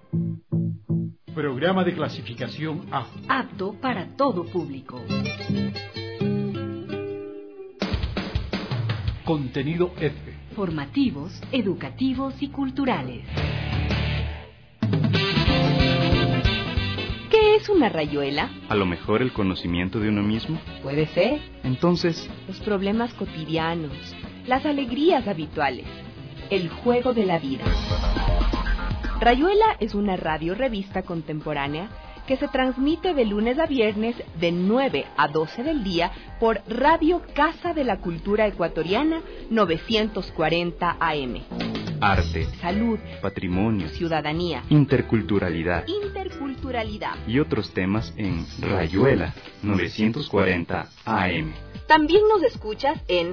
Programa de clasificación A. Apto para todo público. Contenido F. Formativos, educativos y culturales. ¿Qué es una rayuela? A lo mejor el conocimiento de uno mismo. Puede ser. Entonces, los problemas cotidianos, las alegrías habituales, el juego de la vida. Rayuela es una radio-revista contemporánea que se transmite de lunes a viernes de 9 a 12 del día por Radio Casa de la Cultura Ecuatoriana 940 AM. Arte, salud, patrimonio, ciudadanía, interculturalidad y otros temas en Rayuela 940 AM. También nos escuchas en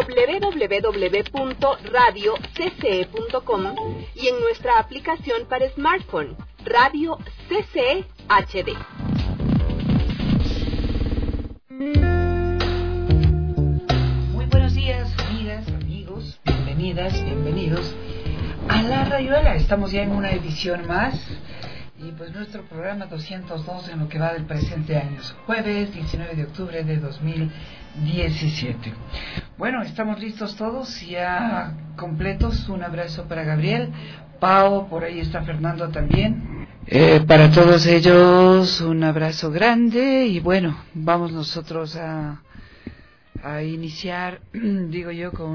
www.radiocce.com y en nuestra aplicación para smartphone, Radio CC HD. Muy buenos días, amigas, amigos, bienvenidos a La Rayuela. Estamos ya en una edición más y pues nuestro programa 202 en lo que va del presente año, jueves 19 de octubre de 2017. Bueno, estamos listos todos, ya completos. Un abrazo para Gabriel, Pau, por ahí está Fernando también. Para todos ellos un abrazo grande y bueno, vamos nosotros a iniciar, digo yo, con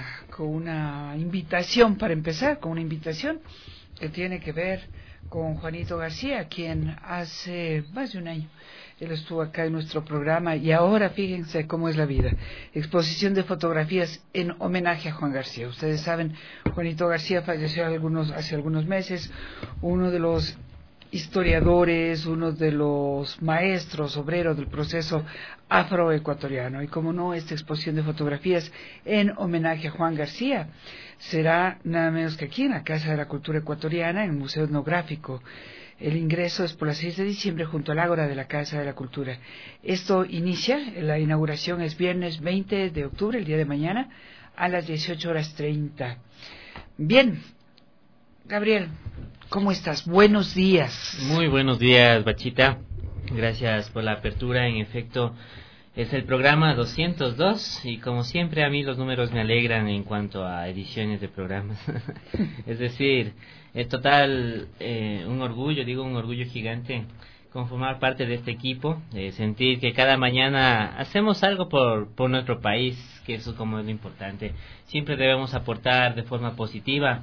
una invitación para empezar, con una invitación que tiene que ver con Juanito García, quien hace más de un año él estuvo acá en nuestro programa y ahora fíjense cómo es la vida. Exposición de fotografías en homenaje a Juan García. Ustedes saben, Juanito García falleció hace algunos meses, uno de los historiadores, uno de los maestros obreros del proceso afroecuatoriano. Y como no, esta exposición de fotografías en homenaje a Juan García será nada menos que aquí en la Casa de la Cultura Ecuatoriana, en el Museo Etnográfico. El ingreso es por el 6 de diciembre junto al Ágora de la Casa de la Cultura. Esto inicia, la inauguración es viernes 20 de octubre, el día de mañana, a las 18:30. Bien, Gabriel, ¿cómo estás? Buenos días. Muy buenos días, Bachita. Gracias por la apertura. En efecto, es el programa 202 y como siempre a mí los números me alegran en cuanto a ediciones de programas. Es decir, es total un orgullo gigante conformar parte de este equipo, sentir que cada mañana hacemos algo por nuestro país, que eso como es lo importante. Siempre debemos aportar de forma positiva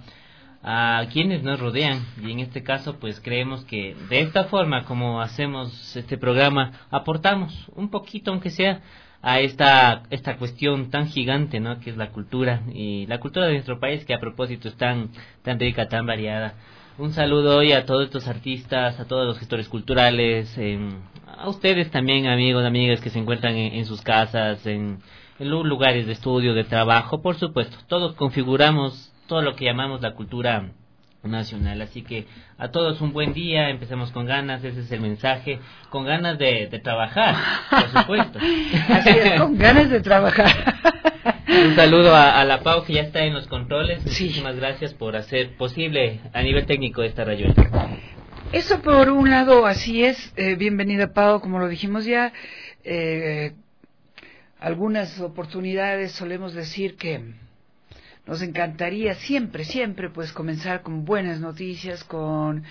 a quienes nos rodean y en este caso pues creemos que de esta forma como hacemos este programa aportamos un poquito aunque sea a esta cuestión tan gigante, ¿no?, que es la cultura y la cultura de nuestro país, que a propósito es tan rica, tan variada. Un saludo hoy a todos estos artistas, a todos los gestores culturales, a ustedes también, amigos, amigas que se encuentran en sus casas, en los lugares de estudio, de trabajo, por supuesto. Todos configuramos todo lo que llamamos la cultura nacional, así que a todos un buen día, empecemos con ganas, ese es el mensaje, con ganas de trabajar, por supuesto. Así es, con ganas de trabajar. Un saludo a la Pau, que ya está en los controles. Sí. Muchísimas gracias por hacer posible a nivel técnico esta rayuela. Eso por un lado, así es. Bienvenida, Pau, como lo dijimos ya. Algunas oportunidades solemos decir que nos encantaría siempre, pues comenzar con buenas noticias, con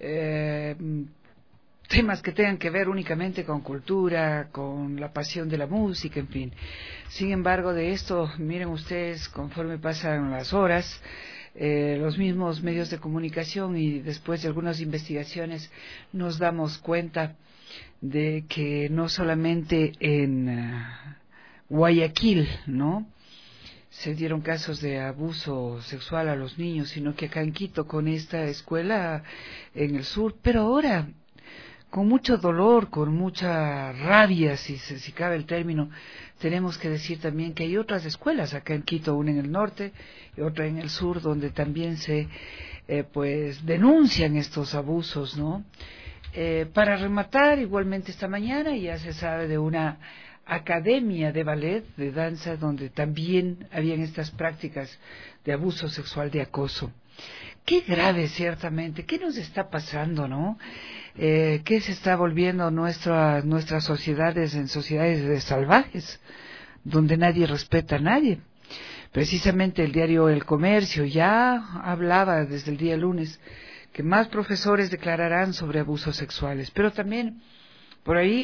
temas que tengan que ver únicamente con cultura, con la pasión de la música, en fin. Sin embargo, de esto, miren ustedes, conforme pasan las horas, los mismos medios de comunicación y después de algunas investigaciones nos damos cuenta de que no solamente en Guayaquil, ¿no?, se dieron casos de abuso sexual a los niños, sino que acá en Quito, con esta escuela en el sur, pero ahora con mucho dolor, con mucha rabia, si cabe el término, tenemos que decir también que hay otras escuelas acá en Quito, una en el norte y otra en el sur, donde también se pues denuncian estos abusos, ¿no? Para rematar, igualmente esta mañana ya se sabe de una academia de ballet, de danza, donde también habían estas prácticas de abuso sexual, de acoso. Qué grave, ciertamente. ¿Qué nos está pasando, no? ¿Qué se está volviendo nuestras sociedades en sociedades de salvajes, donde nadie respeta a nadie? Precisamente el diario El Comercio ya hablaba desde el día lunes que más profesores declararán sobre abusos sexuales, pero también por ahí,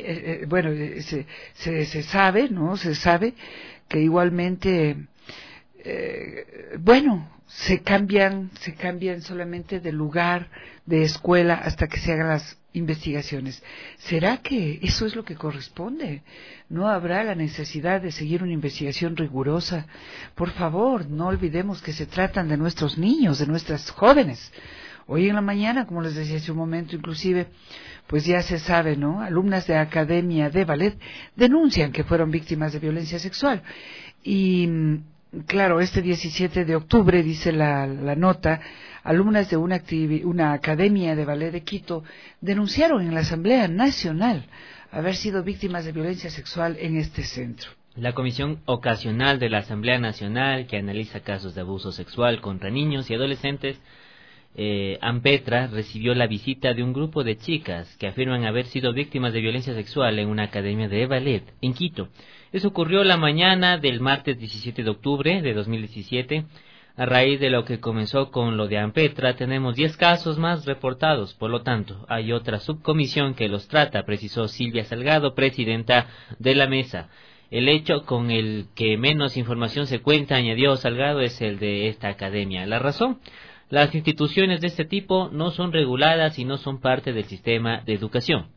se sabe, ¿no? Se sabe que igualmente, se cambian solamente de lugar, de escuela, hasta que se hagan las investigaciones. ¿Será que eso es lo que corresponde? ¿No habrá la necesidad de seguir una investigación rigurosa? Por favor, no olvidemos que se tratan de nuestros niños, de nuestras jóvenes. Hoy en la mañana, como les decía hace un momento, inclusive, pues ya se sabe, ¿no? Alumnas de Academia de Ballet denuncian que fueron víctimas de violencia sexual. Y, claro, este 17 de octubre, dice la nota, alumnas de una Academia de Ballet de Quito denunciaron en la Asamblea Nacional haber sido víctimas de violencia sexual en este centro. La Comisión Ocasional de la Asamblea Nacional, que analiza casos de abuso sexual contra niños y adolescentes, AMPETRA, recibió la visita de un grupo de chicas que afirman haber sido víctimas de violencia sexual en una academia de ballet en Quito. Eso ocurrió la mañana del martes 17 de octubre de 2017. A raíz de lo que comenzó con lo de AMPETRA, tenemos 10 casos más reportados. Por lo tanto, hay otra subcomisión que los trata, precisó Silvia Salgado, presidenta de la mesa. El hecho con el que menos información se cuenta, añadió Salgado, es el de esta academia. La razón: las instituciones de este tipo no son reguladas y no son parte del sistema de educación.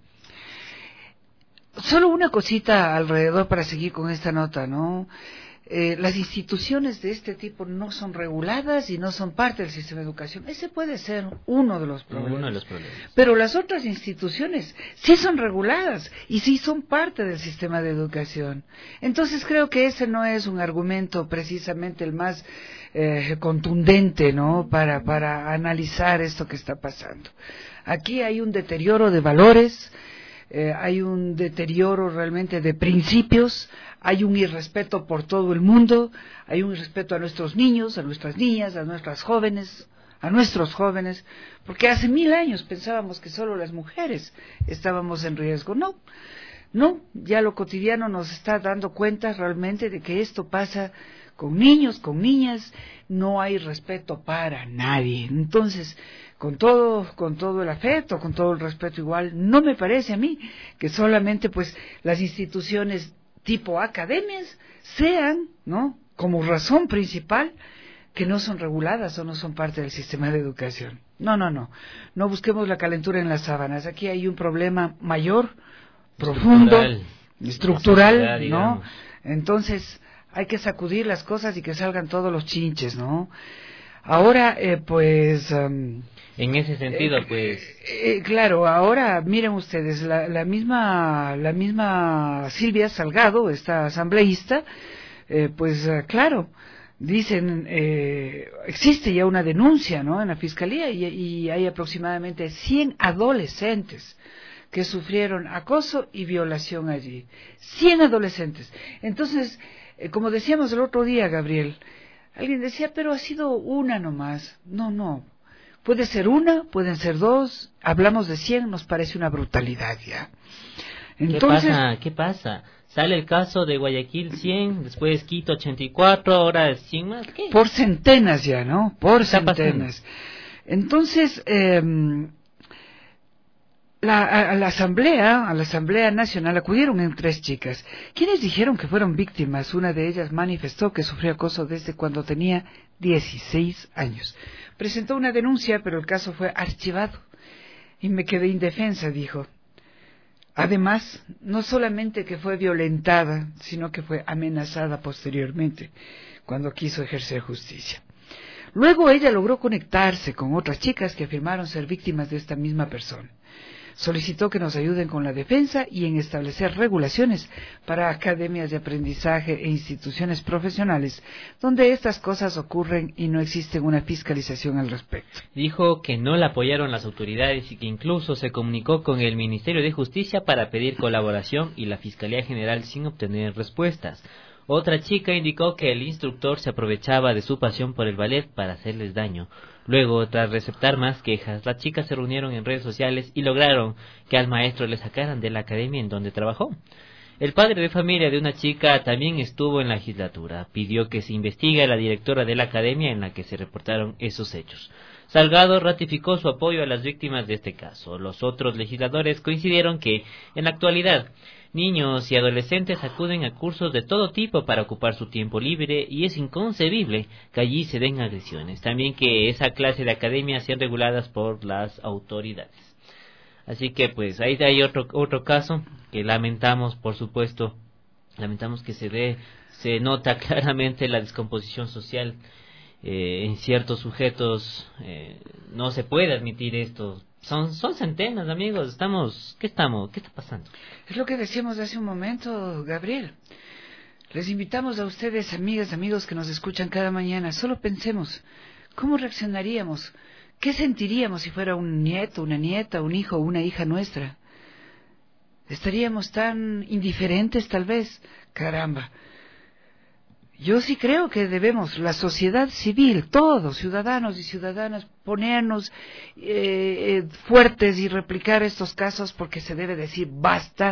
Solo una cosita alrededor para seguir con esta nota, ¿no? Las instituciones de este tipo no son reguladas y no son parte del sistema de educación. Ese puede ser uno de los problemas. Pero las otras instituciones sí son reguladas y sí son parte del sistema de educación. Entonces creo que ese no es un argumento precisamente el más contundente, ¿no? Para analizar esto que está pasando. Aquí hay un deterioro de valores, hay un deterioro realmente de principios, hay un irrespeto por todo el mundo, hay un irrespeto a nuestros niños, a nuestras niñas, a nuestras jóvenes, a nuestros jóvenes, porque hace 1000 años pensábamos que solo las mujeres estábamos en riesgo. No, ya lo cotidiano nos está dando cuenta realmente de que esto pasa con niños, con niñas, no hay respeto para nadie. Entonces, con todo el afecto, con todo el respeto igual, no me parece a mí que solamente pues las instituciones tipo academias sean, ¿no?, como razón principal que no son reguladas o no son parte del sistema de educación. No busquemos la calentura en las sábanas. Aquí hay un problema mayor, profundo, estructural, ¿no? Entonces hay que sacudir las cosas y que salgan todos los chinches, ¿no? Ahora, en ese sentido, claro, ahora miren ustedes, la misma Silvia Salgado, esta asambleísta, claro, dicen, existe ya una denuncia, ¿no?, en la fiscalía y hay aproximadamente 100 adolescentes que sufrieron acoso y violación allí. 100 adolescentes. Entonces, como decíamos el otro día, Gabriel, alguien decía, pero ha sido una nomás. No. Puede ser una, pueden ser dos. Hablamos de 100, nos parece una brutalidad ya. Entonces, ¿Qué pasa? Sale el caso de Guayaquil 100, después Quito 84, ahora 100 más. ¿Qué? Por centenas ya, ¿no? Por centenas. Entonces, a la Asamblea Nacional acudieron en 3 chicas, quienes dijeron que fueron víctimas. Una de ellas manifestó que sufrió acoso desde cuando tenía 16 años. Presentó una denuncia, pero el caso fue archivado y me quedé indefensa, dijo. Además, no solamente que fue violentada, sino que fue amenazada posteriormente cuando quiso ejercer justicia. Luego ella logró conectarse con otras chicas que afirmaron ser víctimas de esta misma persona. Solicitó que nos ayuden con la defensa y en establecer regulaciones para academias de aprendizaje e instituciones profesionales donde estas cosas ocurren y no existe una fiscalización al respecto. Dijo que no la apoyaron las autoridades y que incluso se comunicó con el Ministerio de Justicia para pedir colaboración y la Fiscalía General sin obtener respuestas. Otra chica indicó que el instructor se aprovechaba de su pasión por el ballet para hacerles daño. Luego, tras receptar más quejas, las chicas se reunieron en redes sociales y lograron que al maestro le sacaran de la academia en donde trabajó. El padre de familia de una chica también estuvo en la legislatura. Pidió que se investigue a la directora de la academia en la que se reportaron esos hechos. Salgado ratificó su apoyo a las víctimas de este caso. Los otros legisladores coincidieron que, en la actualidad, niños y adolescentes acuden a cursos de todo tipo para ocupar su tiempo libre y es inconcebible que allí se den agresiones. También que esa clase de academias sean reguladas por las autoridades. Así que pues ahí hay otro caso que lamentamos, por supuesto, lamentamos que se nota claramente la descomposición social en ciertos sujetos. No se puede admitir esto. Son centenas, amigos. ¿Qué está pasando? Es lo que decíamos hace un momento, Gabriel. Les invitamos a ustedes, amigas, amigos que nos escuchan cada mañana. Solo pensemos, ¿cómo reaccionaríamos? ¿Qué sentiríamos si fuera un nieto, una nieta, un hijo o una hija nuestra? ¿Estaríamos tan indiferentes tal vez? Caramba. Yo sí creo que debemos, la sociedad civil, todos, ciudadanos y ciudadanas, ponernos fuertes y replicar estos casos porque se debe decir basta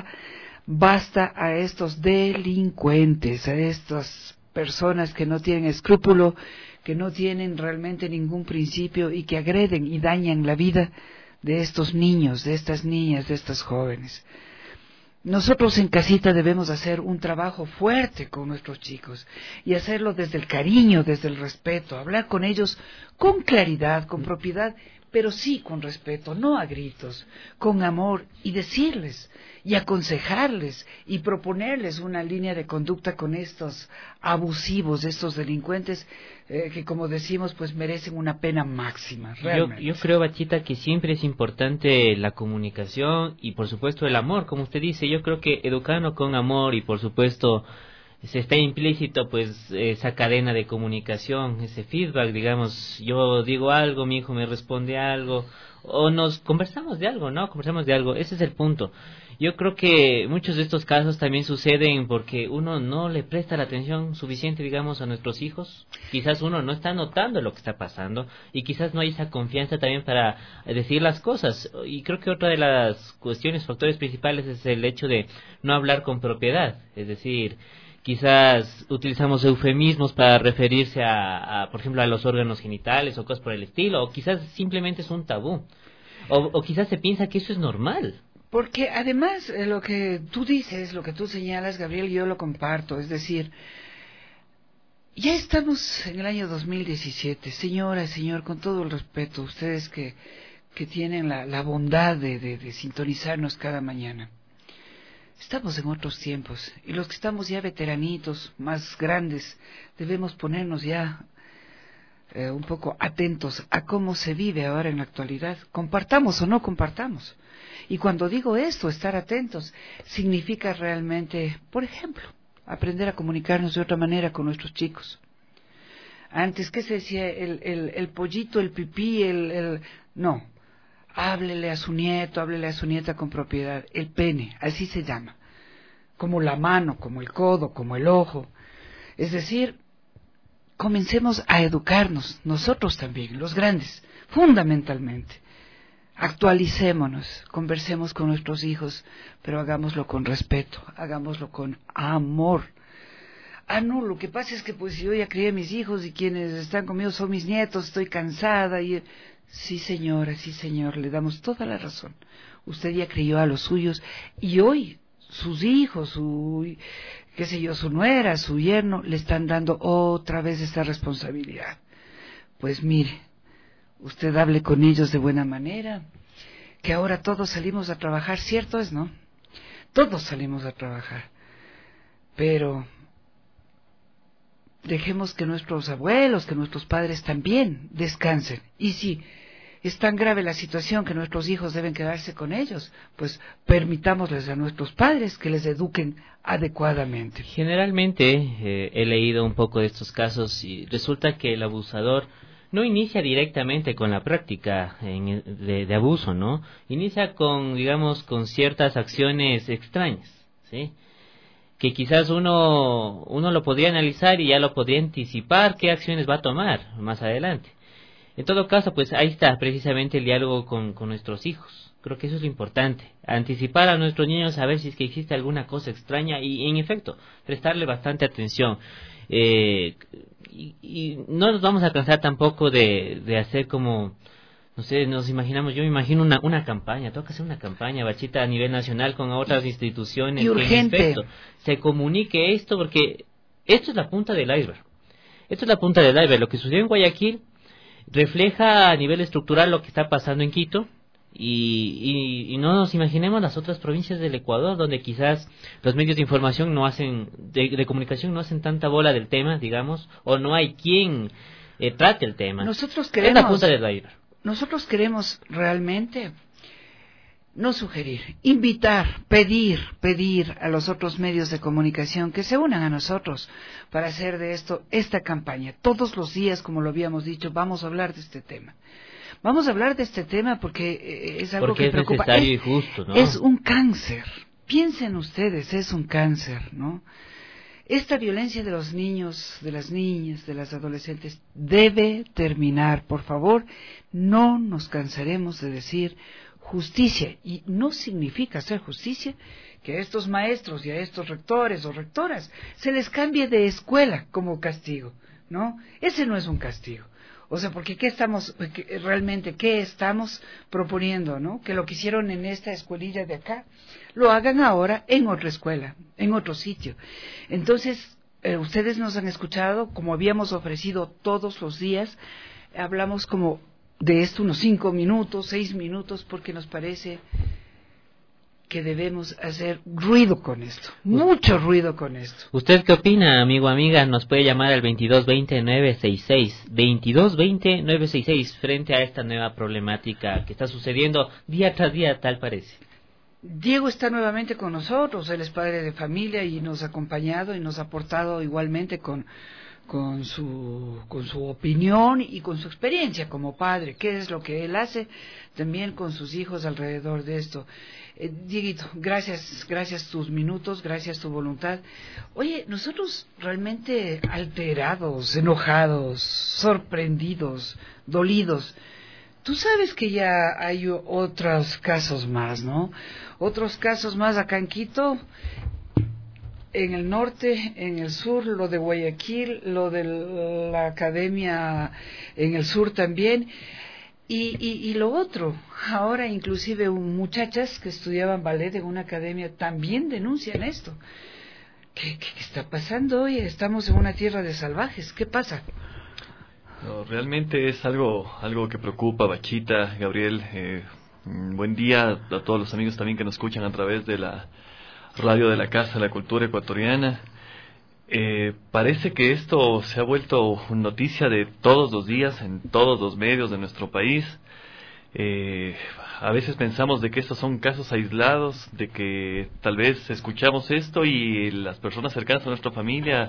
a estos delincuentes, a estas personas que no tienen escrúpulo, que no tienen realmente ningún principio y que agreden y dañan la vida de estos niños, de estas niñas, de estos jóvenes. Nosotros en casita debemos hacer un trabajo fuerte con nuestros chicos y hacerlo desde el cariño, desde el respeto, hablar con ellos con claridad, con propiedad, pero sí con respeto, no a gritos, con amor y decirles y aconsejarles y proponerles una línea de conducta con estos abusivos, estos delincuentes que como decimos pues merecen una pena máxima. Yo creo, Bachita, que siempre es importante la comunicación y por supuesto el amor, como usted dice. Yo creo que educando con amor y por supuesto se está implícito pues esa cadena de comunicación, ese feedback, digamos, yo digo algo, mi hijo me responde algo o nos conversamos de algo, ese es el punto. Yo creo que muchos de estos casos también suceden porque uno no le presta la atención suficiente, digamos, a nuestros hijos. Quizás uno no está notando lo que está pasando y quizás no hay esa confianza también para decir las cosas. Y creo que otra de las factores principales es el hecho de no hablar con propiedad. Es decir, quizás utilizamos eufemismos para referirse por ejemplo, a los órganos genitales o cosas por el estilo, o quizás simplemente es un tabú. O quizás se piensa que eso es normal. Porque además lo que tú dices, lo que tú señalas, Gabriel, yo lo comparto. Es decir, ya estamos en el año 2017. Señora, señor, con todo el respeto, ustedes que tienen la bondad de sintonizarnos cada mañana. Estamos en otros tiempos y los que estamos ya veteranitos, más grandes, debemos ponernos ya un poco atentos a cómo se vive ahora en la actualidad. Compartamos o no compartamos. Y cuando digo esto, estar atentos, significa realmente, por ejemplo, aprender a comunicarnos de otra manera con nuestros chicos. Antes, ¿qué se decía? El pollito, el pipí, no. Háblele a su nieto, háblele a su nieta con propiedad. El pene, así se llama. Como la mano, como el codo, como el ojo. Es decir, comencemos a educarnos, nosotros también, los grandes, fundamentalmente. Actualicémonos, conversemos con nuestros hijos, pero hagámoslo con respeto, hagámoslo con amor. No, lo que pasa es que pues yo ya crié a mis hijos y quienes están conmigo son mis nietos, estoy cansada y... Sí, señora, sí, señor, le damos toda la razón. Usted ya crió a los suyos y hoy sus hijos, su nuera, su yerno, le están dando otra vez esta responsabilidad. Pues mire, usted hable con ellos de buena manera, que ahora todos salimos a trabajar, ¿cierto es, no? Todos salimos a trabajar, pero dejemos que nuestros abuelos, que nuestros padres también descansen. Y si es tan grave la situación que nuestros hijos deben quedarse con ellos, pues permitámosles a nuestros padres que les eduquen adecuadamente. Generalmente he leído un poco de estos casos y resulta que el abusador no inicia directamente con la práctica de abuso, ¿no? Inicia con ciertas acciones extrañas, ¿sí? Que quizás uno lo podría analizar y ya lo podría anticipar qué acciones va a tomar más adelante. En todo caso, pues ahí está precisamente el diálogo con nuestros hijos. Creo que eso es lo importante, anticipar a nuestros niños a ver si es que existe alguna cosa extraña y en efecto, prestarle bastante atención. Y no nos vamos a cansar tampoco de hacer como, no sé, nos imaginamos, yo me imagino una campaña, toca hacer una campaña, Bachita, a nivel nacional con otras instituciones. Y urgente. Que en efecto se comunique esto, porque esto es la punta del iceberg. Esto es la punta del iceberg. Lo que sucedió en Guayaquil refleja a nivel estructural lo que está pasando en Quito. Y no nos imaginemos las otras provincias del Ecuador, donde quizás los medios de información no hacen, de comunicación no hacen tanta bola del tema, digamos, o no hay quien trate el tema. Nosotros es la punta del iceberg. Nosotros queremos realmente no sugerir, invitar, pedir a los otros medios de comunicación que se unan a nosotros para hacer de esto esta campaña. Todos los días, como lo habíamos dicho, vamos a hablar de este tema. Vamos a hablar de este tema porque es algo que preocupa. Porque es necesario y justo, ¿no? Es un cáncer. Piensen ustedes, es un cáncer, ¿no? Esta violencia de los niños, de las niñas, de las adolescentes debe terminar. Por favor, no nos cansaremos de decir justicia. Y no significa hacer justicia que a estos maestros y a estos rectores o rectoras se les cambie de escuela como castigo, ¿no? Ese no es un castigo. O sea, porque qué estamos proponiendo, ¿no? Que lo que hicieron en esta escuelilla de acá, lo hagan ahora en otra escuela, en otro sitio. Entonces, ustedes nos han escuchado, como habíamos ofrecido todos los días, hablamos como de esto unos 5 minutos, 6 minutos, porque nos parece que debemos hacer ruido con esto, mucho ruido con esto. ¿Usted qué opina, amigo, amiga? Nos puede llamar al 2220-966, 2220-966, frente a esta nueva problemática que está sucediendo día tras día, tal parece. Diego está nuevamente con nosotros, él es padre de familia y nos ha acompañado y nos ha aportado igualmente con su opinión y con su experiencia como padre, qué es lo que él hace también con sus hijos alrededor de esto. Dieguito, gracias tus minutos, gracias tu voluntad. Oye, nosotros realmente alterados, enojados, sorprendidos, dolidos. Tú sabes que ya hay otros casos más, ¿no? Otros casos más acá en Quito, en el norte, en el sur, lo de Guayaquil, lo de la academia en el sur también. Y lo otro, ahora inclusive muchachas que estudiaban ballet en una academia también denuncian esto. ¿Qué está pasando hoy? Estamos en una tierra de salvajes. ¿Qué pasa? No, realmente es algo que preocupa, Bachita, Gabriel. Buen día a todos los amigos también que nos escuchan a través de la radio de la Casa de la Cultura Ecuatoriana. Parece que esto se ha vuelto noticia de todos los días en todos los medios de nuestro país. A veces pensamos de que estos son casos aislados, de que tal vez escuchamos esto y las personas cercanas a nuestra familia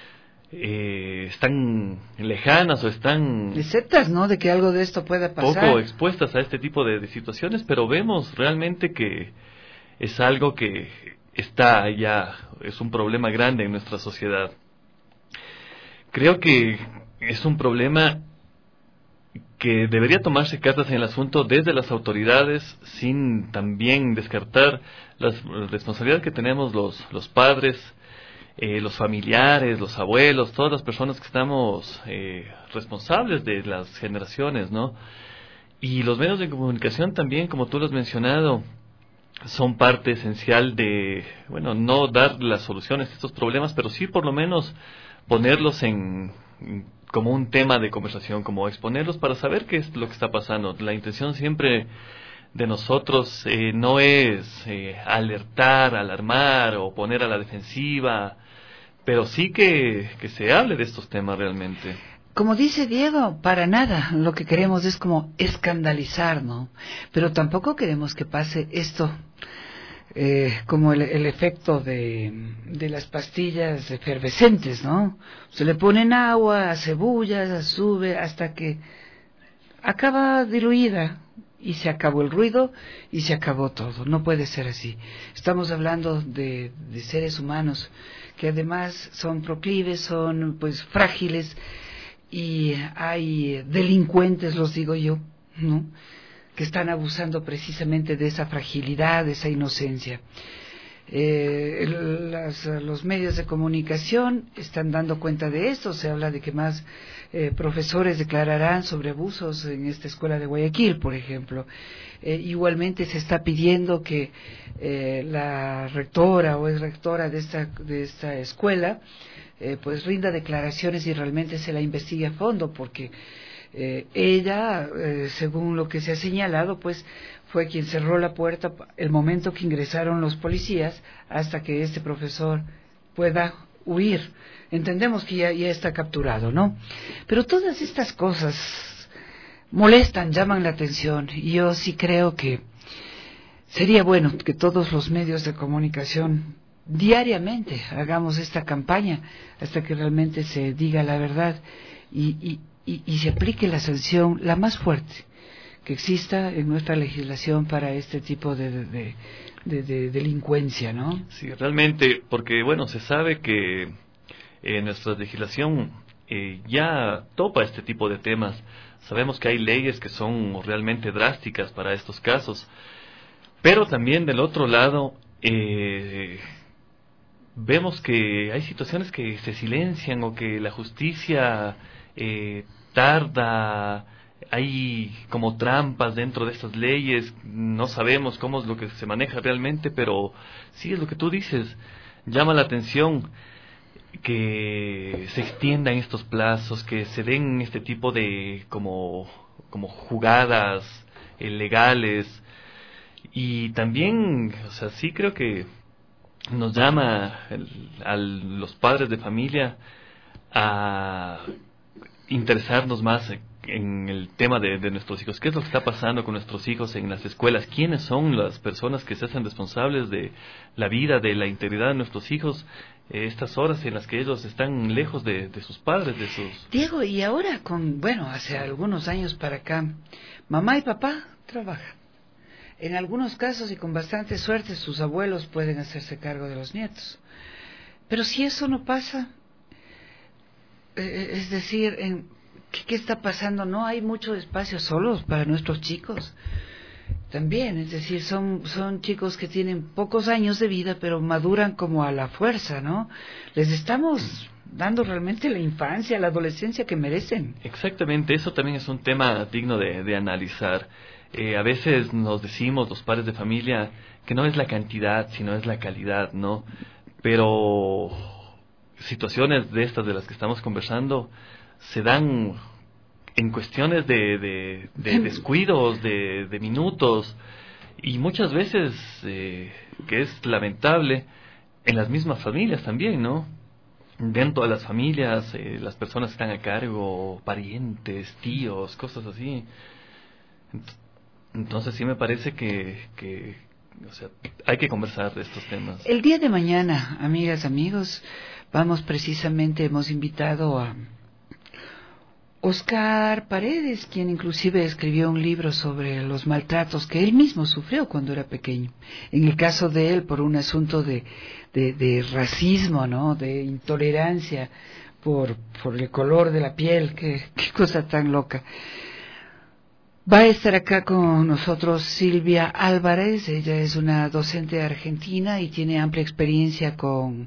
están lejanas o están exceptas, ¿no?, de que algo de esto pueda pasar, poco expuestas a este tipo de situaciones, pero vemos realmente que es algo que está ya, es un problema grande en nuestra sociedad. Creo que es un problema que debería tomarse cartas en el asunto desde las autoridades, sin también descartar la responsabilidad que tenemos los padres, los familiares, los abuelos, todas las personas que estamos responsables de las generaciones, ¿no? Y los medios de comunicación también, como tú lo has mencionado, son parte esencial de, bueno, no dar las soluciones a estos problemas, pero sí por lo menos ponerlos como un tema de conversación, como exponerlos para saber qué es lo que está pasando. La intención siempre de nosotros no es alertar, alarmar o poner a la defensiva, pero sí que se hable de estos temas realmente. Como dice Diego, para nada, lo que queremos es como escandalizar, ¿no? Pero tampoco queremos que pase esto como el efecto de las pastillas efervescentes, ¿no? Se le ponen agua, hace bulla, sube hasta que acaba diluida y se acabó el ruido y se acabó todo. No puede ser así. Estamos hablando de seres humanos que además son proclives, son pues frágiles, y hay delincuentes, los digo yo, ¿no?, que están abusando precisamente de esa fragilidad, de esa inocencia. Los medios de comunicación están dando cuenta de esto. Se habla de que más profesores declararán sobre abusos en esta escuela de Guayaquil, por ejemplo. Igualmente se está pidiendo que la rectora o ex rectora de esta escuela pues rinda declaraciones y realmente se la investigue a fondo, porque ella, según lo que se ha señalado, pues fue quien cerró la puerta el momento que ingresaron los policías hasta que este profesor pueda huir. Entendemos que ya está capturado, ¿no? Pero todas estas cosas molestan, llaman la atención, y yo sí creo que sería bueno que todos los medios de comunicación diariamente hagamos esta campaña hasta que realmente se diga la verdad y se aplique la sanción la más fuerte que exista en nuestra legislación para este tipo de delincuencia, ¿no? Sí, realmente, porque bueno, se sabe que nuestra legislación ya topa este tipo de temas. Sabemos que hay leyes que son realmente drásticas para estos casos, pero también del otro lado vemos que hay situaciones que se silencian o que la justicia tarda. Hay como trampas dentro de estas leyes, no sabemos cómo es lo que se maneja realmente, pero sí es lo que tú dices, llama la atención que se extiendan estos plazos, que se den este tipo de como jugadas legales, y también, o sea, sí creo que nos llama a los padres de familia a interesarnos más en el tema de nuestros hijos. ¿Qué es lo que está pasando con nuestros hijos en las escuelas? ¿Quiénes son las personas que se hacen responsables de la vida, de la integridad de nuestros hijos, estas horas en las que ellos están lejos de sus padres, de sus... Diego, y ahora hace algunos años para acá, mamá y papá trabajan. En algunos casos, y con bastante suerte, sus abuelos pueden hacerse cargo de los nietos. Pero si eso no pasa, es decir, ¿qué está pasando? No hay mucho espacio solos para nuestros chicos. También, es decir, son chicos que tienen pocos años de vida, pero maduran como a la fuerza, ¿no? Les estamos dando realmente la infancia, la adolescencia que merecen. Exactamente, eso también es un tema digno de analizar. A veces nos decimos, los padres de familia, que no es la cantidad, sino es la calidad, ¿no? Pero situaciones de estas de las que estamos conversando se dan en cuestiones de descuidos, de minutos, y muchas veces, que es lamentable, en las mismas familias también, ¿no? Dentro de las familias, las personas que están a cargo, parientes, tíos, cosas así. Entonces sí me parece que o sea, hay que conversar de estos temas. El día de mañana, amigas, amigos, hemos invitado a Oscar Paredes, quien inclusive escribió un libro sobre los maltratos que él mismo sufrió cuando era pequeño. En el caso de él, por un asunto de racismo, ¿no? De intolerancia por el color de la piel, qué cosa tan loca. Va a estar acá con nosotros Silvia Álvarez. Ella es una docente argentina y tiene amplia experiencia con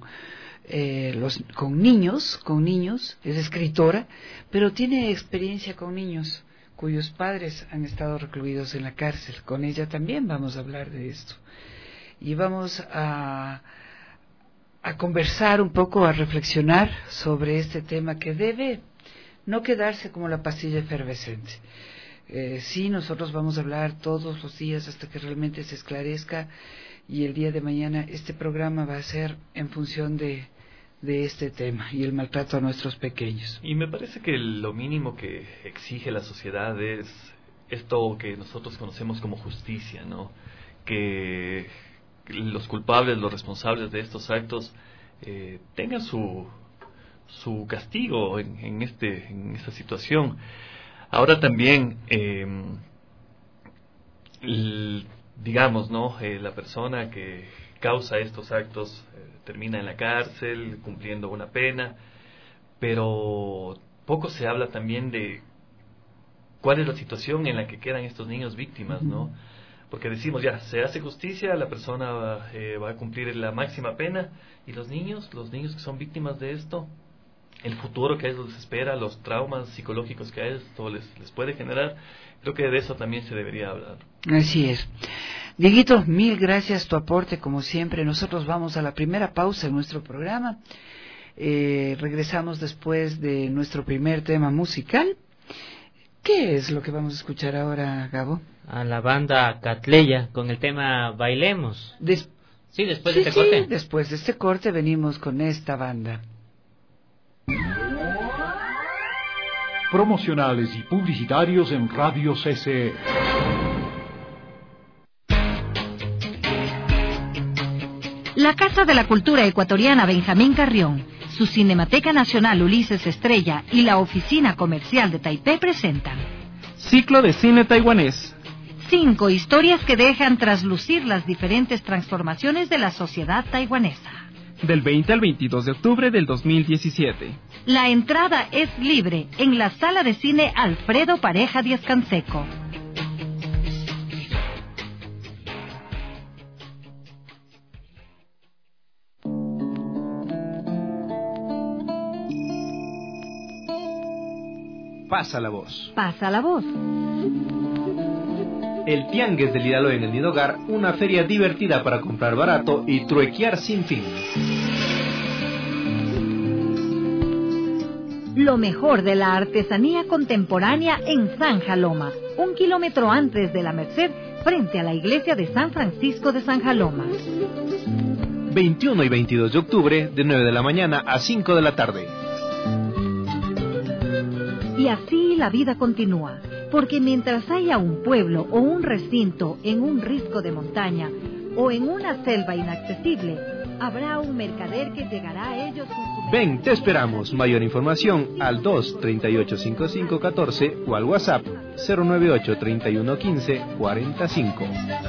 niños, es escritora, pero tiene experiencia con niños cuyos padres han estado recluidos en la cárcel. Con ella también vamos a hablar de esto. Y vamos a conversar un poco, a reflexionar sobre este tema que debe no quedarse como la pastilla efervescente. Sí, nosotros vamos a hablar todos los días hasta que realmente se esclarezca, y el día de mañana este programa va a ser en función de este tema y el maltrato a nuestros pequeños. Y me parece que lo mínimo que exige la sociedad es esto que nosotros conocemos como justicia, ¿no? Que los culpables, los responsables de estos actos tengan su castigo en esta situación. Ahora también, digamos, ¿no? La persona que causa estos actos termina en la cárcel cumpliendo una pena, pero poco se habla también de cuál es la situación en la que quedan estos niños víctimas, ¿no? Porque decimos, ya, se hace justicia, la persona va a cumplir la máxima pena, y los niños que son víctimas de esto, el futuro que a ellos les espera, los traumas psicológicos que a esto les puede generar, creo que de eso también se debería hablar. Así es. Dieguito, mil gracias, tu aporte como siempre. Nosotros vamos a la primera pausa en nuestro programa. Regresamos después de nuestro primer tema musical. ¿Qué es lo que vamos a escuchar ahora, Gabo? A la banda Catleya con el tema Bailemos. Sí, después de este corte. Después de este corte venimos con esta banda. Promocionales y publicitarios en Radio CCE. La Casa de la Cultura Ecuatoriana Benjamín Carrión, su Cinemateca Nacional Ulises Estrella y la Oficina Comercial de Taipei presentan Ciclo de Cine Taiwanés. 5 historias que dejan traslucir las diferentes transformaciones de la sociedad taiwanesa. Del 20 al 22 de octubre del 2017. La entrada es libre en la Sala de Cine Alfredo Pareja Díaz Canseco. Pasa la voz. Pasa la voz. El Tianguis del Hidalgo en el Nidogar, una feria divertida para comprar barato y truequear sin fin. Lo mejor de la artesanía contemporánea en San Jaloma, 1 kilómetro antes de la Merced, frente a la iglesia de San Francisco de San Jaloma. 21 y 22 de octubre, de 9 de la mañana a 5 de la tarde. Y así la vida continúa, porque mientras haya un pueblo o un recinto en un risco de montaña o en una selva inaccesible, habrá un mercader que llegará a ellos con su... Ven, te esperamos. Mayor información al 2385514 o al WhatsApp 098-3115-45.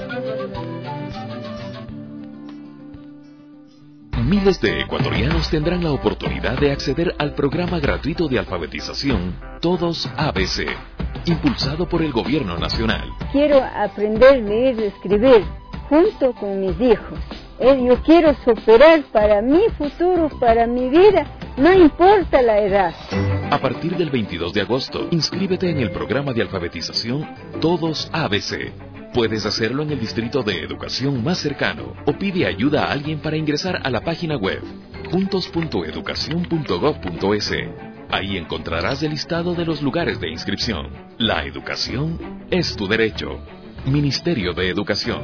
Miles de ecuatorianos tendrán la oportunidad de acceder al programa gratuito de alfabetización Todos ABC, impulsado por el Gobierno Nacional. Quiero aprender a leer y escribir junto con mis hijos. Yo quiero superar para mi futuro, para mi vida, no importa la edad. A partir del 22 de agosto, inscríbete en el programa de alfabetización Todos ABC. Puedes hacerlo en el distrito de educación más cercano o pide ayuda a alguien para ingresar a la página web juntos.educacion.gov.es. Ahí encontrarás el listado de los lugares de inscripción. La educación es tu derecho. Ministerio de Educación.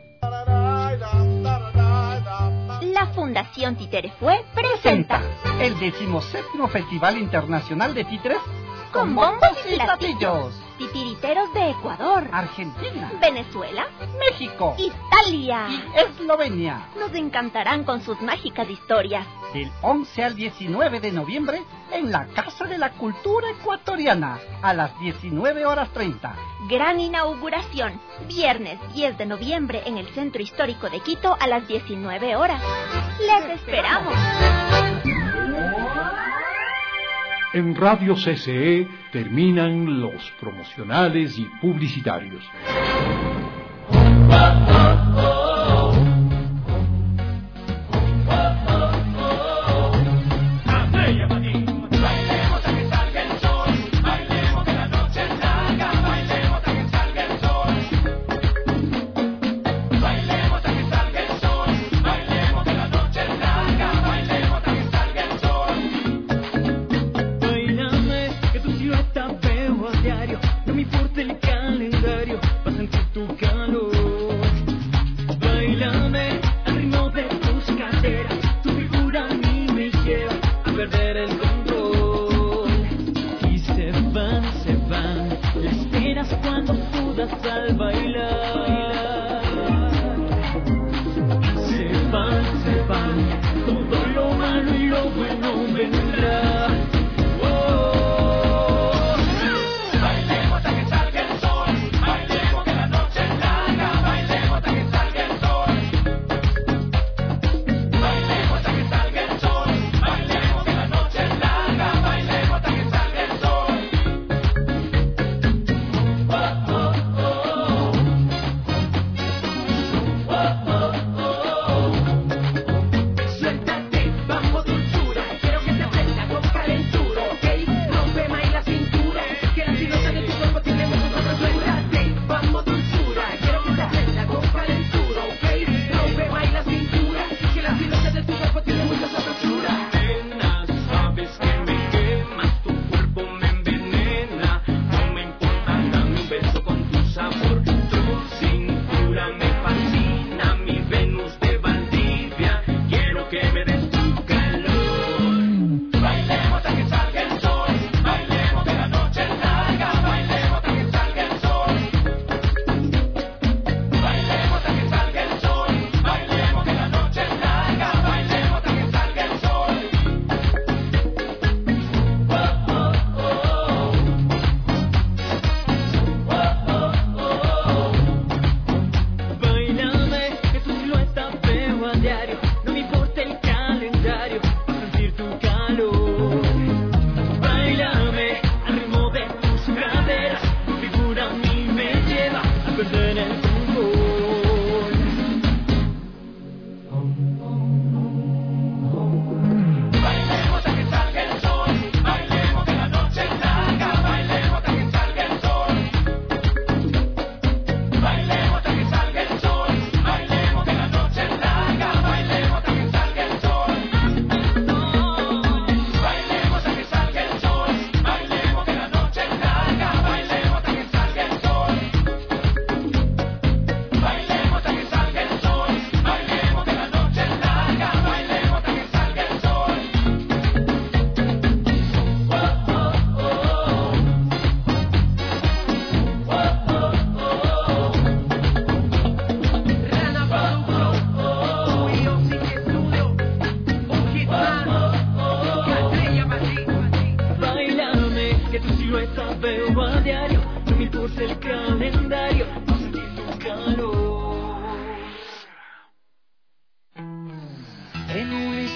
La Fundación Títerefue presenta el 17º Festival Internacional de Títeres con bombos y platillos. Titiriteros de Ecuador, Argentina, Venezuela, México, Italia y Eslovenia. Nos encantarán con sus mágicas historias. Del 11 al 19 de noviembre en la Casa de la Cultura Ecuatoriana a las 19:30. Gran inauguración, viernes 10 de noviembre en el Centro Histórico de Quito a las 19 horas. ¡Les esperamos! En Radio CCE terminan los promocionales y publicitarios.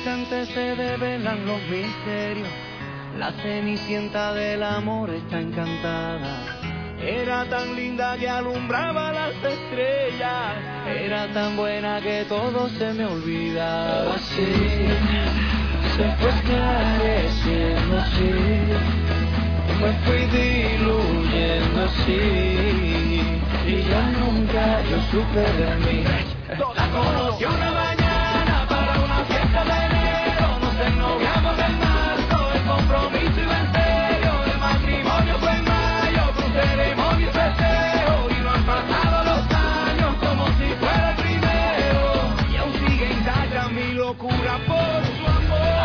instante se develan los misterios. La cenicienta del amor está encantada. Era tan linda que alumbraba las estrellas. Era tan buena que todo se me olvidaba. Así se fue esclareciendo, así me fui diluyendo, así, y ya nunca yo supe de mí. La conocí una mañana para una fiesta de enero. Nos ennoviamos en marzo, el compromiso iba en serio. El matrimonio fue en mayo, con ceremonia y festejo. Y no han pasado los años como si fuera el primero. Y aún sigue intacta mi locura por su amor.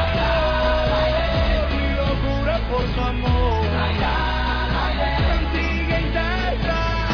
Mi locura por su amor. Sigue intacta.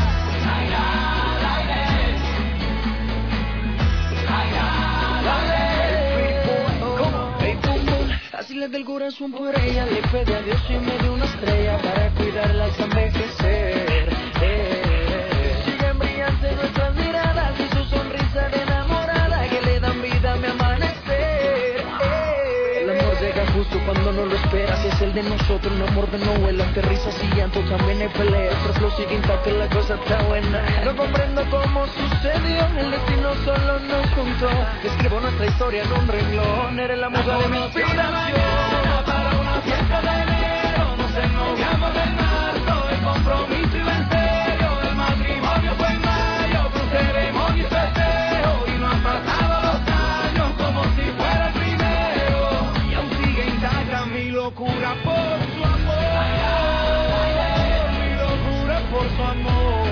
Así le del corazón por ella, le pedí a Dios y me dio una estrella para cuidarla hasta envejecer. Siguen brillantes nuestras miradas y su sonrisa de enamorada que le dan vida a mi amanecer. El amor llega justo cuando no lo esperas, es el de nosotros, un amor de novela, de risas y llanto, también hay peleas, pero lo sigue intacto, la cosa está buena. No comprendo cómo sucedió, el destino solo nos juntó. Escribo nuestra historia en un renglón, eres la musa de mi inspiración. Para una fiesta de enero, nos ennoviamos en marzo, el compromiso iba en serio, el matrimonio fue en mayo, con ceremonia y festejo, y no han pasado los años como si fuera el primero, y aún sigue intacta mi locura por su amor, mi locura por su amor,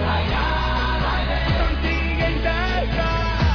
sigue intacta.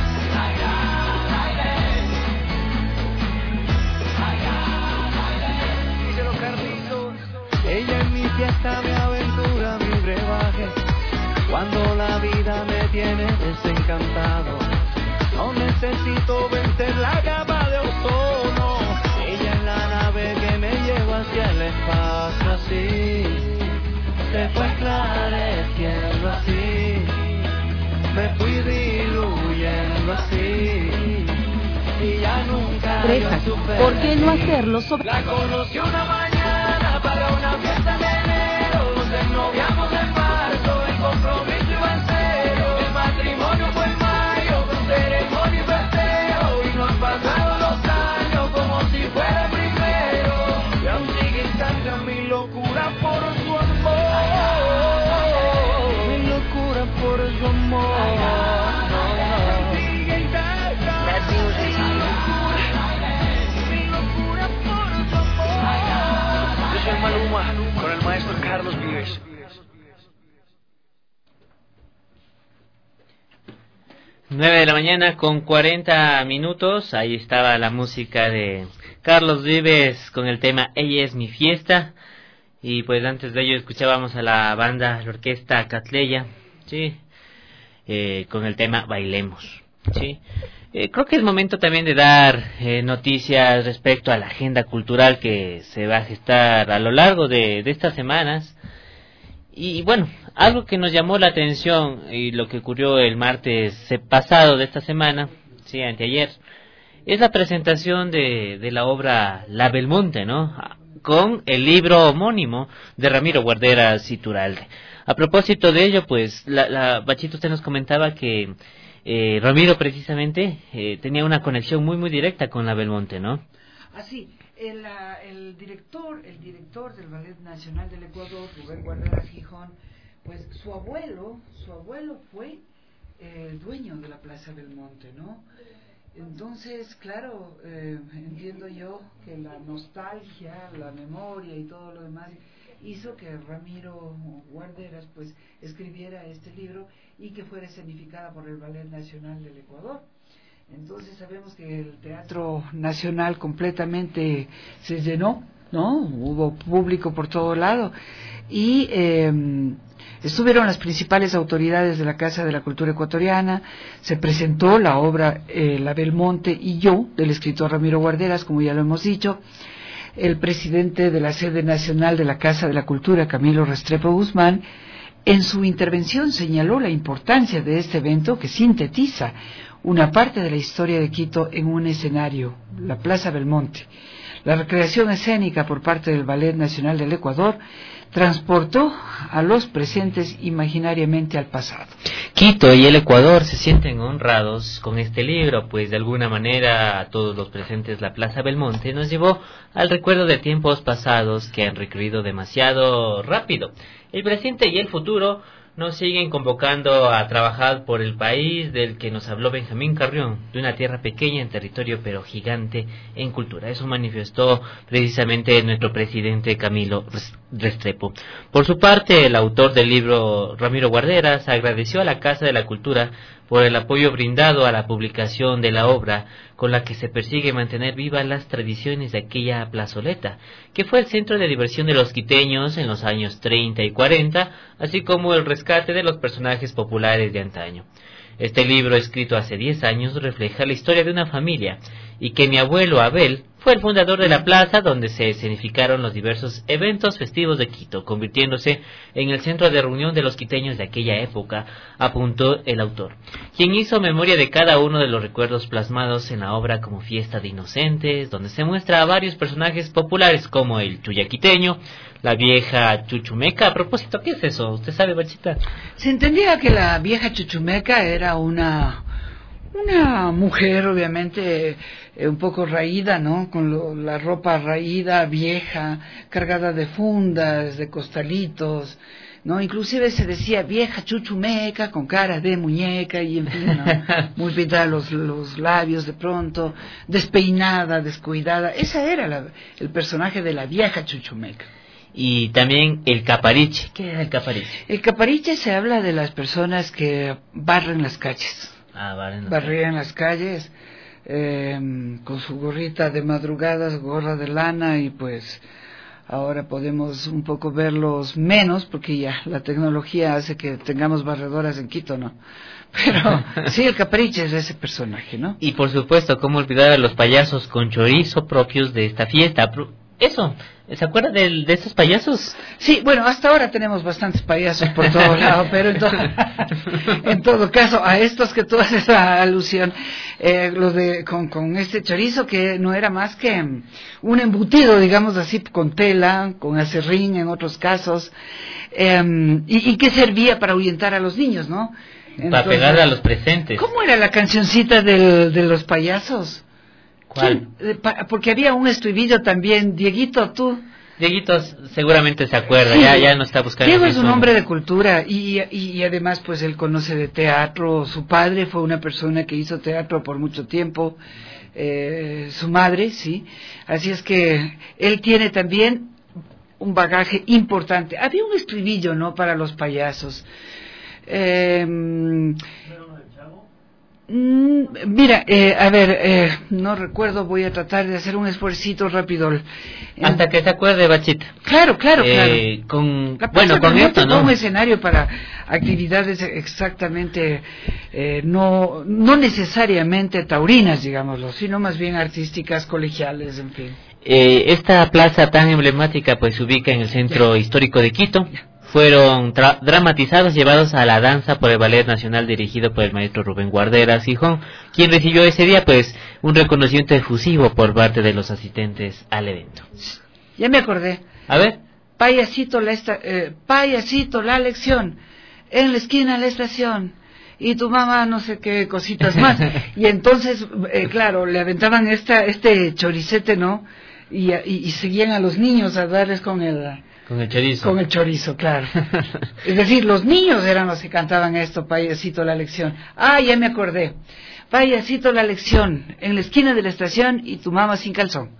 Ella es mi fiesta, mi aventura, mi brebaje. Cuando la vida me tiene desencantado, no necesito vencer la capa de ozono. Ella es la nave que me lleva hacia el espacio, así se fue esclareciendo, así me fui diluyendo, así, y ya nunca Treja, ¿por qué no hacerlo sobre... La conocí una mañana para una fiesta de enero. Nos ennoviamos en marzo, el compromiso iba en serio. El matrimonio fue en mayo, con ceremonia y festejo. Y no han pasado los años como si fuera el primero. Y aún sigue intacta mi locura por su amor. Mi locura por su amor. Sigue intacta. Yo soy Maluma, con el maestro Carlos Vives. Nueve de la mañana con 40 minutos. Ahí estaba la música de Carlos Vives con el tema Ella es mi fiesta. Y pues antes de ello escuchábamos a la banda, la orquesta Catleya, sí, con el tema Bailemos, sí. Creo que es momento también de dar noticias respecto a la agenda cultural que se va a gestar a lo largo de estas semanas. Y bueno, algo que nos llamó la atención y lo que ocurrió el martes pasado de esta semana, sí, anteayer, es la presentación de la obra La Belmonte, ¿no? Con el libro homónimo de Ramiro Guarderas Iturralde. A propósito de ello, pues, Bachito, usted nos comentaba que Ramiro precisamente tenía una conexión muy directa con la Belmonte, ¿no? Así, el director del Ballet Nacional del Ecuador, Rubén Guarderas Gijón, pues su abuelo fue el dueño de la Plaza Belmonte, ¿no? Entonces, claro, entiendo yo que la nostalgia, la memoria y todo lo demás hizo que Ramiro Guarderas pues escribiera este libro y que fuera escenificada por el Ballet Nacional del Ecuador. Entonces sabemos que el Teatro Nacional completamente se llenó, ¿no? Hubo público por todo lado y estuvieron las principales autoridades de la Casa de la Cultura Ecuatoriana, se presentó la obra La Belmonte y yo, del escritor Ramiro Guarderas, como ya lo hemos dicho, el presidente de la sede nacional de la Casa de la Cultura, Camilo Restrepo Guzmán, En su intervención señaló la importancia de este evento que sintetiza una parte de la historia de Quito en un escenario, la Plaza Belmonte. La recreación escénica por parte del Ballet Nacional del Ecuador transportó a los presentes imaginariamente al pasado. Quito y el Ecuador se sienten honrados con este libro, pues de alguna manera a todos los presentes la Plaza Belmonte nos llevó al recuerdo de tiempos pasados que han recurrido demasiado rápido. El presente y el futuro nos siguen convocando a trabajar por el país del que nos habló Benjamín Carrión, de una tierra pequeña en territorio pero gigante en cultura. Eso manifestó precisamente nuestro presidente Camilo Restrepo. Por su parte, el autor del libro, Ramiro Guarderas, agradeció a la Casa de la Cultura por el apoyo brindado a la publicación de la obra, con la que se persigue mantener vivas las tradiciones de aquella plazoleta, que fue el centro de diversión de los quiteños en los años 30 y 40, así como el rescate de los personajes populares de antaño. Este libro, escrito hace 10 años, refleja la historia de una familia, y que mi abuelo Abel fue el fundador de la plaza donde se escenificaron los diversos eventos festivos de Quito, convirtiéndose en el centro de reunión de los quiteños de aquella época, apuntó el autor, quien hizo memoria de cada uno de los recuerdos plasmados en la obra como Fiesta de Inocentes, donde se muestra a varios personajes populares como el chuyaquiteño, la vieja chuchumeca. A propósito, ¿qué es eso? ¿Usted sabe, Bachita? Se entendía que la vieja chuchumeca era una mujer, obviamente, un poco raída, ¿no? Con la ropa raída, vieja, cargada de fundas, de costalitos, ¿no? Inclusive se decía vieja chuchumeca con cara de muñeca y en fin, ¿no? Muy pintada los labios de pronto, despeinada, descuidada. Esa era el personaje de la vieja chuchumeca. Y también el capariche. ¿Qué era el capariche? El capariche se habla de las personas que barren las calles. Barrían las calles con su gorrita de madrugadas, gorra de lana, y pues ahora podemos un poco verlos menos porque ya la tecnología hace que tengamos barredoras en Quito, ¿no? Pero sí, el capariche es ese personaje, ¿no? Y por supuesto, ¿cómo olvidar a los payasos con chorizo propios de esta fiesta? Eso, ¿se acuerda de estos payasos? Sí, bueno, hasta ahora tenemos bastantes payasos por todo lado, pero en todo caso, a estos que tú haces alusión, los de con este chorizo que no era más que un embutido, digamos así, con tela, con acerrín en otros casos, y que servía para ahuyentar a los niños, ¿no? Entonces, para pegarle a los presentes. ¿Cómo era la cancioncita de los payasos? ¿Cuál? Porque había un estribillo también. Dieguito, tú. Dieguito seguramente se acuerda, sí. ya no está buscando. Diego es un hombre de cultura y además pues él conoce de teatro. Su padre fue una persona que hizo teatro por mucho tiempo, su madre, sí. Así es que él tiene también un bagaje importante. Había un estribillo, ¿no?, para los payasos. Mira, a ver, no recuerdo, voy a tratar de hacer un esfuercito rápido. Hasta que se acuerde, Bachita. Claro. Con esto, ¿no? Un escenario para actividades exactamente, no necesariamente taurinas, digámoslo, sino más bien artísticas, colegiales, en fin. Esta plaza tan emblemática pues se ubica en el centro histórico de Quito. Fueron dramatizados, llevados a la danza por el Ballet Nacional dirigido por el maestro Rubén Guarderas Gijón, quien recibió ese día pues un reconocimiento efusivo por parte de los asistentes al evento. Ya me acordé. A ver. Payasito la lección, en la esquina de la estación, y tu mamá no sé qué cositas más. Y entonces, claro, le aventaban este choricete, ¿no? Y seguían a los niños a darles con el chorizo. Con el chorizo, claro. Es decir, los niños eran los que cantaban esto, payasito la lección. Ah, ya me acordé. Payasito la lección, en la esquina de la estación y tu mamá sin calzón.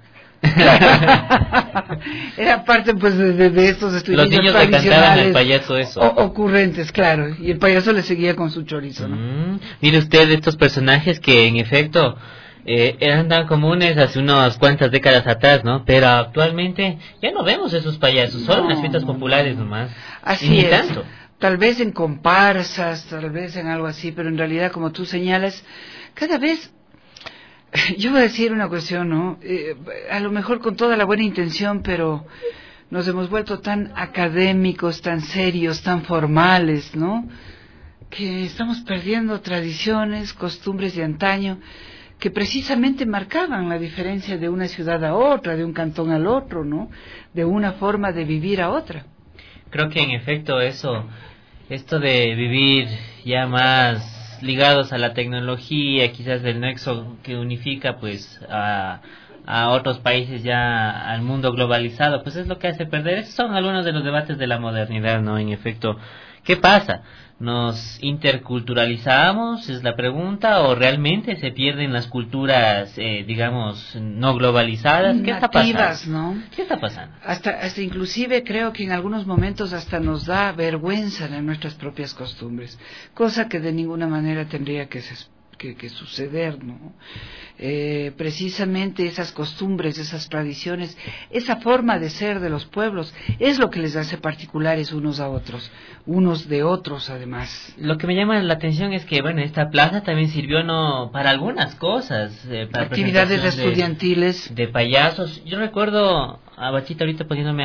Era parte pues de estos estudios. Los niños le cantaban al payaso eso. Ocurrentes, claro. Y el payaso le seguía con su chorizo, ¿no? Mire usted estos personajes que en efecto eran tan comunes hace unas cuantas décadas atrás, ¿no? Pero actualmente ya no vemos esos payasos, solo en las fiestas populares nomás. Así es. Tanto. Tal vez en comparsas, tal vez en algo así, pero en realidad, como tú señalas, cada vez, yo voy a decir una cuestión, ¿no? A lo mejor con toda la buena intención, pero nos hemos vuelto tan académicos, tan serios, tan formales, ¿no? Que estamos perdiendo tradiciones, costumbres de antaño que precisamente marcaban la diferencia de una ciudad a otra, de un cantón al otro, ¿no? De una forma de vivir a otra. Creo que en efecto esto de vivir ya más ligados a la tecnología, quizás del nexo que unifica pues a otros países ya al mundo globalizado, pues es lo que hace perder. Esos son algunos de los debates de la modernidad, ¿no? En efecto, ¿qué pasa? ¿Nos interculturalizamos? Es la pregunta. ¿O realmente se pierden las culturas, digamos, no globalizadas? ¿Qué está pasando? ¿No? ¿Qué está pasando? Hasta inclusive creo que en algunos momentos hasta nos da vergüenza de nuestras propias costumbres, cosa que de ninguna manera tendría que suceder, ¿no? Precisamente esas costumbres, esas tradiciones, esa forma de ser de los pueblos es lo que les hace particulares unos a otros, unos de otros además. Lo que me llama la atención es que, bueno, esta plaza también sirvió no para algunas cosas, para actividades estudiantiles, de payasos. Yo recuerdo a Bachita ahorita poniéndome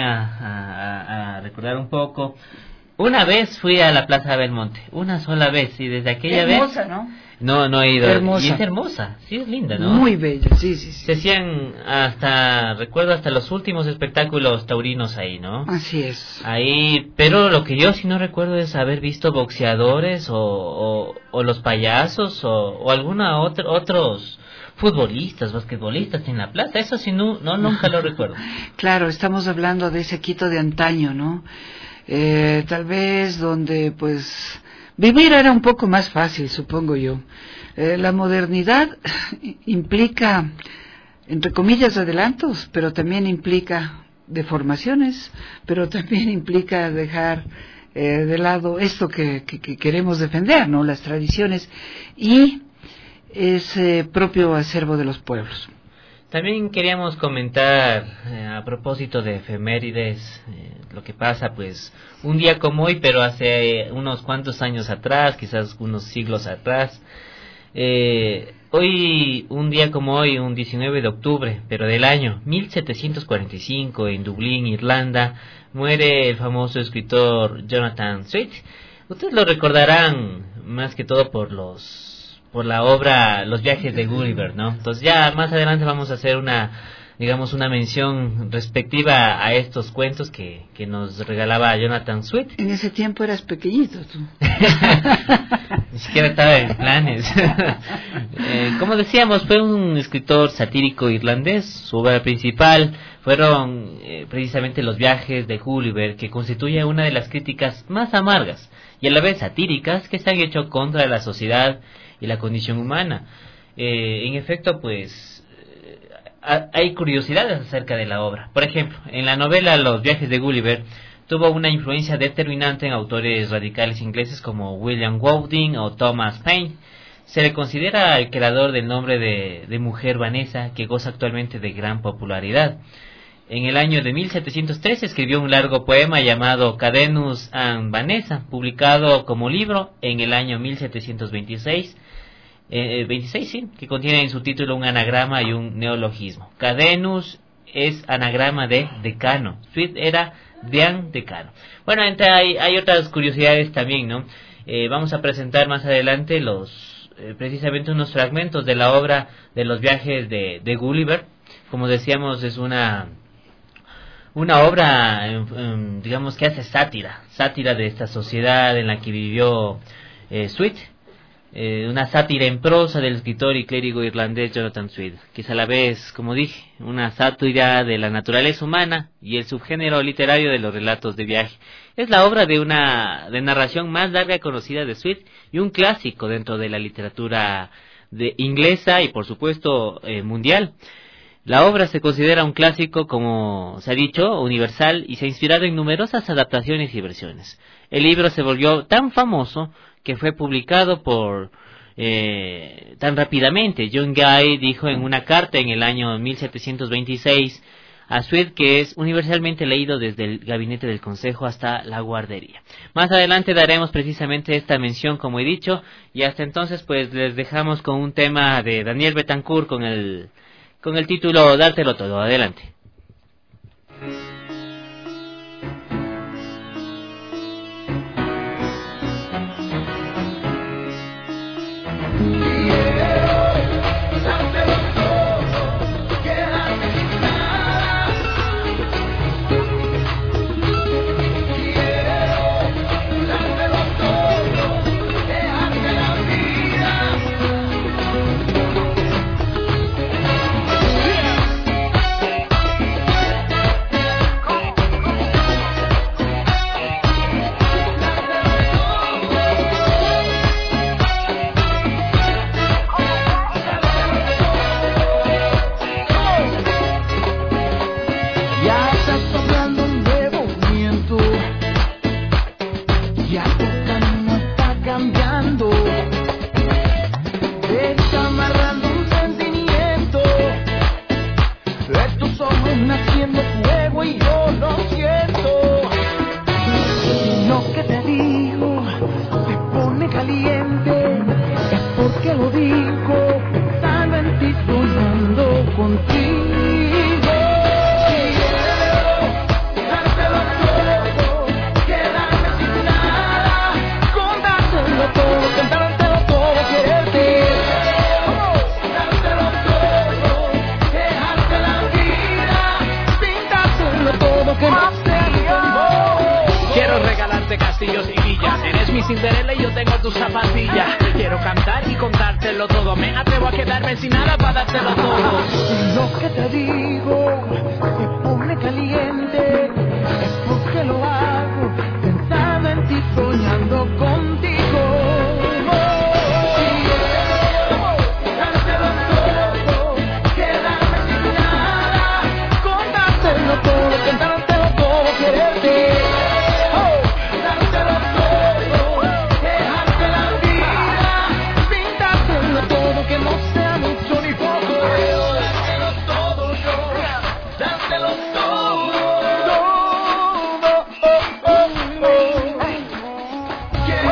a recordar un poco. Una vez fui a la Plaza Belmonte, una sola vez, y desde aquella vez... Hermosa, ¿no? No he ido. Hermosa. Y es hermosa, sí, es linda, ¿no? Muy bella, sí. Se hacían recuerdo hasta los últimos espectáculos taurinos ahí, ¿no? Así es. Ahí, pero lo que yo sí no recuerdo es haber visto boxeadores o los payasos o alguna otros futbolistas, basquetbolistas en la plaza. Eso sí, nunca lo recuerdo. Claro, estamos hablando de ese Quito de antaño, ¿no? Tal vez donde pues vivir era un poco más fácil, supongo yo. La modernidad implica, entre comillas, adelantos, pero también implica deformaciones, pero también implica dejar de lado esto que queremos defender, ¿no? Las tradiciones y ese propio acervo de los pueblos. También queríamos comentar a propósito de efemérides, lo que pasa pues un día como hoy, pero hace unos cuantos años atrás, quizás unos siglos atrás. Hoy, un día como hoy, un 19 de octubre, pero del año 1745, en Dublín, Irlanda, muere el famoso escritor Jonathan Swift. Ustedes lo recordarán más que todo por la obra Los viajes de Gulliver, ¿no? Entonces ya más adelante vamos a hacer una mención respectiva a estos cuentos que nos regalaba Jonathan Swift. En ese tiempo eras pequeñito tú. Ni siquiera estaba en planes. Como decíamos, fue un escritor satírico irlandés. Su obra principal fueron precisamente Los viajes de Gulliver, que constituye una de las críticas más amargas y a la vez satíricas que se han hecho contra la sociedad y la condición humana. En efecto, pues hay curiosidades acerca de la obra. Por ejemplo, en la novela Los viajes de Gulliver tuvo una influencia determinante en autores radicales ingleses como William Golding o Thomas Paine. Se le considera el creador del nombre de mujer Vanessa, que goza actualmente de gran popularidad. En el año de 1703 escribió un largo poema llamado Cadenus and Vanessa, publicado como libro en el año 1726, que contiene en su título un anagrama y un neologismo. Cadenus es anagrama de decano, Swift era dean decano. Bueno, hay otras curiosidades también, ¿no? Vamos a presentar más adelante precisamente unos fragmentos de la obra de Los viajes de Gulliver. Como decíamos, es una obra, digamos, que hace sátira de esta sociedad en la que vivió Swift. Una sátira en prosa del escritor y clérigo irlandés Jonathan Swift, que es a la vez, como dije, una sátira de la naturaleza humana y el subgénero literario de los relatos de viaje. Es la obra de narración más larga y conocida de Swift y un clásico dentro de la literatura inglesa y, por supuesto, mundial. La obra se considera un clásico, como se ha dicho, universal, y se ha inspirado en numerosas adaptaciones y versiones. El libro se volvió tan famoso que fue publicado tan rápidamente. John Gay dijo en una carta en el año 1726 a Swift que es universalmente leído desde el gabinete del consejo hasta la guardería. Más adelante daremos precisamente esta mención, como he dicho, y hasta entonces pues les dejamos con un tema de Daniel Betancourt con el título Dártelo todo. Adelante. te lo digo, pensando en ti, soñando contigo. Quiero regalarte castillos y villas. Eres mi Cinderella y yo tengo tus zapatillas. Quiero cantar y contártelo todo. Me atrevo a quedarme sin nada para dártelo todo. Y lo que te digo me pone caliente. Es porque lo hago pensando en ti, soñando contigo. Quiero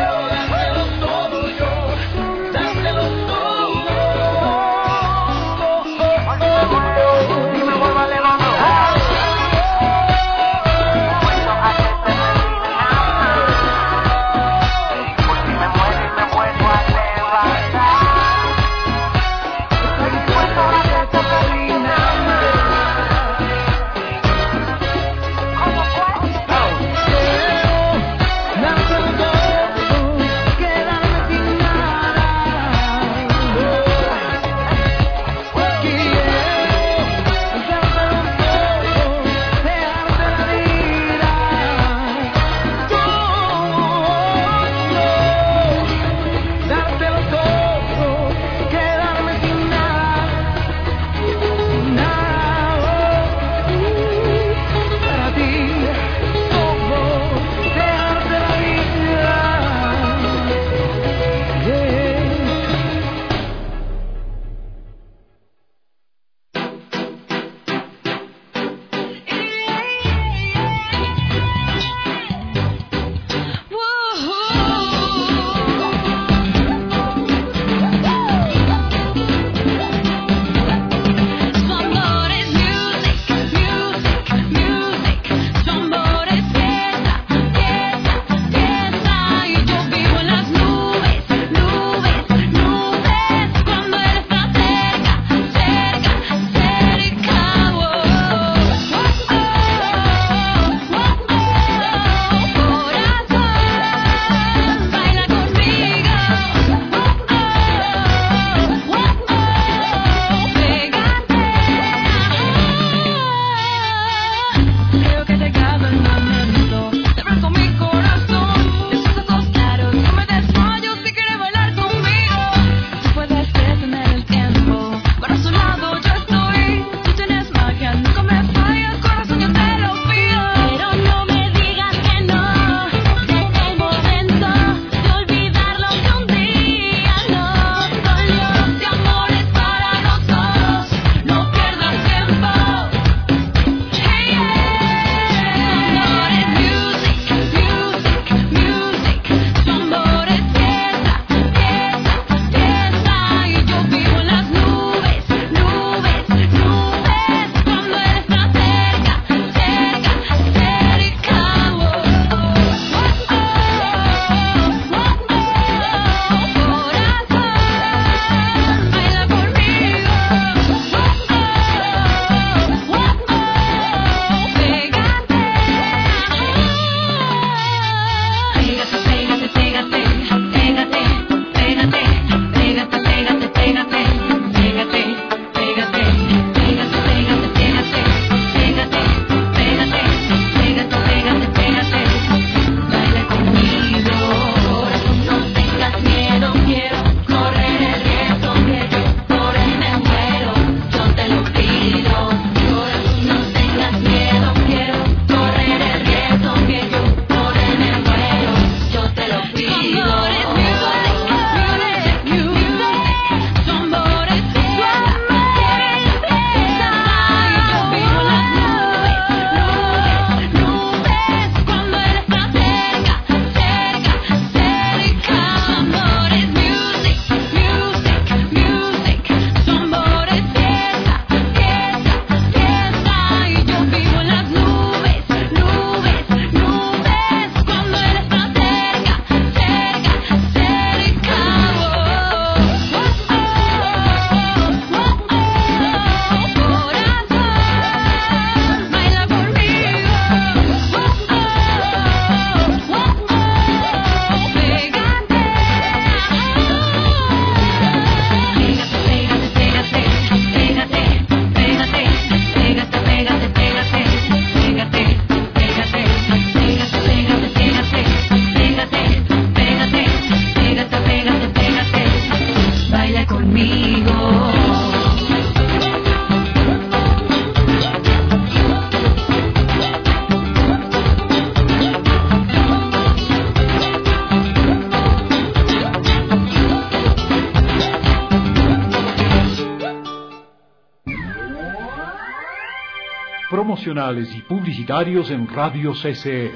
promocionales y publicitarios en Radio CCE.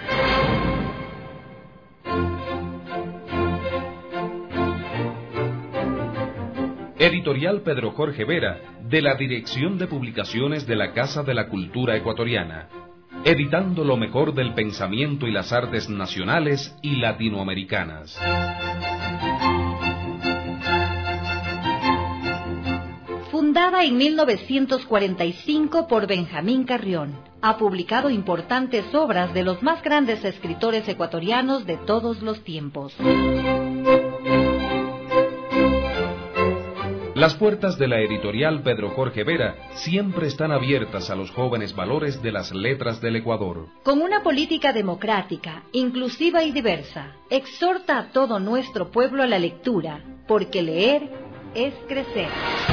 Editorial Pedro Jorge Vera, de la Dirección de Publicaciones de la Casa de la Cultura Ecuatoriana, editando lo mejor del pensamiento y las artes nacionales y latinoamericanas. Fundada en 1945 por Benjamín Carrión, ha publicado importantes obras de los más grandes escritores ecuatorianos de todos los tiempos. Las puertas de la editorial Pedro Jorge Vera siempre están abiertas a los jóvenes valores de las letras del Ecuador. Con una política democrática, inclusiva y diversa, exhorta a todo nuestro pueblo a la lectura, porque leer es crecer.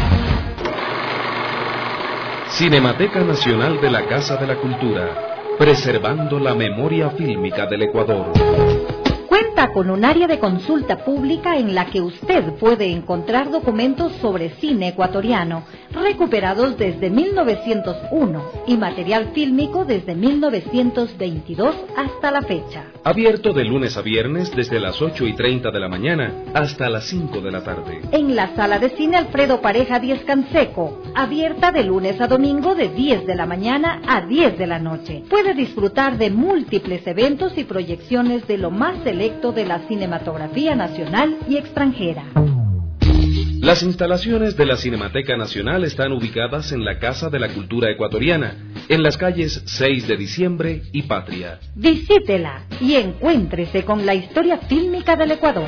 Cinemateca Nacional de la Casa de la Cultura, preservando la memoria fílmica del Ecuador. Cuenta con un área de consulta pública en la que usted puede encontrar documentos sobre cine ecuatoriano recuperados desde 1901 y material fílmico desde 1922 hasta la fecha. Abierto de lunes a viernes desde las 8:30 de la mañana hasta las 5 de la tarde. En la sala de cine Alfredo Pareja 10 Canseco, abierta de lunes a domingo de 10 de la mañana a 10 de la noche. Puede disfrutar de múltiples eventos y proyecciones de lo más selecto de la cinematografía nacional y extranjera. Las instalaciones de la Cinemateca Nacional están ubicadas en la Casa de la Cultura Ecuatoriana, en las calles 6 de Diciembre y Patria. Visítela y encuéntrese con la historia fílmica del Ecuador.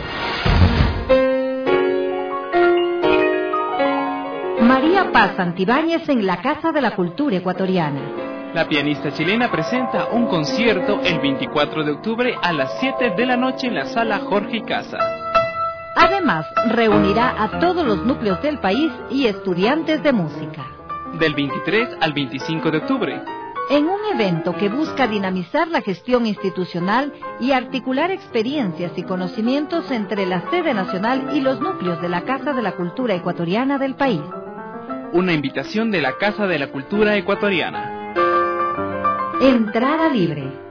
María Paz Santibáñez en la Casa de la Cultura Ecuatoriana. La pianista chilena presenta un concierto el 24 de octubre a las 7 de la noche en la Sala Jorge Casa. Además, reunirá a todos los núcleos del país y estudiantes de música. Del 23 al 25 de octubre. En un evento que busca dinamizar la gestión institucional y articular experiencias y conocimientos entre la sede nacional y los núcleos de la Casa de la Cultura Ecuatoriana del país. Una invitación de la Casa de la Cultura Ecuatoriana. Entrada libre.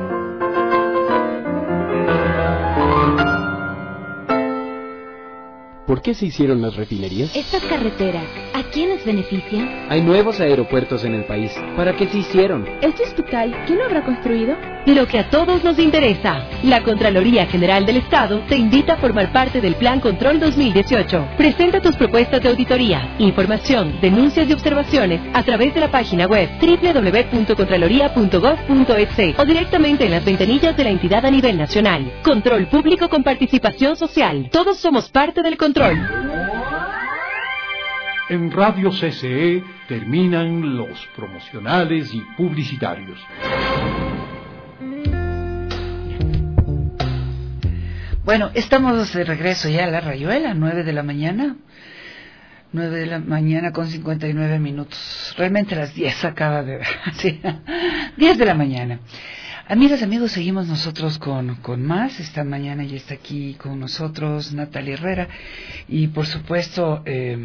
¿Por qué se hicieron las refinerías? Estas carreteras, ¿a quiénes benefician? Hay nuevos aeropuertos en el país. ¿Para qué se hicieron? ¿Este hospital quién lo habrá construido? Lo que a todos nos interesa. La Contraloría General del Estado te invita a formar parte del Plan Control 2018. Presenta tus propuestas de auditoría, información, denuncias y observaciones a través de la página web www.contraloría.gov.es o directamente en las ventanillas de la entidad a nivel nacional. Control público con participación social. Todos somos parte del control. En Radio CCE terminan los promocionales y publicitarios. Bueno, estamos de regreso ya a la Rayuela, 9 de la mañana. 9 de la mañana con 59 minutos. Realmente a las 10 acaba de... sí, 10 de la mañana. Amigas, amigos, seguimos nosotros con más. Esta mañana ya está aquí con nosotros Natalia Herrera. Y por supuesto,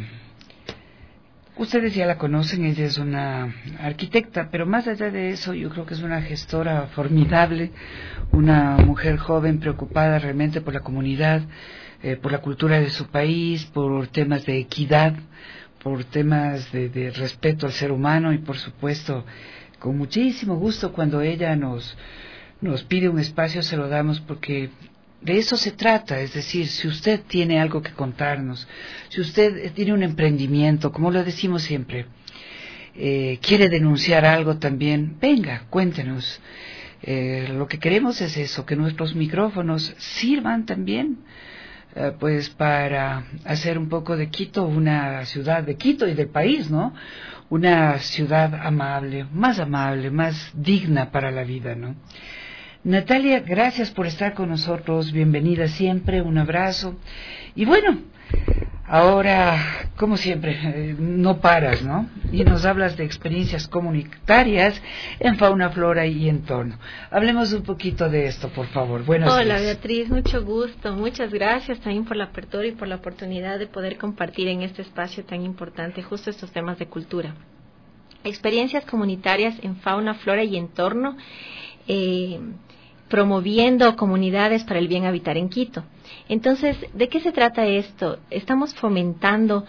ustedes ya la conocen, ella es una arquitecta, pero más allá de eso, yo creo que es una gestora formidable, una mujer joven preocupada realmente por la comunidad, por la cultura de su país, por temas de equidad, por temas de respeto al ser humano y por supuesto con muchísimo gusto cuando ella nos pide un espacio se lo damos porque de eso se trata, es decir, si usted tiene algo que contarnos, si usted tiene un emprendimiento, como lo decimos siempre, quiere denunciar algo también, venga, cuéntenos. Lo que queremos es eso, que nuestros micrófonos sirvan también pues para hacer un poco de Quito una ciudad, de Quito y del país, ¿no? Una ciudad amable, más digna para la vida, ¿no? Natalia, gracias por estar con nosotros, bienvenida siempre, un abrazo. Y bueno, ahora, como siempre, no paras, ¿no? Y nos hablas de experiencias comunitarias en fauna, flora y entorno. Hablemos un poquito de esto, por favor. Buenos días. Hola, Beatriz, mucho gusto. Muchas gracias también por la apertura y por la oportunidad de poder compartir en este espacio tan importante justo estos temas de cultura. experiencias comunitarias en fauna, flora y entorno, promoviendo comunidades para el bien habitar en Quito. Entonces, ¿de qué se trata esto? Estamos fomentando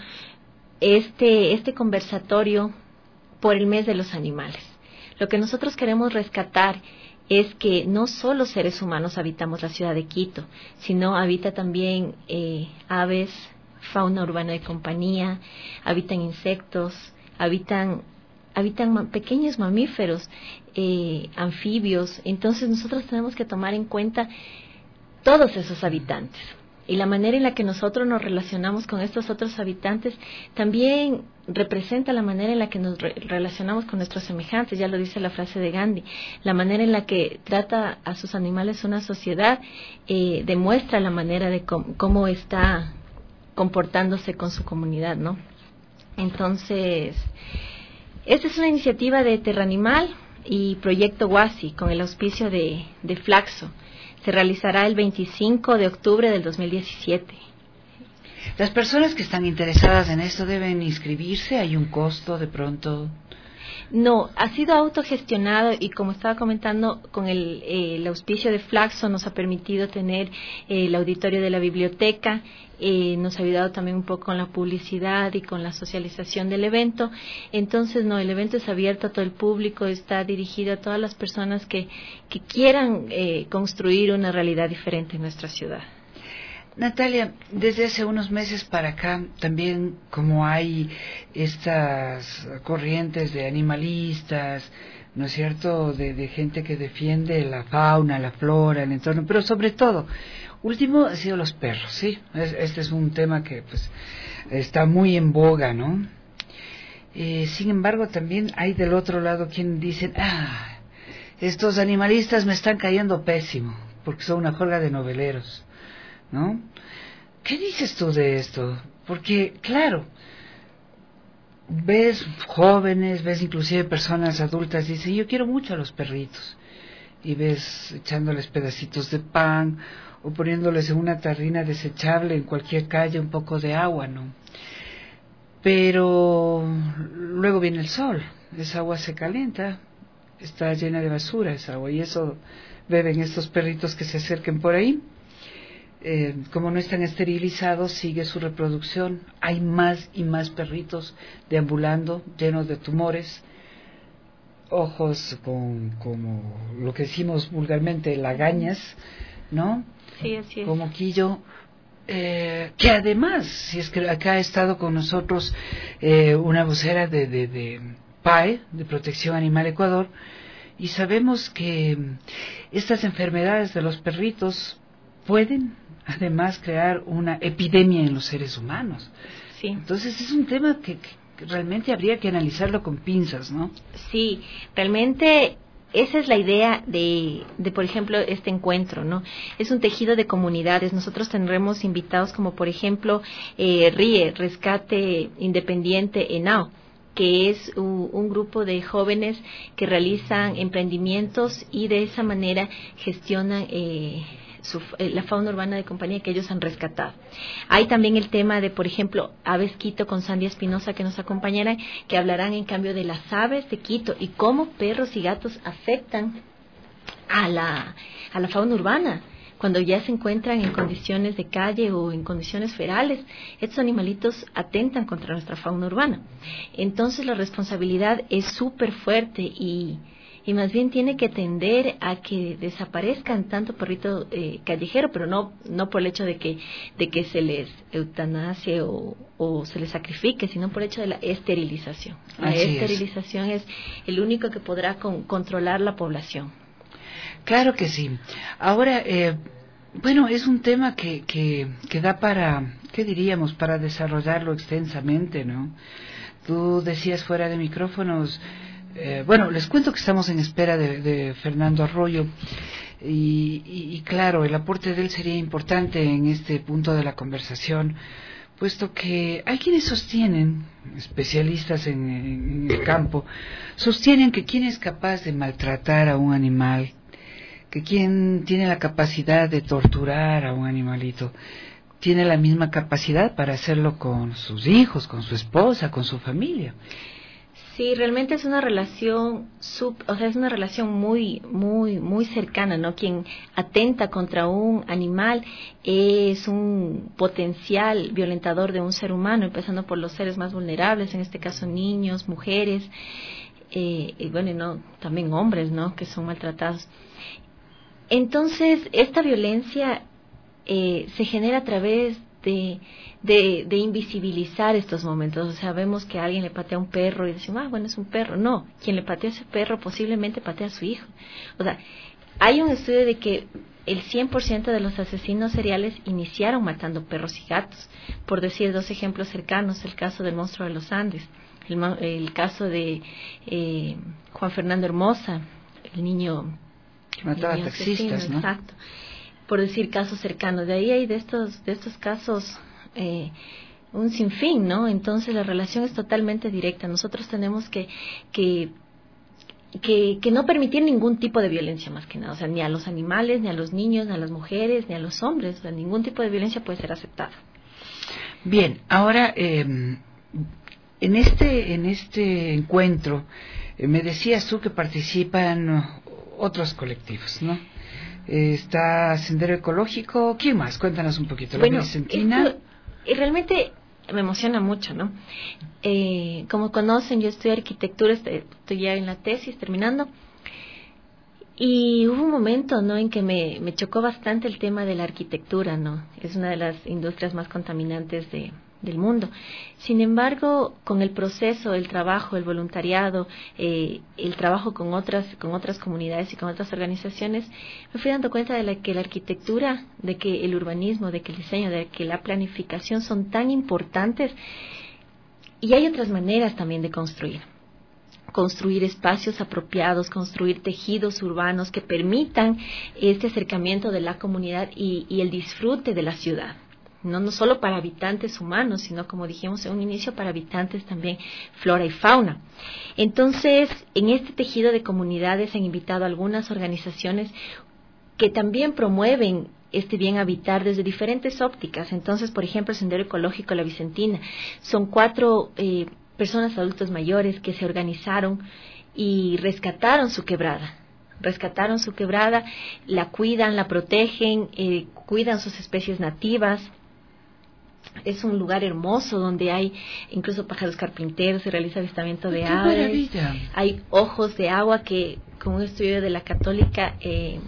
este conversatorio por el mes de los animales. Lo que nosotros queremos rescatar es que no solo seres humanos habitamos la ciudad de Quito, sino habita también aves, fauna urbana de compañía, habitan insectos, habitan pequeños mamíferos, anfibios. Entonces nosotros tenemos que tomar en cuenta todos esos habitantes. Y la manera en la que nosotros nos relacionamos con estos otros habitantes también representa la manera en la que nos relacionamos con nuestros semejantes, ya lo dice la frase de Gandhi. La manera en la que trata a sus animales una sociedad demuestra la manera de cómo está comportándose con su comunidad, ¿no? Entonces, esta es una iniciativa de Terranimal y Proyecto Huasi con el auspicio de Flaxo. Se realizará el 25 de octubre del 2017. Las personas que están interesadas en esto deben inscribirse, ¿hay un costo de pronto? No, ha sido autogestionado y como estaba comentando, con el auspicio de Flaxo nos ha permitido tener el auditorio de la biblioteca, nos ha ayudado también un poco con la publicidad y con la socialización del evento. Entonces, no, el evento es abierto a todo el público, está dirigido a todas las personas que quieran construir una realidad diferente en nuestra ciudad. Natalia, desde hace unos meses para acá, también como hay estas corrientes de animalistas, ¿no es cierto?, de gente que defiende la fauna, la flora, el entorno, pero sobre todo, último ha sido los perros, ¿sí? Este es un tema que pues está muy en boga, ¿no? Sin embargo, también hay del otro lado quienes dicen, estos animalistas me están cayendo pésimo, porque son una jorga de noveleros, ¿no? ¿Qué dices tú de esto? Porque, claro, ves jóvenes, ves inclusive personas adultas, dicen, yo quiero mucho a los perritos, y ves echándoles pedacitos de pan, o poniéndoles en una tarrina desechable en cualquier calle un poco de agua, ¿no? Pero luego viene el sol, esa agua se calienta, está llena de basura esa agua, y eso beben estos perritos que se acerquen por ahí. Como no están esterilizados, sigue su reproducción. Hay más y más perritos deambulando, llenos de tumores, ojos como lo que decimos vulgarmente, lagañas, ¿no? Sí, así es. Como quillo. Que además, si es que acá ha estado con nosotros una vocera de PAE, de Protección Animal Ecuador, y sabemos que estas enfermedades de los perritos pueden además crear una epidemia en los seres humanos. Sí. Entonces es un tema que realmente habría que analizarlo con pinzas, ¿no? Sí, realmente esa es la idea de por ejemplo, este encuentro, ¿no? Es un tejido de comunidades. Nosotros tendremos invitados como, por ejemplo, RIE, Rescate Independiente ENAO, que es un grupo de jóvenes que realizan emprendimientos y de esa manera gestionan la fauna urbana de compañía que ellos han rescatado. Hay también el tema de, por ejemplo, Aves Quito con Sandy Espinosa, que nos acompañarán, que hablarán en cambio de las aves de Quito y cómo perros y gatos afectan a la fauna urbana cuando ya se encuentran en condiciones de calle o en condiciones ferales. Estos animalitos atentan contra nuestra fauna urbana. Entonces la responsabilidad es súper fuerte y más bien tiene que tender a que desaparezcan tanto perrito callejero, pero no por el hecho de que se les eutanasie o se les sacrifique, sino por el hecho de la esterilización. La esterilización es el único que podrá controlar la población. Claro que sí. Ahora, bueno, es un tema que da para, ¿qué diríamos?, para desarrollarlo extensamente, ¿no? Tú decías fuera de micrófonos. Bueno, les cuento que estamos en espera de Fernando Arroyo y claro, el aporte de él sería importante en este punto de la conversación, puesto que hay quienes sostienen, especialistas en el campo, sostienen que quien es capaz de maltratar a un animal, que quien tiene la capacidad de torturar a un animalito, tiene la misma capacidad para hacerlo con sus hijos, con su esposa, con su familia. Sí, realmente es una relación, es una relación muy cercana, ¿no? Quien atenta contra un animal es un potencial violentador de un ser humano, empezando por los seres más vulnerables, en este caso niños, mujeres, y bueno, no, también hombres, ¿no? Que son maltratados. Entonces, esta violencia se genera a través de invisibilizar estos momentos. O sea, vemos que alguien le patea a un perro y decimos, bueno, es un perro. No, quien le patea a ese perro posiblemente patea a su hijo. O sea, hay un estudio de que el 100% de los asesinos seriales iniciaron matando perros y gatos. Por decir dos ejemplos cercanos, el caso del monstruo de los Andes, el caso de Juan Fernando Hermosa, el niño que mataba taxistas, ¿no? Exacto. Por decir casos cercanos. De ahí hay de estos casos un sinfín, ¿no? Entonces la relación es totalmente directa. Nosotros tenemos que no permitir ningún tipo de violencia, más que nada. O sea, ni a los animales, ni a los niños, ni a las mujeres, ni a los hombres. O sea, ningún tipo de violencia puede ser aceptada. Bien, ahora en este encuentro me decías tú que participan otros colectivos, ¿no? Está Sendero Ecológico. ¿Quién más? Cuéntanos un poquito. Bueno, Vicentina. Realmente me emociona mucho, ¿no? Como conocen, yo estudio arquitectura, estoy ya en la tesis terminando. Y hubo un momento, ¿no?, en que me chocó bastante el tema de la arquitectura, ¿no? Es una de las industrias más contaminantes del mundo. Sin embargo, con el proceso, el trabajo, el voluntariado, el trabajo con otras comunidades y con otras organizaciones, me fui dando cuenta de que la arquitectura, de que el urbanismo, de que el diseño, de que la planificación son tan importantes, y hay otras maneras también de construir espacios apropiados, construir tejidos urbanos que permitan este acercamiento de la comunidad y el disfrute de la ciudad. No solo para habitantes humanos, sino, como dijimos en un inicio, para habitantes también flora y fauna. Entonces, en este tejido de comunidades han invitado a algunas organizaciones que también promueven este bien habitar desde diferentes ópticas. Entonces, por ejemplo, el Sendero Ecológico La Vicentina son 4 personas adultos mayores que se organizaron y rescataron su quebrada, la cuidan, la protegen, cuidan sus especies nativas. Es un lugar hermoso donde hay incluso pájaros carpinteros, se realiza avistamiento de aves. Maravilla. Hay ojos de agua que, con un estudio de la Católica,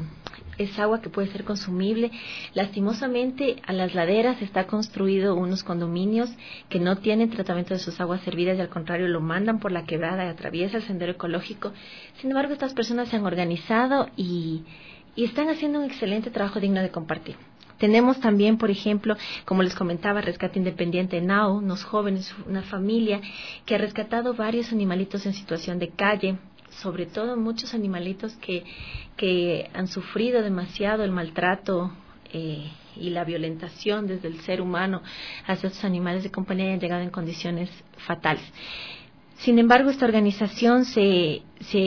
es agua que puede ser consumible. Lastimosamente, a las laderas está construido unos condominios que no tienen tratamiento de sus aguas servidas y al contrario lo mandan por la quebrada y atraviesa el Sendero Ecológico. Sin embargo, estas personas se han organizado y están haciendo un excelente trabajo digno de compartir. Tenemos también, por ejemplo, como les comentaba, Rescate Independiente Now, unos jóvenes, una familia que ha rescatado varios animalitos en situación de calle, sobre todo muchos animalitos que han sufrido demasiado el maltrato y la violentación desde el ser humano hacia estos animales de compañía y han llegado en condiciones fatales. Sin embargo, esta organización se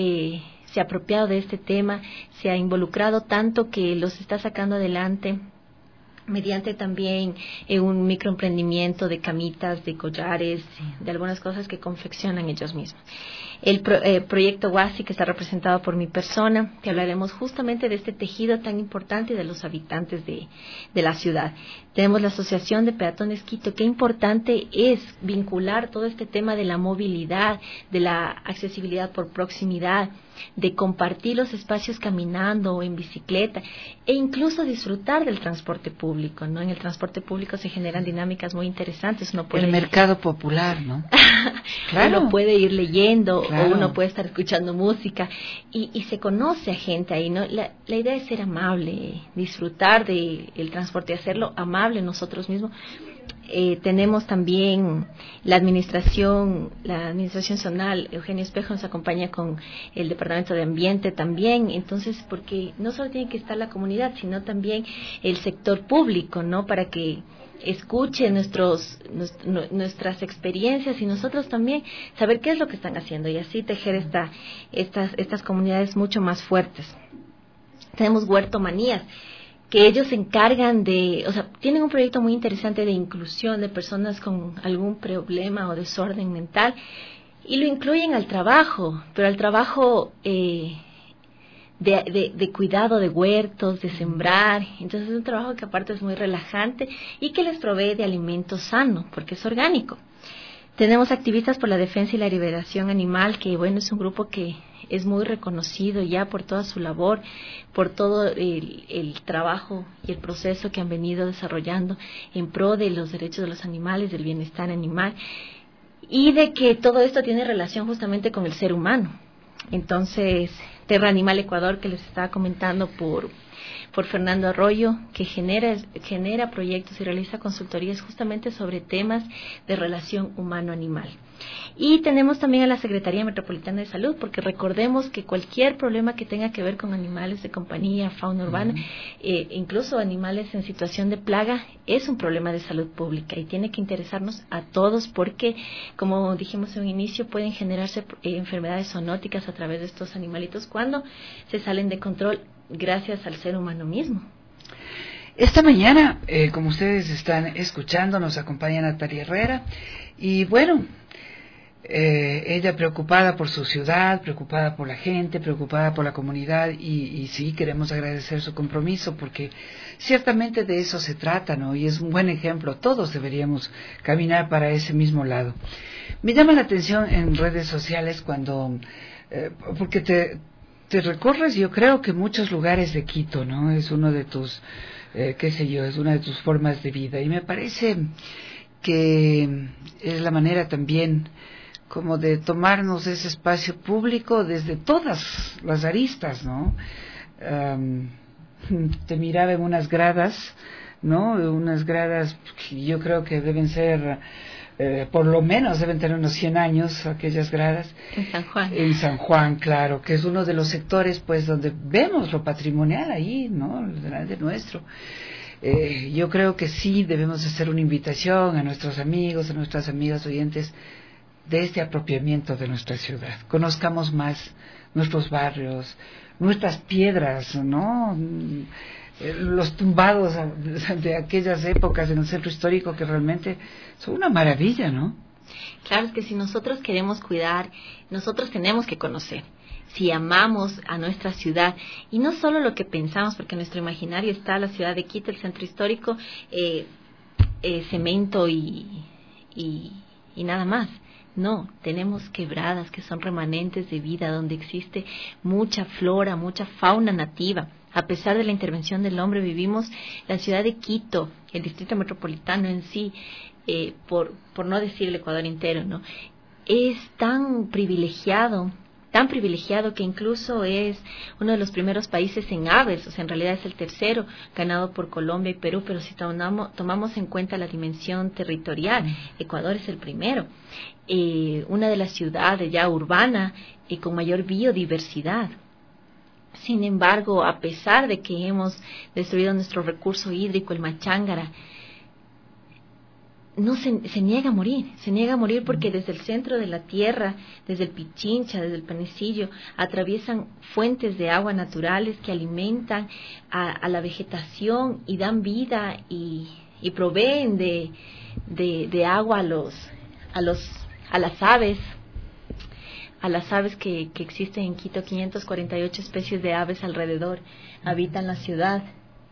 ha apropiado de este tema, se ha involucrado tanto que los está sacando adelante mediante también un microemprendimiento de camitas, de collares, de algunas cosas que confeccionan ellos mismos. El proyecto WASI, que está representado por mi persona, que hablaremos justamente de este tejido tan importante de los habitantes de la ciudad. Tenemos la Asociación de Peatones Quito. Qué importante es vincular todo este tema de la movilidad, de la accesibilidad por proximidad, de compartir los espacios caminando o en bicicleta e incluso disfrutar del transporte público, ¿no? En el transporte público se generan dinámicas muy interesantes. Uno puede el mercado popular, ¿no? Claro. Uno puede ir leyendo, claro, o uno puede estar escuchando música y se conoce a gente ahí, ¿no? La idea es ser amable, disfrutar del transporte y hacerlo amable nosotros mismos. Tenemos también la administración zonal. Eugenio Espejo nos acompaña con el Departamento de Ambiente también. Entonces, porque no solo tiene que estar la comunidad, sino también el sector público, ¿no? Para que escuche nuestras experiencias y nosotros también saber qué es lo que están haciendo y así tejer estas comunidades mucho más fuertes. Tenemos Huertomanías, que ellos se encargan tienen un proyecto muy interesante de inclusión de personas con algún problema o desorden mental y lo incluyen al trabajo, pero al trabajo de cuidado de huertos, de sembrar. Entonces es un trabajo que aparte es muy relajante y que les provee de alimento sano, porque es orgánico. Tenemos activistas por la defensa y la liberación animal, que bueno, es un grupo que es muy reconocido ya por toda su labor, por todo el trabajo y el proceso que han venido desarrollando en pro de los derechos de los animales, del bienestar animal, y de que todo esto tiene relación justamente con el ser humano. Entonces, Terra Animal Ecuador, que les estaba comentando por Fernando Arroyo, que genera proyectos y realiza consultorías justamente sobre temas de relación humano-animal. Y tenemos también a la Secretaría Metropolitana de Salud, porque recordemos que cualquier problema que tenga que ver con animales de compañía, fauna urbana, incluso animales en situación de plaga, es un problema de salud pública y tiene que interesarnos a todos, porque, como dijimos en un inicio, pueden generarse enfermedades zoonóticas a través de estos animalitos cuando se salen de control gracias al ser humano mismo. Esta mañana, como ustedes están escuchando, nos acompaña Natalia Herrera y bueno, ella preocupada por su ciudad, preocupada por la gente, preocupada por la comunidad y sí, queremos agradecer su compromiso porque ciertamente de eso se trata, ¿no? Y es un buen ejemplo, todos deberíamos caminar para ese mismo lado. Me llama la atención en redes sociales cuando, porque te recorres, yo creo que muchos lugares de Quito, ¿no? Es uno de tus, es una de tus formas de vida y me parece que es la manera también como de tomarnos ese espacio público desde todas las aristas, ¿no? Te miraba en unas gradas, ¿no? Unas gradas que yo creo que deben ser, por lo menos deben tener unos 100 años, aquellas gradas. En San Juan. En San Juan, claro, que es uno de los sectores, pues, donde vemos lo patrimonial ahí, ¿no? Delante nuestro. Yo creo que sí debemos hacer una invitación a nuestros amigos, a nuestras amigas oyentes, de este apropiamiento de nuestra ciudad. Conozcamos más nuestros barrios, nuestras piedras, ¿no? Los tumbados de aquellas épocas en el centro histórico que realmente son una maravilla, ¿no? Claro, es que si nosotros queremos cuidar, nosotros tenemos que conocer. Si amamos a nuestra ciudad, y no solo lo que pensamos, porque en nuestro imaginario está la ciudad de Quito, el centro histórico, cemento y nada más. No, tenemos quebradas que son remanentes de vida, donde existe mucha flora, mucha fauna nativa. A pesar de la intervención del hombre, vivimos la ciudad de Quito, el distrito metropolitano en sí, por no decir el Ecuador entero, ¿no? Es tan privilegiado que incluso es uno de los primeros países en aves, o sea, en realidad es el tercero, ganado por Colombia y Perú, pero si tomamos en cuenta la dimensión territorial, Ecuador es el primero. Una de las ciudades ya urbana con mayor biodiversidad. Sin embargo, a pesar de que hemos destruido nuestro recurso hídrico, el Machángara, no se niega a morir porque desde el centro de la tierra, desde el Pichincha, desde el Panecillo, atraviesan fuentes de agua naturales que alimentan a la vegetación y dan vida y proveen de agua a las aves que existen en Quito. 548 especies de aves alrededor habitan la ciudad.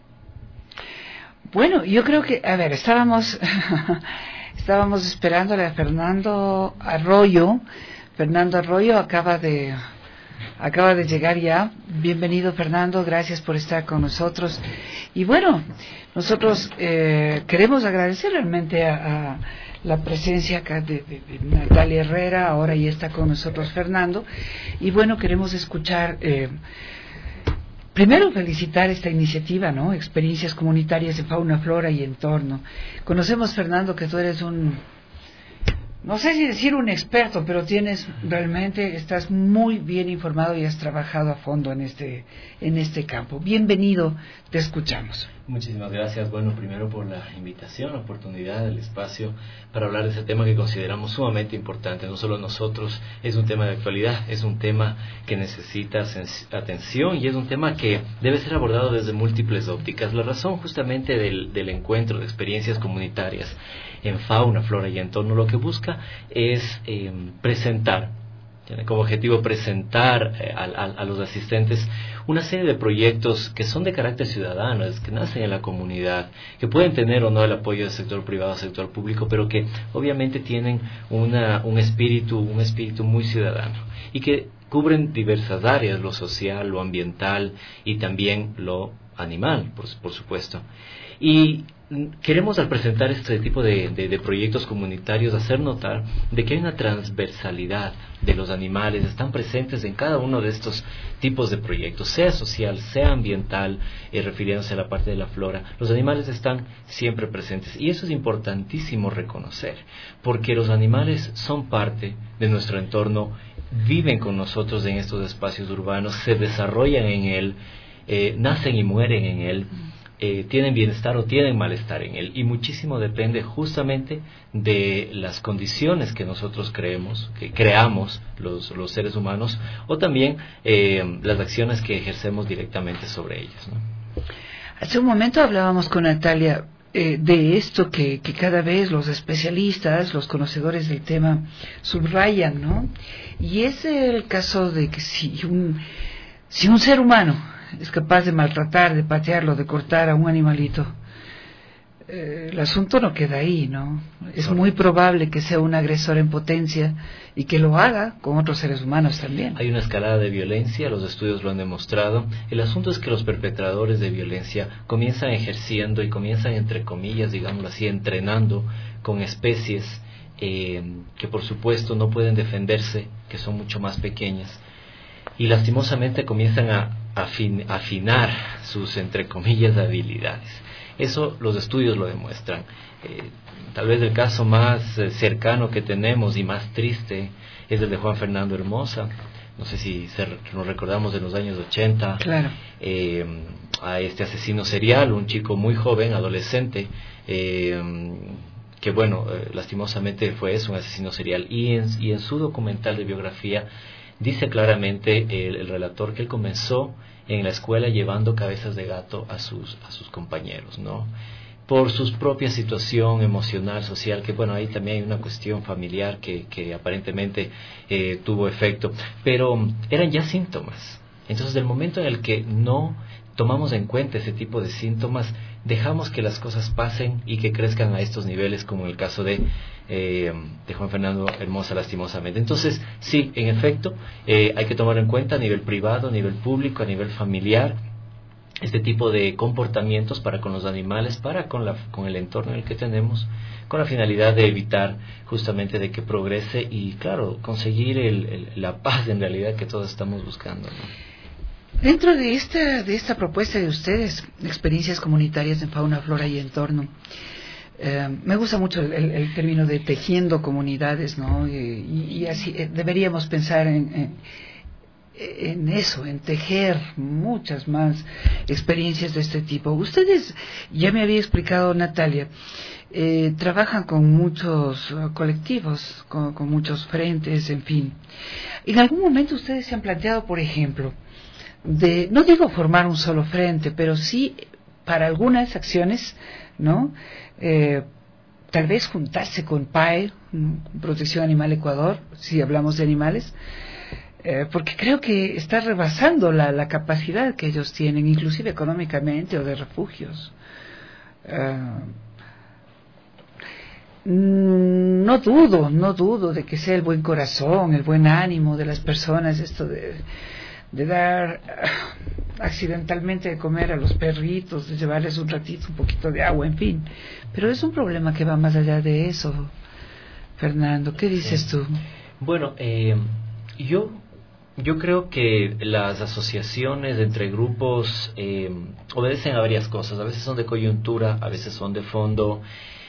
Bueno, yo creo que, a ver, estábamos esperándole a Fernando Arroyo. Fernando Arroyo acaba de llegar ya. Bienvenido, Fernando, gracias por estar con nosotros. Y bueno, nosotros queremos agradecer realmente a la presencia acá de Natalia Herrera. Ahora ya está con nosotros Fernando. Y bueno, queremos escuchar... Primero felicitar esta iniciativa, ¿no? Experiencias comunitarias de fauna, flora y entorno. Conocemos, Fernando, que tú eres no sé si decir un experto, pero estás muy bien informado y has trabajado a fondo en este campo. Bienvenido, te escuchamos. Muchísimas gracias, bueno, primero por la invitación, la oportunidad, el espacio para hablar de ese tema que consideramos sumamente importante, no solo nosotros, es un tema de actualidad, es un tema que necesita atención y es un tema que debe ser abordado desde múltiples ópticas. La razón justamente del encuentro de experiencias comunitarias en fauna, flora y entorno, lo que busca es presentar, tiene como objetivo presentar a los asistentes una serie de proyectos que son de carácter ciudadano, que nacen en la comunidad, que pueden tener o no el apoyo del sector privado, sector público, pero que obviamente tienen un espíritu muy ciudadano y que cubren diversas áreas, lo social, lo ambiental y también lo animal, por supuesto. Y queremos, al presentar este tipo de proyectos comunitarios, hacer notar de que hay una transversalidad de los animales, están presentes en cada uno de estos tipos de proyectos, sea social, sea ambiental, refiriéndose a la parte de la flora. Los animales están siempre presentes y eso es importantísimo reconocer, porque los animales son parte de nuestro entorno, viven con nosotros en estos espacios urbanos, se desarrollan en él, nacen y mueren en él, tienen bienestar o tienen malestar en él, y muchísimo depende justamente de las condiciones que nosotros creamos los seres humanos, o también las acciones que ejercemos directamente sobre ellos, ¿no? Hace un momento hablábamos con Natalia de esto que cada vez los especialistas, los conocedores del tema subrayan, ¿no? Y es el caso de que si un ser humano es capaz de maltratar, de patearlo, de cortar a un animalito, el asunto no queda ahí, ¿no? Es muy probable que sea un agresor en potencia y que lo haga con otros seres humanos también. Hay una escalada de violencia, los estudios lo han demostrado. El asunto es que los perpetradores de violencia comienzan ejerciendo y comienzan, entre comillas, digámoslo así, entrenando con especies que por supuesto no pueden defenderse, que son mucho más pequeñas, y lastimosamente comienzan a afinar sus, entre comillas, habilidades. Eso los estudios lo demuestran. Tal vez el caso más cercano que tenemos y más triste es el de Juan Fernando Hermosa. No sé si nos recordamos de los años 80. Claro. A este asesino serial, un chico muy joven, adolescente, que bueno, lastimosamente fue eso, un asesino serial. Y en su documental de biografía dice claramente el relator que él comenzó en la escuela llevando cabezas de gato a sus compañeros, ¿no? Por su propia situación emocional, social, que bueno, ahí también hay una cuestión familiar que aparentemente tuvo efecto, pero eran ya síntomas. Entonces, del momento en el que no tomamos en cuenta ese tipo de síntomas, dejamos que las cosas pasen y que crezcan a estos niveles, como en el caso de Juan Fernando Hermosa, lastimosamente. Entonces, sí, en efecto, hay que tomar en cuenta a nivel privado, a nivel público, a nivel familiar, este tipo de comportamientos para con los animales, para con el entorno en el que tenemos, con la finalidad de evitar justamente de que progrese y, claro, conseguir la paz en realidad que todos estamos buscando, ¿no? Dentro de esta propuesta de ustedes, experiencias comunitarias en fauna, flora y entorno, me gusta mucho el término de tejiendo comunidades, ¿no? Y así deberíamos pensar en eso, en tejer muchas más experiencias de este tipo. Ustedes, ya me había explicado Natalia, trabajan con muchos colectivos, con muchos frentes, en fin. En algún momento ustedes se han planteado, por ejemplo, no digo formar un solo frente, pero sí para algunas acciones, ¿no? Tal vez juntarse con PAE, Protección Animal Ecuador, si hablamos de animales, porque creo que está rebasando la capacidad que ellos tienen, inclusive económicamente, o de refugios. No dudo de que sea el buen corazón, el buen ánimo de las personas, esto de dar accidentalmente de comer a los perritos, de llevarles un ratito un poquito de agua, en fin, pero es un problema que va más allá de eso. Fernando, ¿qué dices tú? Bueno, yo creo que las asociaciones entre grupos obedecen a varias cosas. A veces son de coyuntura, a veces son de fondo.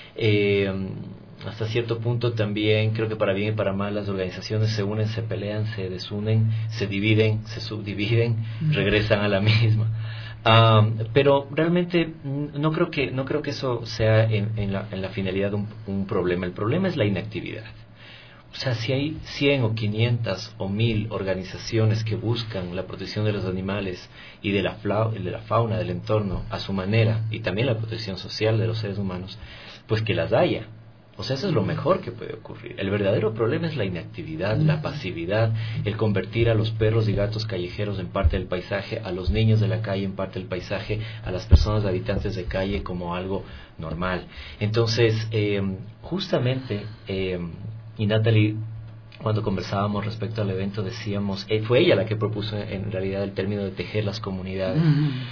Hasta cierto punto también creo que para bien y para mal las organizaciones se unen, se pelean, se desunen, se dividen, se subdividen, regresan a la misma. Pero realmente no creo que eso sea en la finalidad un problema. El problema es la inactividad. O sea, si hay 100 o 500 o 1000 organizaciones que buscan la protección de los animales y de la fauna, del entorno, a su manera, y también la protección social de los seres humanos, pues que las haya. O sea, eso es lo mejor que puede ocurrir. El verdadero problema es la inactividad, la pasividad, el convertir a los perros y gatos callejeros en parte del paisaje, a los niños de la calle en parte del paisaje, a las personas habitantes de calle como algo normal. Entonces, justamente, y Natalie, cuando conversábamos respecto al evento, decíamos, fue ella la que propuso en realidad el término de tejer las comunidades.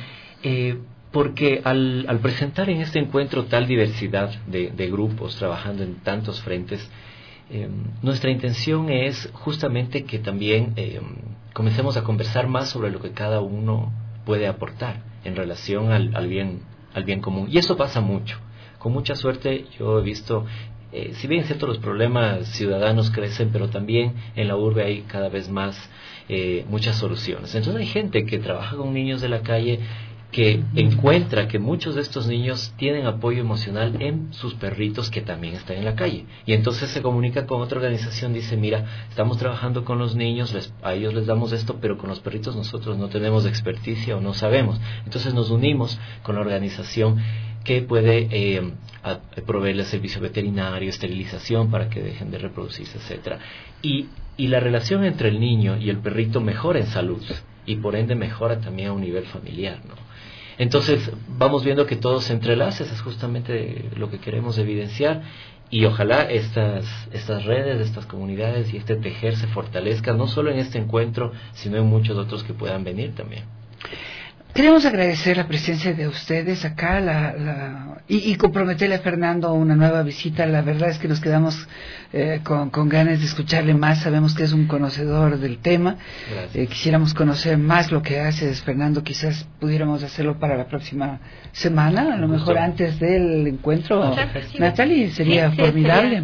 Porque al presentar en este encuentro tal diversidad de grupos trabajando en tantos frentes, nuestra intención es justamente que también comencemos a conversar más sobre lo que cada uno puede aportar en relación al bien común. Y eso pasa mucho. Con mucha suerte yo he visto, si bien es cierto los problemas ciudadanos crecen, pero también en la urbe hay cada vez más muchas soluciones. Entonces hay gente que trabaja con niños de la calle, que encuentra que muchos de estos niños tienen apoyo emocional en sus perritos que también están en la calle, y entonces se comunica con otra organización, dice, mira, estamos trabajando con los niños, a ellos les damos esto, pero con los perritos nosotros no tenemos experticia o no sabemos, entonces nos unimos con la organización que puede proveerles servicio veterinario, esterilización para que dejen de reproducirse, etcétera, y la relación entre el niño y el perrito mejora en salud y por ende mejora también a un nivel familiar, ¿no? Entonces vamos viendo que todo se entrelaza, eso es justamente lo que queremos evidenciar, y ojalá estas redes, estas comunidades y este tejer se fortalezca no solo en este encuentro, sino en muchos otros que puedan venir también. Queremos agradecer la presencia de ustedes acá y comprometerle a Fernando una nueva visita. La verdad es que nos quedamos con ganas de escucharle más. Sabemos que es un conocedor del tema. Quisiéramos conocer más lo que hace Fernando. Quizás pudiéramos hacerlo para la próxima semana, a lo mejor antes del encuentro. Natalie, sería formidable.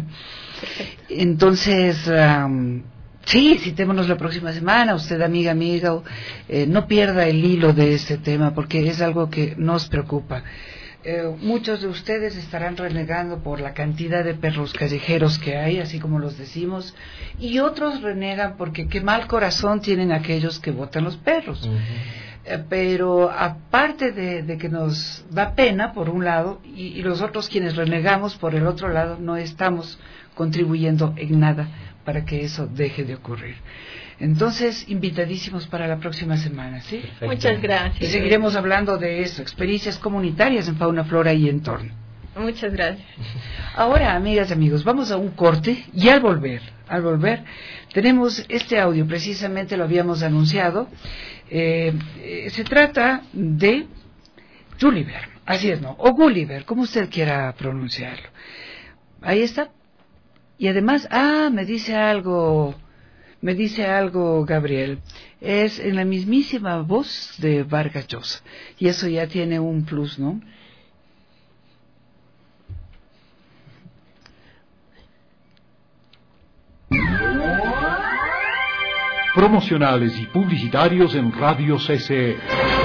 Entonces... sí, citémonos la próxima semana. Usted, amiga, no pierda el hilo de este tema, porque es algo que nos preocupa. Muchos de ustedes estarán renegando por la cantidad de perros callejeros que hay, así como los decimos, y otros renegan porque qué mal corazón tienen aquellos que botan los perros. Pero aparte de que nos da pena por un lado, y los otros quienes renegamos por el otro lado, no estamos contribuyendo en nada para que eso deje de ocurrir. Entonces, invitadísimos para la próxima semana, ¿sí? Perfecto. Muchas gracias. Y seguiremos hablando de eso, experiencias comunitarias en fauna, flora y entorno. Muchas gracias. Ahora, amigas y amigos, vamos a un corte, y al volver tenemos este audio, precisamente lo habíamos anunciado. Se trata de Gulliver, así es, ¿no? O Gulliver, como usted quiera pronunciarlo. Ahí está. Y además, me dice algo Gabriel, es en la mismísima voz de Vargas Llosa, y eso ya tiene un plus, ¿no? Promocionales y publicitarios en Radio CCE.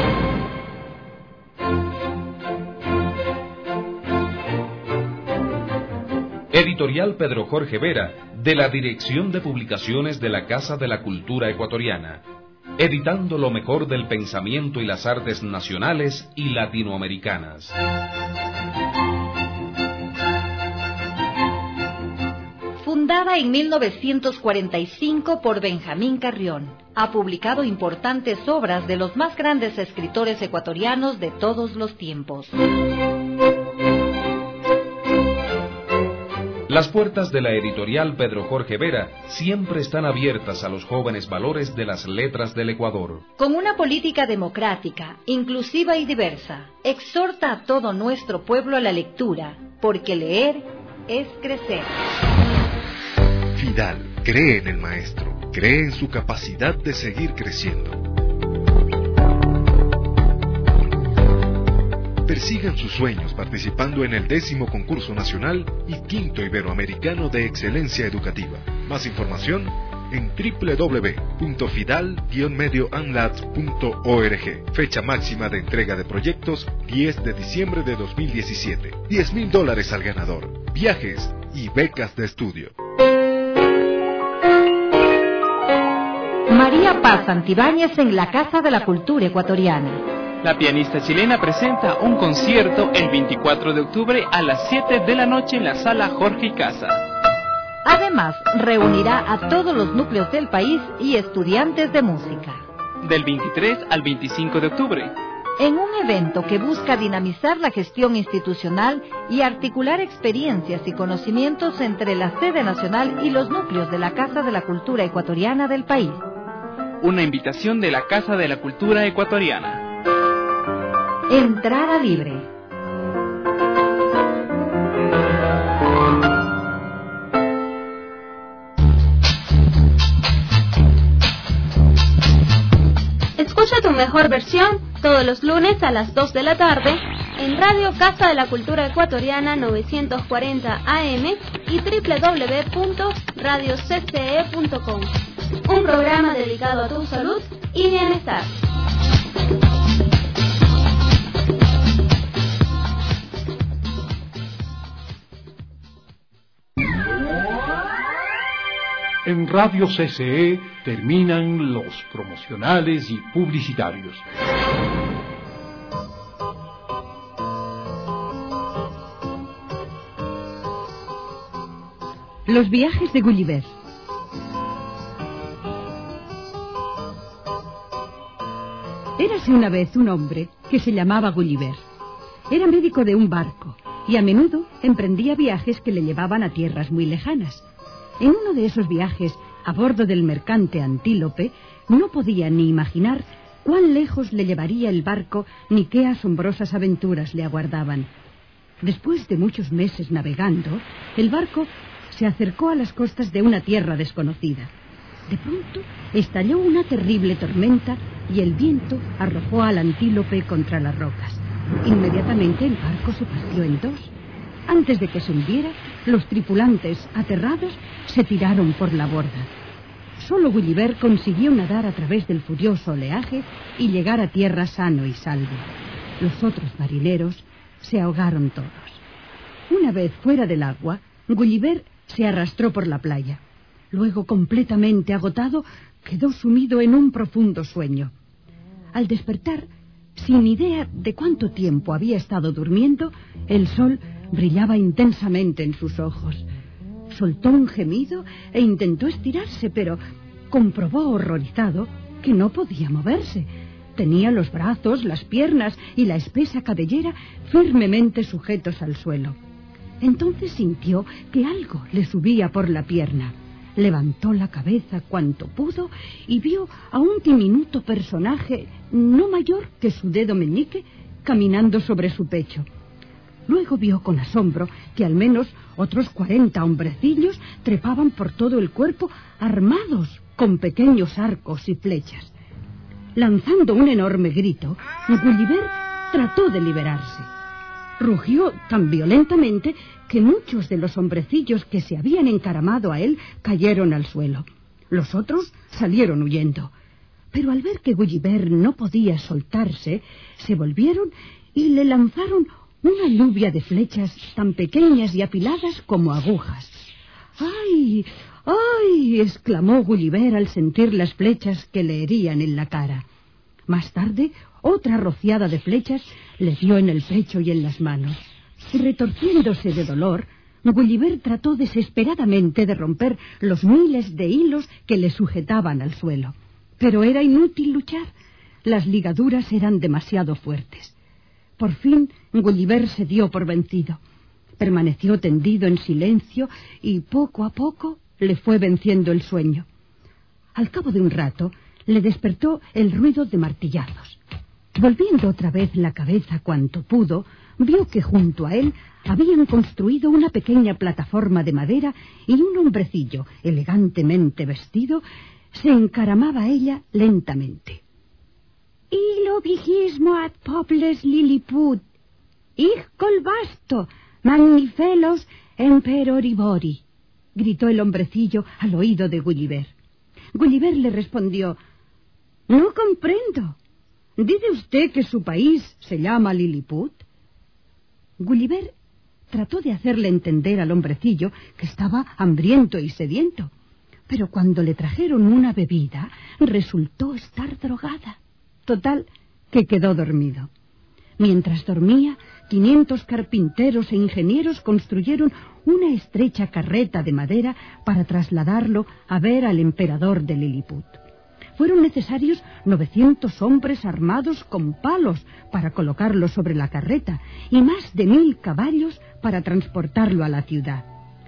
Editorial Pedro Jorge Vera, de la Dirección de Publicaciones de la Casa de la Cultura Ecuatoriana, editando lo mejor del pensamiento y las artes nacionales y latinoamericanas. Fundada en 1945 por Benjamín Carrión, ha publicado importantes obras de los más grandes escritores ecuatorianos de todos los tiempos. Las puertas de la editorial Pedro Jorge Vera siempre están abiertas a los jóvenes valores de las letras del Ecuador. Con una política democrática, inclusiva y diversa, exhorta a todo nuestro pueblo a la lectura, porque leer es crecer. Fidal cree en el maestro, cree en su capacidad de seguir creciendo. Persigan sus sueños participando en el 10º Concurso Nacional y 5º Iberoamericano de Excelencia Educativa. Más información en www.fidal-medioanlat.org. Fecha máxima de entrega de proyectos 10 de diciembre de 2017. $10,000 al ganador. Viajes y becas de estudio. María Paz Santibáñez en la Casa de la Cultura Ecuatoriana. La pianista chilena presenta un concierto el 24 de octubre a las 7 de la noche en la sala Jorge Casa. Además, reunirá a todos los núcleos del país y estudiantes de música. Del 23 al 25 de octubre. En un evento que busca dinamizar la gestión institucional y articular experiencias y conocimientos entre la sede nacional y los núcleos de la Casa de la Cultura Ecuatoriana del país. Una invitación de la Casa de la Cultura Ecuatoriana. Entrada libre. Escucha tu mejor versión todos los lunes a las 2 de la tarde en Radio Casa de la Cultura Ecuatoriana 940 AM y www.radiocce.com. Un programa dedicado a tu salud y bienestar. En Radio CCE terminan los promocionales y publicitarios. Los viajes de Gulliver. Érase una vez un hombre que se llamaba Gulliver. Era médico de un barco y a menudo emprendía viajes que le llevaban a tierras muy lejanas. En uno de esos viajes, a bordo del mercante Antílope, no podía ni imaginar cuán lejos le llevaría el barco ni qué asombrosas aventuras le aguardaban. Después de muchos meses navegando, el barco se acercó a las costas de una tierra desconocida. De pronto estalló una terrible tormenta y el viento arrojó al Antílope contra las rocas. Inmediatamente el barco se partió en dos. Antes de que se hundiera, los tripulantes, aterrados, se tiraron por la borda. Solo Gulliver consiguió nadar a través del furioso oleaje y llegar a tierra sano y salvo. Los otros marineros se ahogaron todos. Una vez fuera del agua, Gulliver se arrastró por la playa. Luego, completamente agotado, quedó sumido en un profundo sueño. Al despertar, sin idea de cuánto tiempo había estado durmiendo, el sol brillaba intensamente en sus ojos. Soltó un gemido e intentó estirarse, pero comprobó horrorizado que no podía moverse. Tenía los brazos, las piernas y la espesa cabellera firmemente sujetos al suelo. Entonces sintió que algo le subía por la pierna. Levantó la cabeza cuanto pudo y vio a un diminuto personaje, no mayor que su dedo meñique, caminando sobre su pecho. Luego vio con asombro que al menos otros 40 hombrecillos trepaban por todo el cuerpo armados con pequeños arcos y flechas. Lanzando un enorme grito, Gulliver trató de liberarse. Rugió tan violentamente que muchos de los hombrecillos que se habían encaramado a él cayeron al suelo. Los otros salieron huyendo. Pero al ver que Gulliver no podía soltarse, se volvieron y le lanzaron una lluvia de flechas tan pequeñas y afiladas como agujas. ¡Ay! ¡Ay! Exclamó Gulliver al sentir las flechas que le herían en la cara. Más tarde, otra rociada de flechas le dio en el pecho y en las manos. Retorciéndose de dolor, Gulliver trató desesperadamente de romper los miles de hilos que le sujetaban al suelo. Pero era inútil luchar. Las ligaduras eran demasiado fuertes. Por fin, Gulliver se dio por vencido. Permaneció tendido en silencio y poco a poco le fue venciendo el sueño. Al cabo de un rato, le despertó el ruido de martillazos. Volviendo otra vez la cabeza cuanto pudo, vio que junto a él habían construido una pequeña plataforma de madera y un hombrecillo, elegantemente vestido, se encaramaba a ella lentamente. «Ilo vigismo ad poples Lilliput, ich colvasto, magnifelos emperoribori», gritó el hombrecillo al oído de Gulliver. Gulliver le respondió: «No comprendo. ¿Dice usted que su país se llama Lilliput?» Gulliver trató de hacerle entender al hombrecillo que estaba hambriento y sediento, pero cuando le trajeron una bebida, resultó estar drogada. Total, que quedó dormido. Mientras dormía, 500 carpinteros e ingenieros construyeron una estrecha carreta de madera para trasladarlo a ver al emperador de Lilliput. Fueron necesarios 900 hombres armados con palos para colocarlo sobre la carreta y más de 1000 caballos para transportarlo a la ciudad.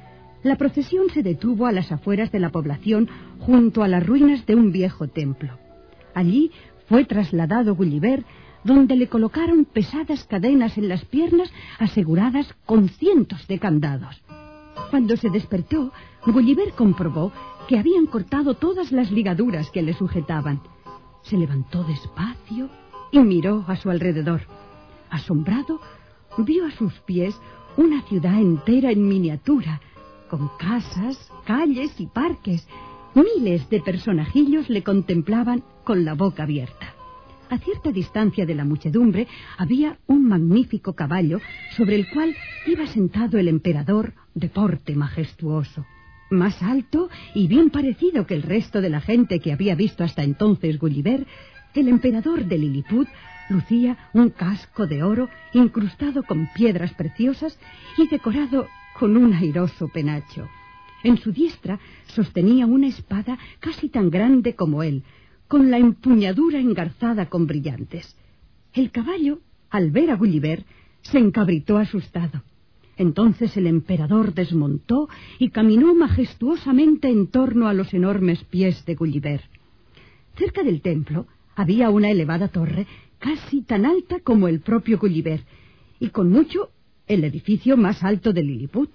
La procesión se detuvo a las afueras de la población junto a las ruinas de un viejo templo. Allí fue trasladado Gulliver, donde le colocaron pesadas cadenas en las piernas aseguradas con cientos de candados. Cuando se despertó, Gulliver comprobó que habían cortado todas las ligaduras que le sujetaban. Se levantó despacio y miró a su alrededor. Asombrado, vio a sus pies una ciudad entera en miniatura, con casas, calles y parques. Miles de personajillos le contemplaban con la boca abierta. A cierta distancia de la muchedumbre había un magnífico caballo sobre el cual iba sentado el emperador de porte majestuoso. Más alto y bien parecido que el resto de la gente que había visto hasta entonces Gulliver, el emperador de Lilliput lucía un casco de oro incrustado con piedras preciosas y decorado con un airoso penacho. En su diestra sostenía una espada casi tan grande como él, con la empuñadura engarzada con brillantes. El caballo, al ver a Gulliver, se encabritó asustado. Entonces el emperador desmontó y caminó majestuosamente en torno a los enormes pies de Gulliver. Cerca del templo había una elevada torre casi tan alta como el propio Gulliver, y con mucho el edificio más alto de Lilliput.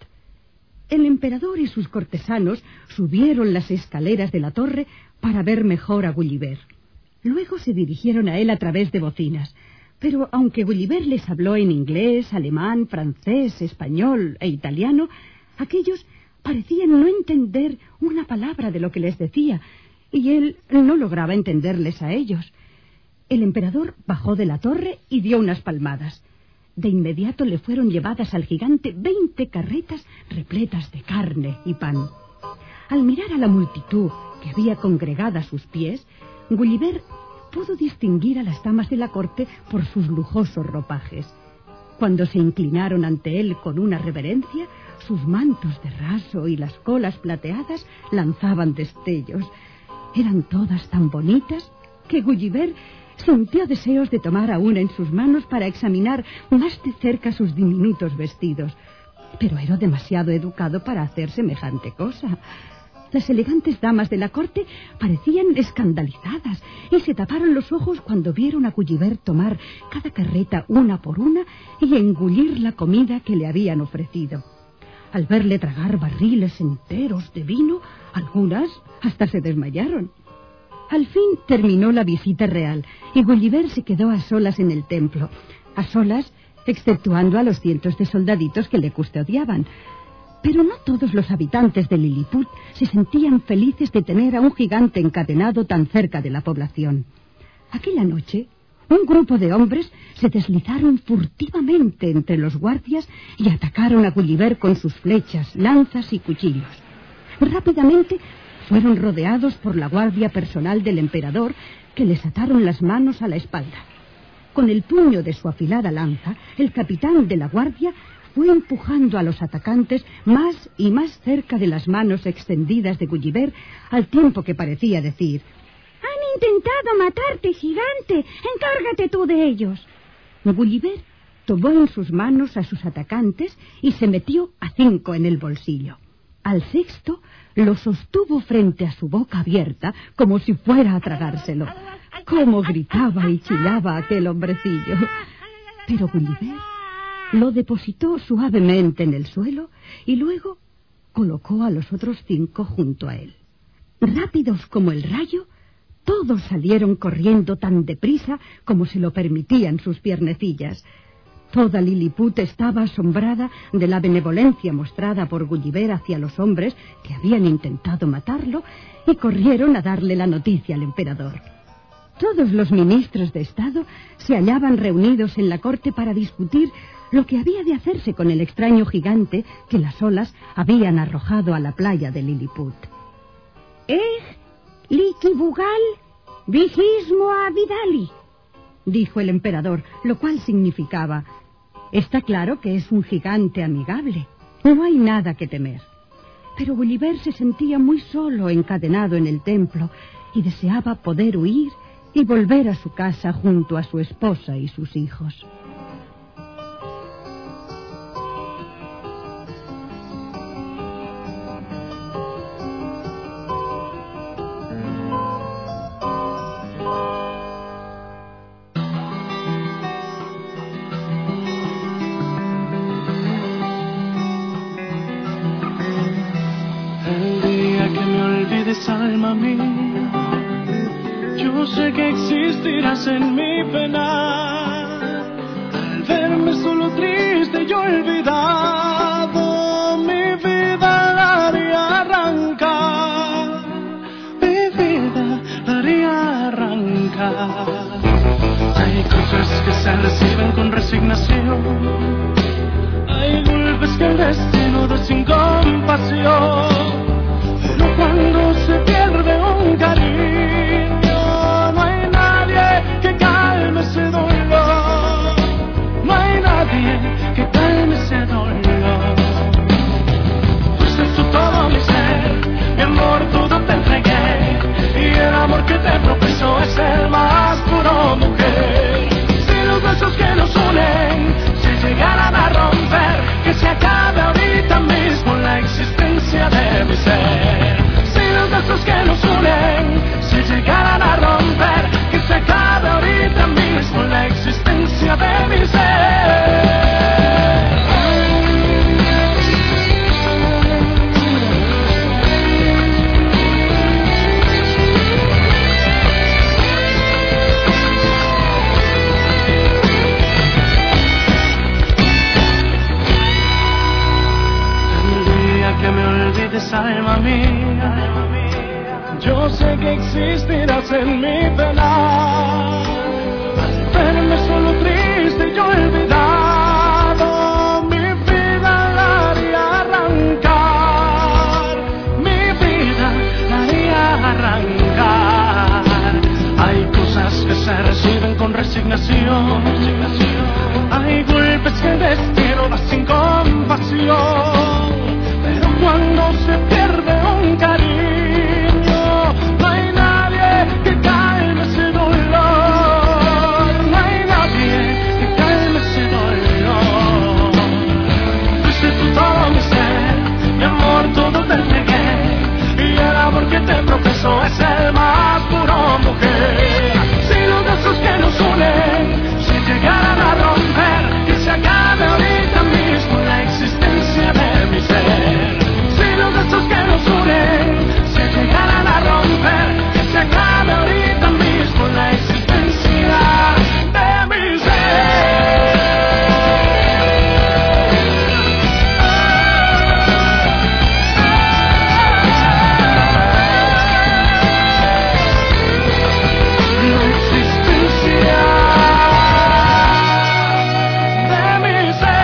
El emperador y sus cortesanos subieron las escaleras de la torre para ver mejor a Gulliver. Luego se dirigieron a él a través de bocinas, pero aunque Gulliver les habló en inglés, alemán, francés, español e italiano, aquellos parecían no entender una palabra de lo que les decía, y él no lograba entenderles a ellos. El emperador bajó de la torre y dio unas palmadas. De inmediato le fueron llevadas al gigante 20 carretas repletas de carne y pan. Al mirar a la multitud que había congregada a sus pies, Gulliver pudo distinguir a las damas de la corte por sus lujosos ropajes. Cuando se inclinaron ante él con una reverencia, sus mantos de raso y las colas plateadas lanzaban destellos. Eran todas tan bonitas que Gulliver sintió deseos de tomar a una en sus manos para examinar más de cerca sus diminutos vestidos. Pero era demasiado educado para hacer semejante cosa. Las elegantes damas de la corte parecían escandalizadas y se taparon los ojos cuando vieron a Gulliver tomar cada carreta una por una y engullir la comida que le habían ofrecido. Al verle tragar barriles enteros de vino, algunas hasta se desmayaron. Al fin terminó la visita real y Gulliver se quedó a solas en el templo. A solas, exceptuando a los cientos de soldaditos que le custodiaban. Pero no todos los habitantes de Lilliput se sentían felices de tener a un gigante encadenado tan cerca de la población. Aquella noche, un grupo de hombres se deslizaron furtivamente entre los guardias y atacaron a Gulliver con sus flechas, lanzas y cuchillos. Rápidamente fueron rodeados por la guardia personal del emperador, que les ataron las manos a la espalda. Con el puño de su afilada lanza, el capitán de la guardia fue empujando a los atacantes más y más cerca de las manos extendidas de Gulliver, al tiempo que parecía decir: «Han intentado matarte, gigante. Encárgate tú de ellos». Gulliver tomó en sus manos a sus atacantes y se metió a 5 en el bolsillo. Al sexto lo sostuvo frente a su boca abierta como si fuera a tragárselo. ¡Cómo gritaba y chillaba aquel hombrecillo! Pero Gulliver lo depositó suavemente en el suelo y luego colocó a los otros 5 junto a él. Rápidos como el rayo, todos salieron corriendo tan deprisa como se lo permitían sus piernecillas. Toda Lilliput estaba asombrada de la benevolencia mostrada por Gulliver hacia los hombres que habían intentado matarlo y corrieron a darle la noticia al emperador. Todos los ministros de Estado se hallaban reunidos en la corte para discutir lo que había de hacerse con el extraño gigante que las olas habían arrojado a la playa de Lilliput. Likibugal, vigismo a Vidali. dijo el emperador, lo cual significaba: está claro que es un gigante amigable. No hay nada que temer. Pero Gulliver se sentía muy solo, encadenado en el templo, y deseaba poder huir y volver a su casa junto a su esposa y sus hijos. Alma mía, yo sé que existirás en mi pena. Al verme solo triste y olvidado, mi vida la haría arrancar. Mi vida la haría arrancar. Hay cosas que se reciben con resignación. Hay golpes que el destino da sin compasión. Pero cuando se pierde un cariño, no hay nadie que calme ese dolor. No hay nadie que calme ese dolor. Fuiste tú todo mi ser, mi amor todo te entregué, y el amor que te profeso es el más puro, mujer. Si los besos que nos unen se llegaran a romper, que se acabe ahorita mismo la existencia de mi ser. Los besos que nos unen se llegaran a romper, que se acabe ahorita mismo la existencia de mi ser. El día que me olvides, alma mía, yo sé que existirás en mi pena. Al verme solo triste y olvidado, mi vida la haría arrancar. Mi vida la haría arrancar. Hay cosas que se reciben con resignación. Hay golpes que el destino da sin compasión. Pero cuando se pierde un cariño, no hay nadie que calme ese dolor. No hay nadie que calme ese dolor. Fuiste tú todo mi ser, mi amor todo te entregué, y el amor que te profeso es el más puro, mujer. Si los besos que nos unen se llegaran a romper, que se acabe ahorita mismo la existencia de mi ser. Si los besos que nos unen se llegaran a romper, que se acabe ahorita mismo la existencia de mi ser. La existencia de mi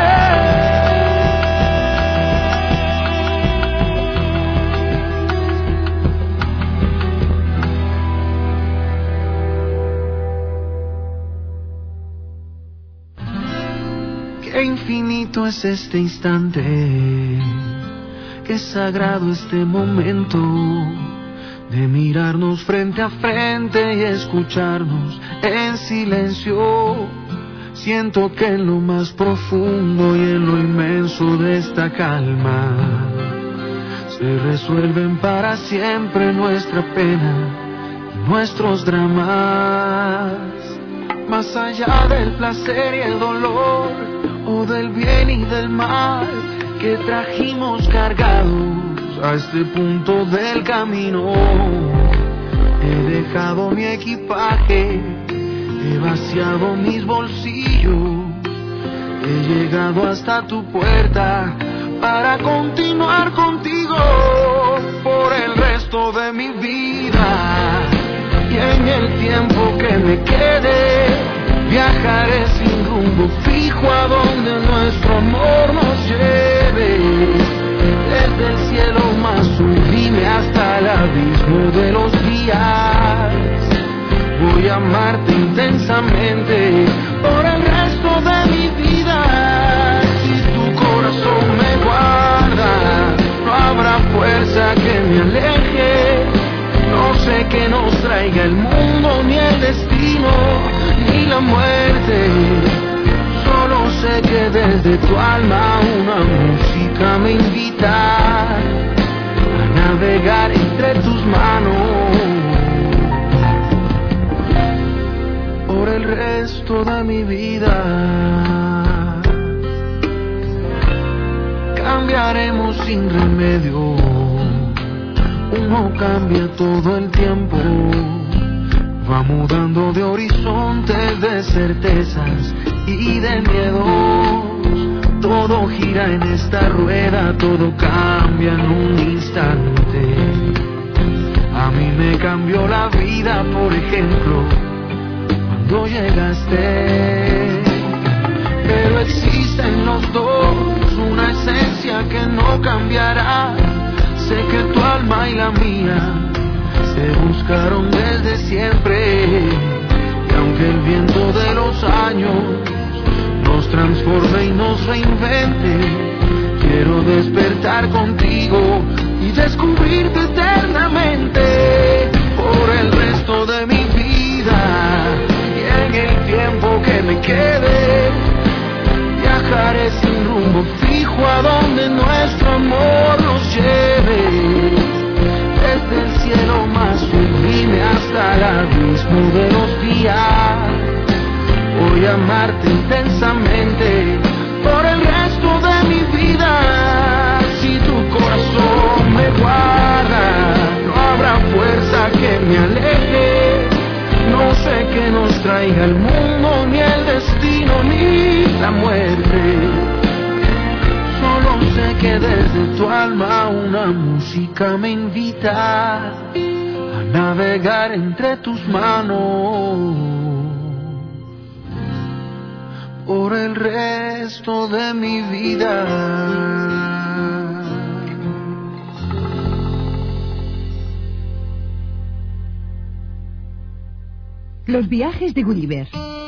Qué infinito es este instante, qué sagrado este momento de mirarnos frente a frente y escucharnos en silencio. Siento que en lo más profundo y en lo inmenso de esta calma se resuelven para siempre nuestra pena y nuestros dramas. Más allá del placer y el dolor, o del bien y del mal que trajimos cargados a este punto del camino, he dejado mi equipaje, he vaciado mis bolsillos, he llegado hasta tu puerta para continuar contigo por el resto de mi vida. Y en el tiempo que me quede, viajaré sin rumbo fijo a donde nuestro amor nos lleve. Desde el cielo más sublime hasta el abismo de los días, voy a amarte intensamente por el resto de mi vida. Si tu corazón me guarda, no habrá fuerza que me aleje. No sé qué nos traiga el mundo, ni el destino, ni la muerte. Solo sé que desde tu alma una música me invita a navegar entre tus manos por el resto de mi vida. Cambiaremos sin remedio, uno cambia todo el tiempo, va mudando de horizontes, de certezas y de miedos. Todo gira en esta rueda, todo cambia en un instante. A mí me cambió la vida, por ejemplo, cuando llegaste. Pero existe en los dos una esencia que no cambiará. Sé que tu alma y la mía se buscaron desde siempre. Y aunque el viento de los años nos transforme y nos reinvente, quiero despertar contigo y descubrirte eternamente por el resto de mi vida. Y en el tiempo que me quede, viajaré sin rumbo fijo a donde nuestro amor nos lleve. Desde el cielo más sublime hasta el abismo de los días, voy a amarte intensamente por el resto de mi vida. Si tu corazón me guarda, no habrá fuerza que me aleje. No sé qué nos traiga el mundo, ni el destino, ni la muerte. Solo sé que desde tu alma una música me invita a navegar entre tus manos por el resto de mi vida. Los viajes de Gulliver.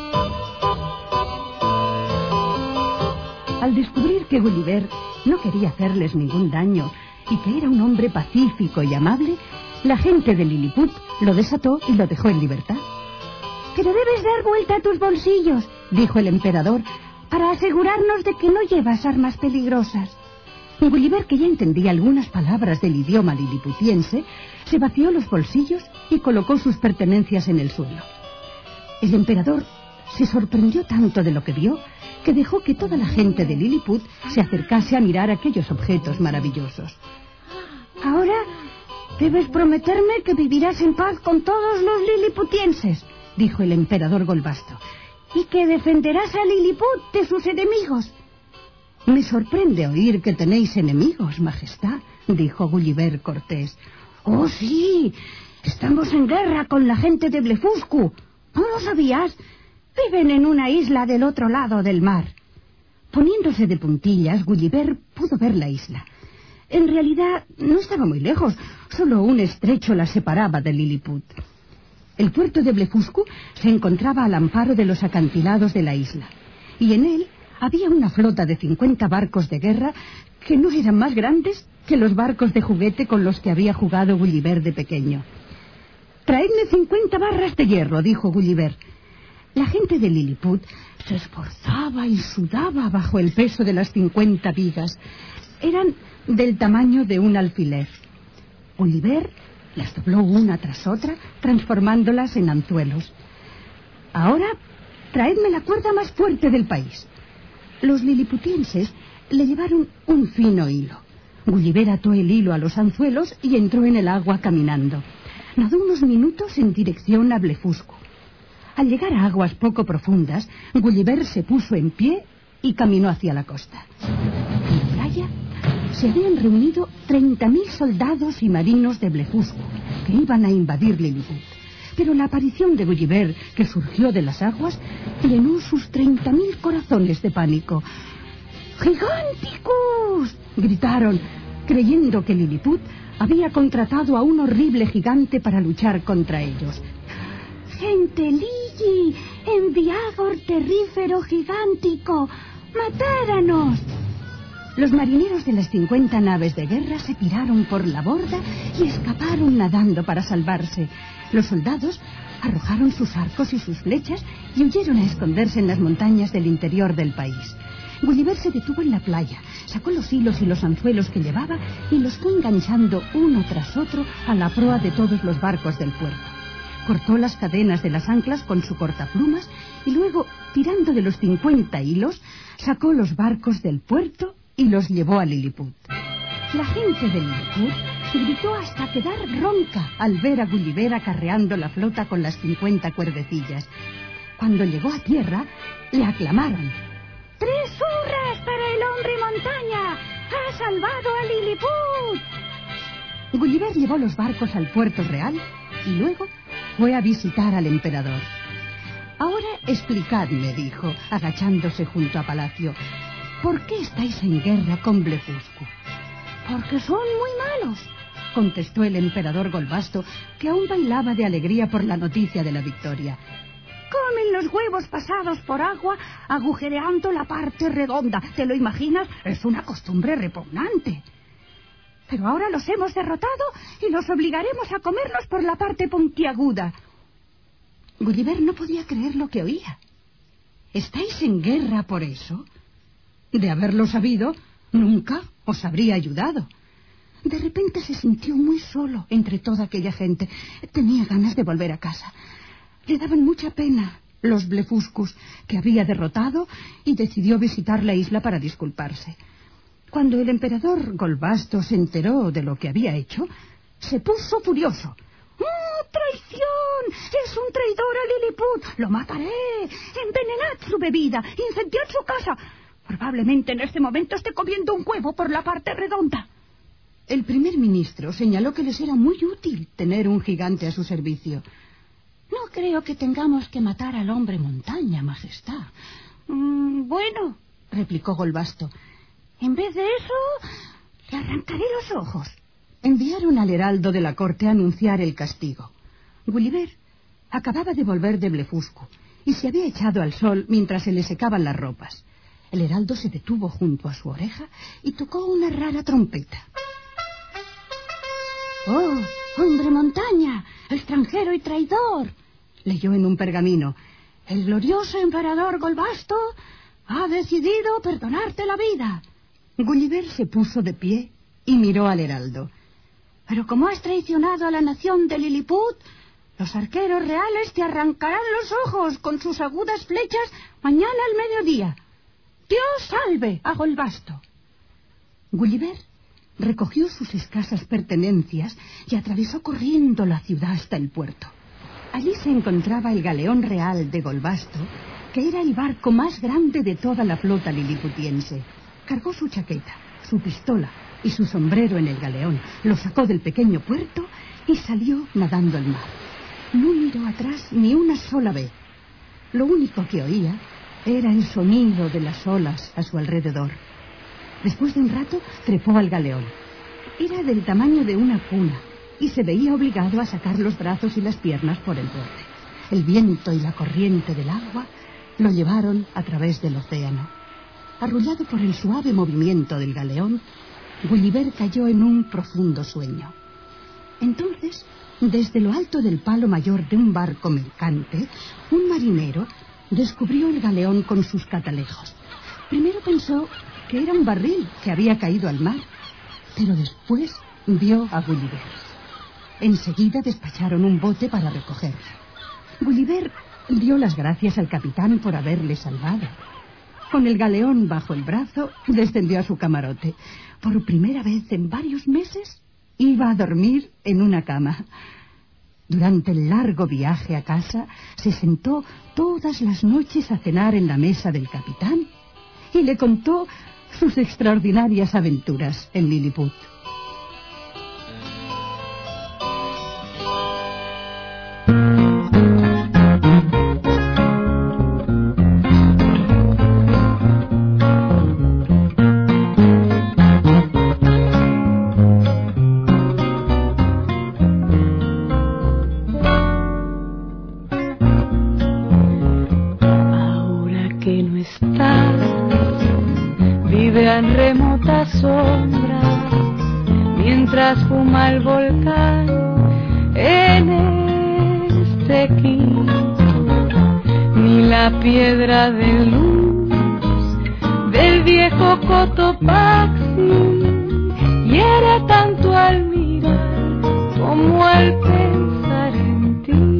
Al descubrir que Gulliver no quería hacerles ningún daño y que era un hombre pacífico y amable, la gente de Lilliput lo desató y lo dejó en libertad. Pero debes dar vuelta a tus bolsillos, dijo el emperador, para asegurarnos de que no llevas armas peligrosas. Gulliver, que ya entendía algunas palabras del idioma liliputiense, se vació los bolsillos y colocó sus pertenencias en el suelo. El emperador se sorprendió tanto de lo que vio que dejó que toda la gente de Lilliput se acercase a mirar aquellos objetos maravillosos. Ahora debes prometerme que vivirás en paz con todos los liliputienses, dijo el emperador Golbasto, y que defenderás a Lilliput de sus enemigos. Me sorprende oír que tenéis enemigos, majestad, dijo Gulliver cortés. Oh, sí, estamos en guerra con la gente de Blefuscu. ¿No lo sabías? Viven en una isla del otro lado del mar. Poniéndose de puntillas, Gulliver pudo ver la isla. En realidad no estaba muy lejos, solo un estrecho la separaba de Lilliput. El puerto de Blefuscu se encontraba al amparo de los acantilados de la isla, y en él había una flota de 50 barcos de guerra que no eran más grandes que los barcos de juguete con los que había jugado Gulliver de pequeño. «Traedme 50 barras de hierro», dijo Gulliver. La gente de Lilliput se esforzaba y sudaba bajo el peso de las 50 vigas. Eran del tamaño de un alfiler. Gulliver las dobló una tras otra, transformándolas en anzuelos. «Ahora, traedme la cuerda más fuerte del país». Los liliputienses le llevaron un fino hilo. Gulliver ató el hilo a los anzuelos y entró en el agua caminando. Nadó unos minutos en dirección a Blefuscu. Al llegar a aguas poco profundas, Gulliver se puso en pie y caminó hacia la costa. En la playa se habían reunido 30.000 soldados y marinos de Blefuscu que iban a invadir Lilliput. Pero la aparición de Gulliver, que surgió de las aguas, llenó sus 30.000 corazones de pánico. ¡Gigánticos!, gritaron, creyendo que Lilliput había contratado a un horrible gigante para luchar contra ellos. gente ligi, enviagor terrífero gigántico, matáranos. Los marineros de las 50 naves de guerra se tiraron por la borda y escaparon nadando para salvarse. Los soldados arrojaron sus arcos y sus flechas y huyeron a esconderse en las montañas del interior del país. Gulliver se detuvo en la playa, sacó los hilos y los anzuelos que llevaba y los fue enganchando uno tras otro a la proa de todos los barcos del puerto. Cortó las cadenas de las anclas con su cortaplumas y luego, tirando de los 50 hilos, sacó los barcos del puerto y los llevó a Lilliput. La gente de Lilliput gritó hasta quedar ronca al ver a Gulliver acarreando la flota con las 50 cuerdecillas. Cuando llegó a tierra, le aclamaron. ¡3 hurras para el hombre montaña! ¡Ha salvado a Lilliput! Gulliver llevó los barcos al puerto real y luego fue a visitar al emperador. Ahora explicadme, dijo, agachándose junto a Palacio, ¿por qué estáis en guerra con Blefuscu? Porque son muy malos, contestó el emperador Golbasto, que aún bailaba de alegría por la noticia de la victoria. Comen los huevos pasados por agua agujereando la parte redonda. ¿Te lo imaginas? Es una costumbre repugnante. Pero ahora los hemos derrotado y los obligaremos a comerlos por la parte puntiaguda. Gulliver no podía creer lo que oía. ¿Estáis en guerra por eso? De haberlo sabido, nunca os habría ayudado. De repente se sintió muy solo entre toda aquella gente. Tenía ganas de volver a casa. Le daban mucha pena los Blefuscus que había derrotado y decidió visitar la isla para disculparse. Cuando el emperador Golbasto se enteró de lo que había hecho, se puso furioso. ¡Oh, traición! ¡Es un traidor a Lilliput! ¡Lo mataré! ¡Envenenad su bebida! ¡Incendiad su casa! Probablemente en este momento esté comiendo un huevo por la parte redonda. El primer ministro señaló que les era muy útil tener un gigante a su servicio. No creo que tengamos que matar al hombre montaña, majestad. Bueno, replicó Golbasto. En vez de eso, le arrancaré los ojos. Enviaron al heraldo de la corte a anunciar el castigo. Gulliver acababa de volver de Blefuscu y se había echado al sol mientras se le secaban las ropas. El heraldo se detuvo junto a su oreja y tocó una rara trompeta. ¡Oh, hombre montaña, extranjero y traidor! Leyó en un pergamino. El glorioso emperador Golbasto ha decidido perdonarte la vida. Gulliver se puso de pie y miró al heraldo. Pero como has traicionado a la nación de Lilliput, los arqueros reales te arrancarán los ojos con sus agudas flechas mañana al mediodía. Dios salve a Golbasto. Gulliver recogió sus escasas pertenencias y atravesó corriendo la ciudad hasta el puerto. Allí se encontraba el galeón real de Golbasto, que era el barco más grande de toda la flota liliputiense. Cargó su chaqueta, su pistola y su sombrero en el galeón, lo sacó del pequeño puerto y salió nadando al mar. No miró atrás ni una sola vez. Lo único que oía era el sonido de las olas a su alrededor. Después de un rato trepó al galeón. Era del tamaño de una cuna y se veía obligado a sacar los brazos y las piernas por el borde. El viento y la corriente del agua lo llevaron a través del océano. Arrullado por el suave movimiento del galeón, Gulliver cayó en un profundo sueño. Entonces, desde lo alto del palo mayor de un barco mercante, un marinero descubrió el galeón con sus catalejos. Primero pensó que era un barril que había caído al mar, pero después vio a Gulliver. Enseguida despacharon un bote para recogerlo. Gulliver dio las gracias al capitán por haberle salvado. Con el galeón bajo el brazo, descendió a su camarote. Por primera vez en varios meses, iba a dormir en una cama. Durante el largo viaje a casa, se sentó todas las noches a cenar en la mesa del capitán y le contó sus extraordinarias aventuras en Lilliput. quedan remotas sombras mientras fuma el volcán en este quinto. Ni la piedra de luz del viejo Cotopaxi hiere tanto al mirar como al pensar en ti.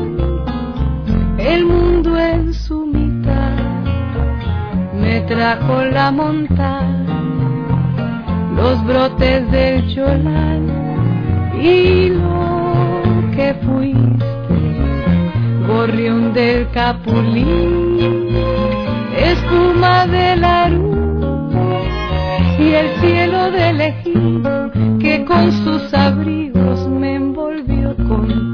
El mundo en su mitad me trajo la montaña, los brotes del Cholán y lo que fuiste, gorrión del Capulín, espuma del Aru y el cielo del Ejido que con sus abrigos me envolvió contigo.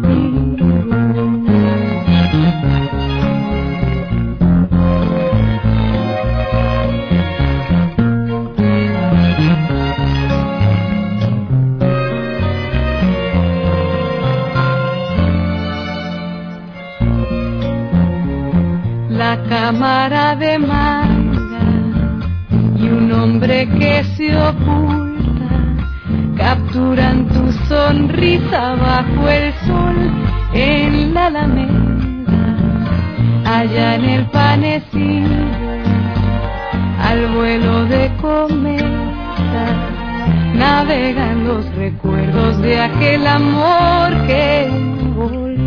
La cámara de manga y un hombre que se oculta capturan tu sonrisa bajo el sol en la Alameda, allá en el Panecillo, al vuelo de cometa, navegan los recuerdos de aquel amor que volvió.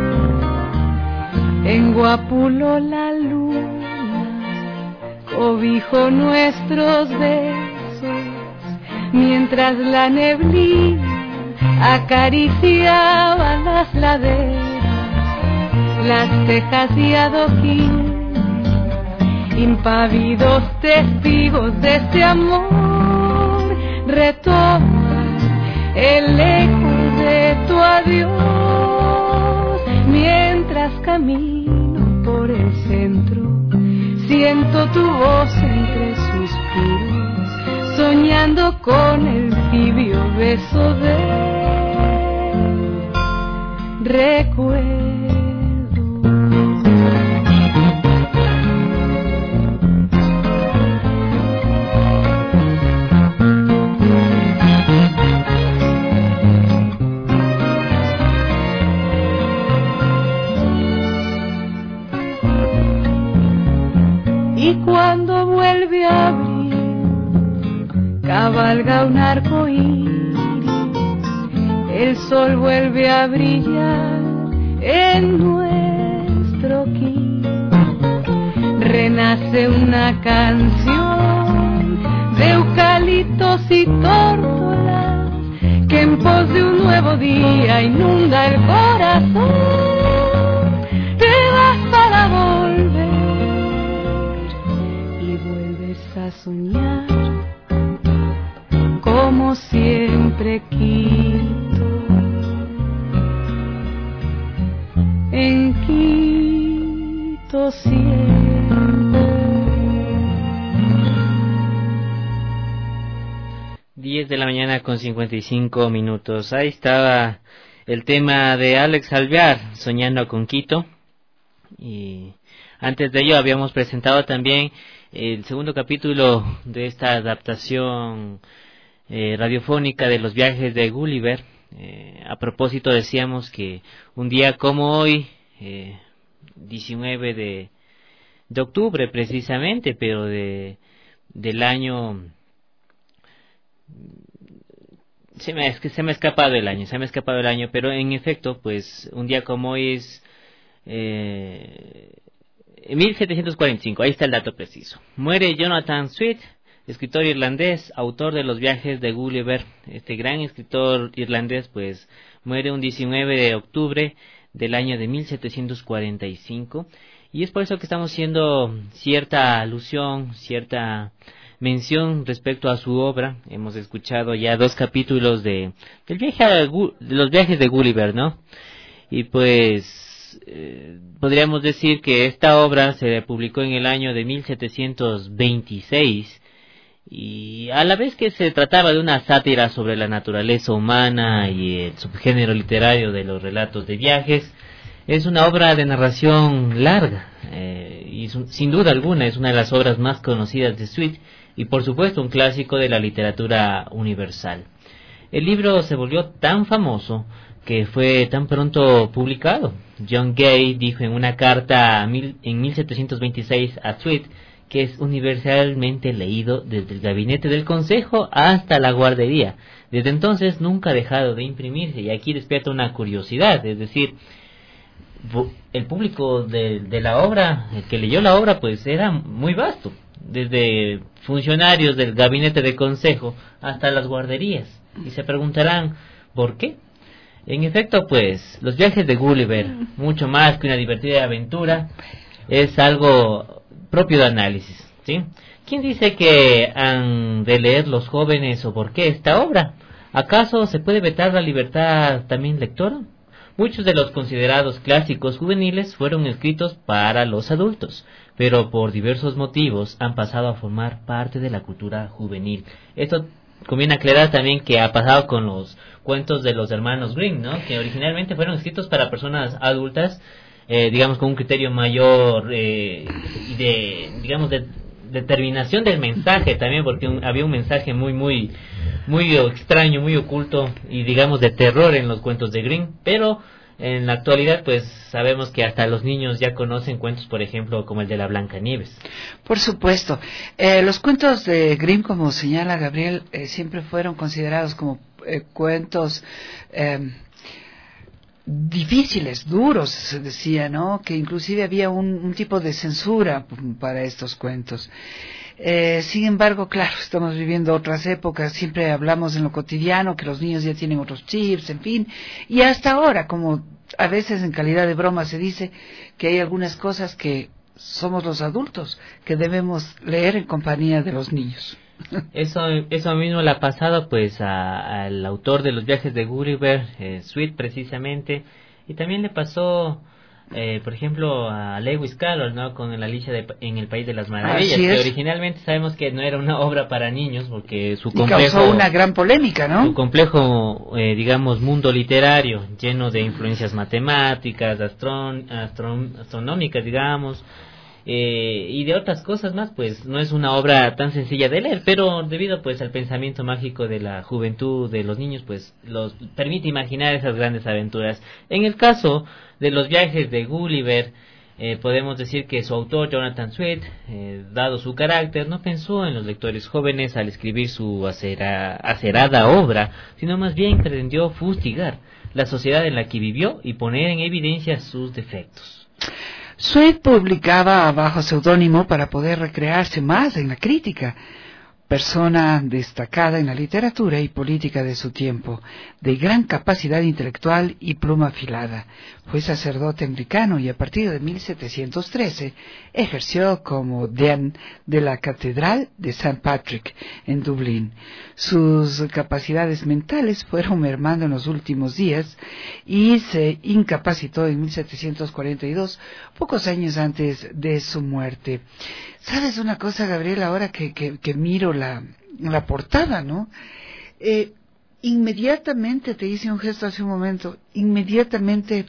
En Guapulo la luna cobijo nuestros besos, mientras la neblina acariciaba las laderas, las tejas y adoquines, impávidos testigos de este amor, retoman el eco de tu adiós. Mientras camino por el centro, siento tu voz entre suspiros, soñando con el tibio beso de recuerdo. 'Y cuando vuelve a abrir, cabalga un arco iris, el sol vuelve a brillar en nuestro quinto. Renace una canción de eucaliptos y tórtolas que en pos de un nuevo día inunda el corazón. Te vas para volver y vuelves a soñar como siempre Quito. En Quito siempre. 10 de la mañana con 55 minutos. Ahí estaba el tema de Alex Alvear, Soñando con Quito. Y antes de ello habíamos presentado también el segundo capítulo de esta adaptación radiofónica de los viajes de Gulliver. A propósito, decíamos que un día como hoy, 19 de octubre precisamente, pero del año... Se me ha escapado el año, pero en efecto, pues un día como hoy es 1745, ahí está el dato preciso. Muere Jonathan Swift, escritor irlandés, autor de los viajes de Gulliver. Este gran escritor irlandés pues muere un 19 de octubre del año de 1745, y es por eso que estamos haciendo cierta alusión, cierta mención respecto a su obra. Hemos escuchado ya 2 capítulos de los viajes de Gulliver, ¿no? Y pues podríamos decir que esta obra se publicó en el año de 1726, y a la vez que se trataba de una sátira sobre la naturaleza humana y el subgénero literario de los relatos de viajes, es una obra de narración larga, y sin duda alguna es una de las obras más conocidas de Swift. y por supuesto un clásico de la literatura universal. El libro se volvió tan famoso que fue tan pronto publicado. John Gay dijo en una carta en 1726 a Sweet que es universalmente leído desde el gabinete del consejo hasta la guardería. Desde entonces nunca ha dejado de imprimirse, y aquí despierta una curiosidad, es decir, el público de la obra, el que leyó la obra, pues era muy vasto, desde funcionarios del gabinete de consejo hasta las guarderías, y se preguntarán, ¿por qué? En efecto, pues, los viajes de Gulliver, mucho más que una divertida aventura, es algo propio de análisis, ¿sí? ¿Quién dice que han de leer los jóvenes o por qué esta obra? ¿Acaso se puede vetar la libertad también lectora? Muchos de los considerados clásicos juveniles fueron escritos para los adultos, pero por diversos motivos han pasado a formar parte de la cultura juvenil. Esto conviene aclarar también que ha pasado con los cuentos de los hermanos Grimm, ¿no? Que originalmente fueron escritos para personas adultas, digamos con un criterio mayor de determinación del mensaje también, porque había un mensaje muy extraño, muy oculto y digamos de terror en los cuentos de Grimm, pero en la actualidad pues sabemos que hasta los niños ya conocen cuentos, por ejemplo, como el de la Blancanieves. Por supuesto. Los cuentos de Grimm, como señala Gabriel, siempre fueron considerados como cuentos difíciles, duros, se decía, ¿no? Que inclusive había un tipo de censura para estos cuentos. Sin embargo, claro, estamos viviendo otras épocas, siempre hablamos en lo cotidiano que los niños ya tienen otros chips, en fin, y hasta ahora, como a veces en calidad de broma se dice, que hay algunas cosas que somos los adultos que debemos leer en compañía de los niños. Eso mismo le ha pasado pues al autor de los viajes de Gulliver, Sweet precisamente, y también le pasó por ejemplo a Lewis Carroll, ¿no? Con la Alicia en el País de las Maravillas, que originalmente sabemos que no era una obra para niños porque su complejo, y causó una gran polémica, ¿no? Su complejo digamos mundo literario lleno de influencias matemáticas, astronómicas, digamos, y de otras cosas más, pues no es una obra tan sencilla de leer, pero debido pues al pensamiento mágico de la juventud, de los niños, pues los permite imaginar esas grandes aventuras. En el caso de los viajes de Gulliver, podemos decir que su autor, Jonathan Swift, dado su carácter, no pensó en los lectores jóvenes al escribir su acerada obra, sino más bien pretendió fustigar la sociedad en la que vivió y poner en evidencia sus defectos. Sweet publicaba bajo seudónimo para poder recrearse más en la crítica. Persona destacada en la literatura y política de su tiempo, de gran capacidad intelectual y pluma afilada. Fue sacerdote anglicano y a partir de 1713 ejerció como deán de la Catedral de St. Patrick en Dublín. Sus capacidades mentales fueron mermando en los últimos días y se incapacitó en 1742, pocos años antes de su muerte. ¿Sabes una cosa, Gabriel? Ahora que miro la portada, ¿no? Inmediatamente, te hice un gesto hace un momento, inmediatamente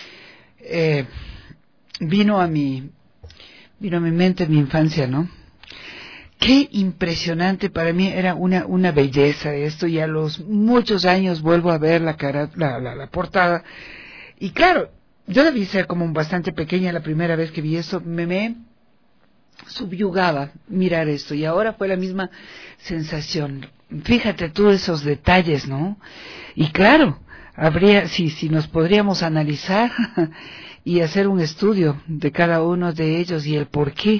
vino a mi mente mi infancia, ¿no? Qué impresionante, para mí era una belleza esto, y a los muchos años vuelvo a ver la portada, y claro, yo debí ser como bastante pequeña la primera vez que vi esto, me subyugaba mirar esto, y ahora fue la misma sensación. Fíjate tú esos detalles, ¿no? Y claro, si nos podríamos analizar y hacer un estudio de cada uno de ellos y el porqué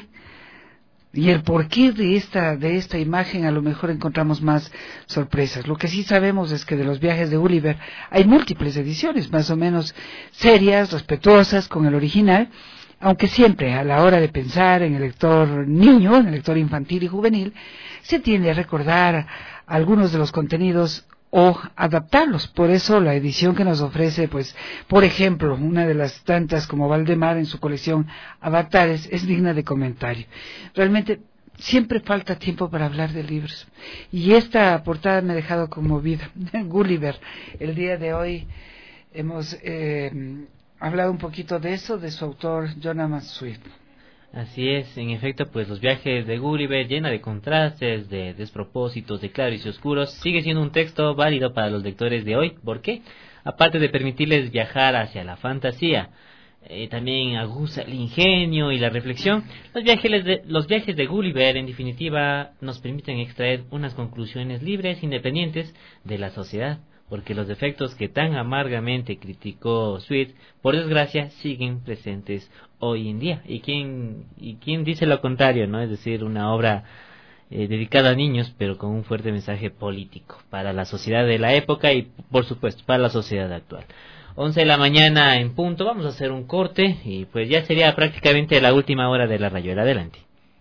de esta imagen, a lo mejor encontramos más sorpresas. Lo que sí sabemos es que de los viajes de Gulliver hay múltiples ediciones, más o menos serias, respetuosas con el original, aunque siempre a la hora de pensar en el lector niño, en el lector infantil y juvenil, se tiende a recordar algunos de los contenidos o adaptarlos. Por eso la edición que nos ofrece, pues, por ejemplo, una de las tantas como Valdemar en su colección Avatares, es digna de comentario. Realmente siempre falta tiempo para hablar de libros, y esta portada me ha dejado conmovida. Gulliver, el día de hoy hemos hablado un poquito de eso, de su autor Jonathan Swift. Así es, en efecto, pues los viajes de Gulliver, llena de contrastes, de despropósitos, de claros y oscuros, sigue siendo un texto válido para los lectores de hoy. ¿Por qué? Aparte de permitirles viajar hacia la fantasía, también aguza el ingenio y la reflexión. Los viajes de Gulliver, en definitiva, nos permiten extraer unas conclusiones libres, independientes de la sociedad, porque los defectos que tan amargamente criticó Swift, por desgracia, siguen presentes hoy en día. ¿Y quién dice lo contrario, no? Es decir, una obra dedicada a niños, pero con un fuerte mensaje político para la sociedad de la época y, por supuesto, para la sociedad actual. 11 de la mañana en punto, vamos a hacer un corte y pues ya sería prácticamente la última hora de la rayuela. Adelante.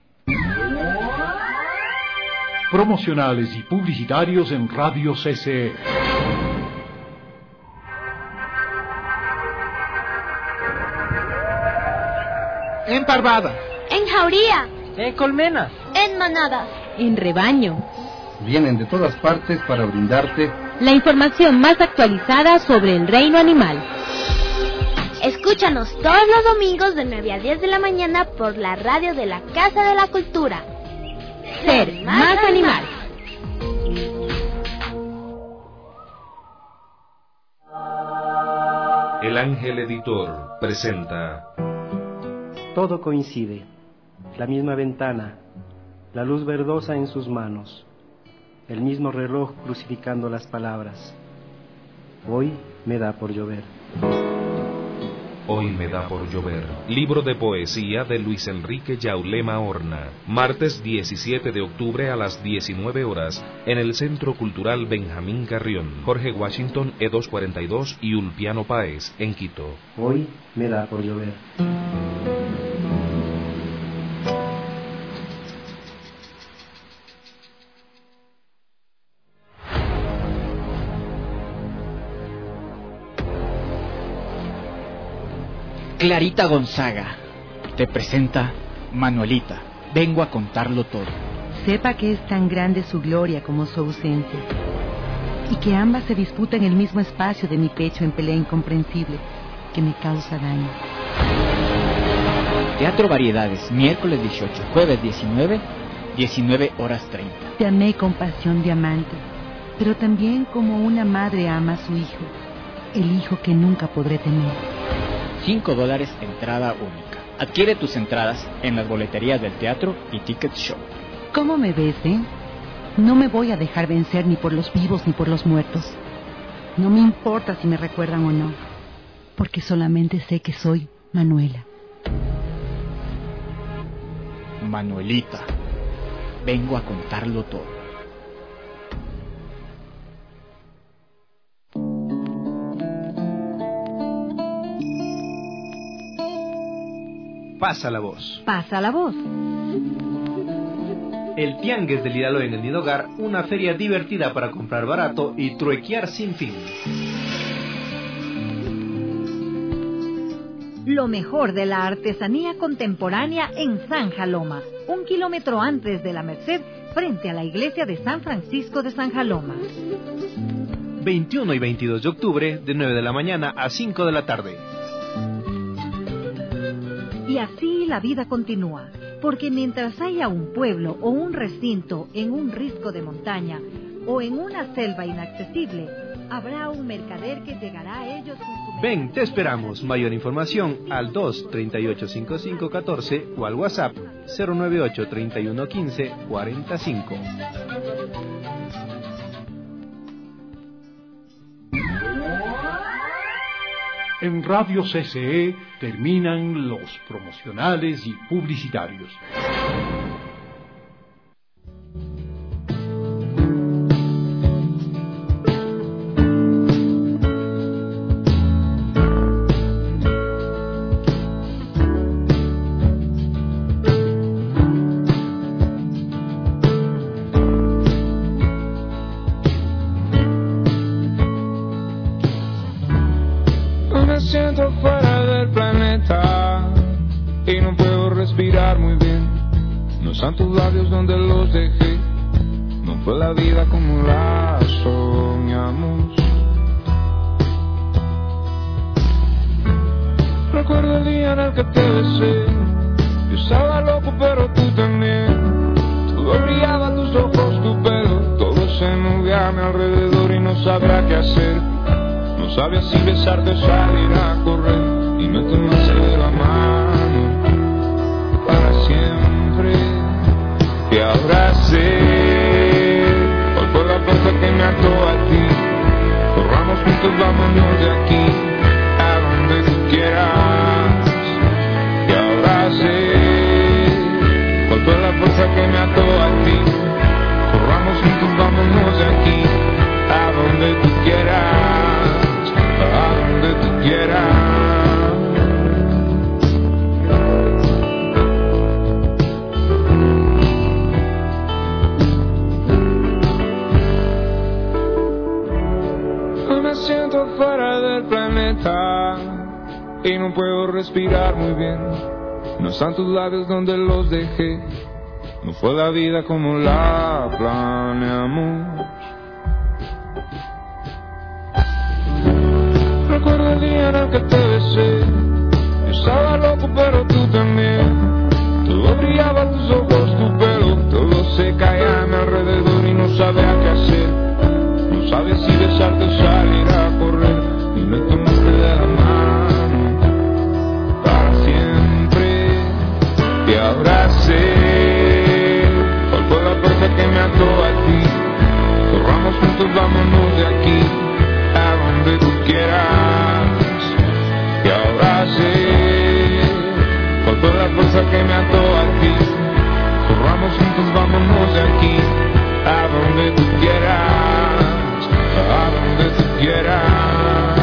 Promocionales y publicitarios en Radio CCE. En parvada. En jauría. En colmenas. En manadas. En rebaño. Vienen de todas partes para brindarte la información más actualizada sobre el reino animal. Escúchanos todos los domingos de 9 a 10 de la mañana por la radio de la Casa de la Cultura. Ser más animal. El Ángel Editor presenta. Todo coincide. La misma ventana, la luz verdosa en sus manos, el mismo reloj crucificando las palabras. Hoy me da por llover. Hoy me da por llover. Libro de poesía de Luis Enrique Yaulema Horna. Martes 17 de octubre a las 19 horas en el Centro Cultural Benjamín Carrión, Jorge Washington E242 y Ulpiano Páez, en Quito. Hoy me da por llover. Clarita Gonzaga te presenta Manuelita. Vengo a contarlo todo. Sepa que es tan grande su gloria como su ausencia, y que ambas se disputan el mismo espacio de mi pecho en pelea incomprensible que me causa daño. Teatro Variedades, miércoles 18, jueves 19, 19 horas 30. Te amé con pasión de amante, pero también como una madre ama a su hijo, el hijo que nunca podré tener. $5 entrada única. Adquiere tus entradas en las boleterías del teatro y Ticket Show. ¿Cómo me ves, eh? No me voy a dejar vencer ni por los vivos ni por los muertos. No me importa si me recuerdan o no, porque solamente sé que soy Manuela. Manuelita, vengo a contarlo todo. Pasa la voz. Pasa la voz. El Tianguis del Hidalgo en el Nidogar, una feria divertida para comprar barato y truequear sin fin. Lo mejor de la artesanía contemporánea en San Jaloma, 1 kilómetro antes de la Merced, frente a la iglesia de San Francisco de San Jaloma. 21 y 22 de octubre, de 9 de la mañana a 5 de la tarde. Y así la vida continúa, porque mientras haya un pueblo o un recinto en un risco de montaña o en una selva inaccesible, habrá un mercader que llegará a ellos con su... Ven, te esperamos. Mayor información al 2-3855-14 o al WhatsApp 098-3115-45. En Radio CCE terminan los promocionales y publicitarios. Me siento fuera del planeta y no puedo respirar muy bien. No están tus labios donde los dejé. No fue la vida como la soñamos. Recuerdo el día en el que te besé Yo estaba loco pero tú también. Todo brillaba, tus ojos, tu pelo. Todo se movía a mi alrededor y no sabía qué hacer. No sabía si besarte o salir a correr. Y me tomaste de la mano para siempre. Y ahora sé cuál fue la fuerza que me ató a ti. Corramos juntos, vámonos de aquí a donde tú quieras. Y ahora sé cuál fue la fuerza que me ató a ti. Corramos juntos, vámonos de aquí a donde tú quieras, a donde tú quieras. Me siento fuera del planeta y no puedo respirar muy bien. No están tus labios donde los dejé. No fue la vida como la planeamos. Recuerdo el día en el que te besé. Yo estaba loco pero tú también. Todo brillaba, tus ojos, tu pelo. Todo se caía a mi alrededor y no sabía qué hacer. No sabía si besarte o salir a correr. Y me tomaste de la mano para siempre. Y ahora sé cuál fue la fuerza que me ató a ti. Corramos juntos, vámonos de aquí a donde tú quieras. Y ahora sé cuál fue la fuerza que me ató a ti. Corramos juntos, vámonos de aquí a donde tú quieras, a donde tú quieras.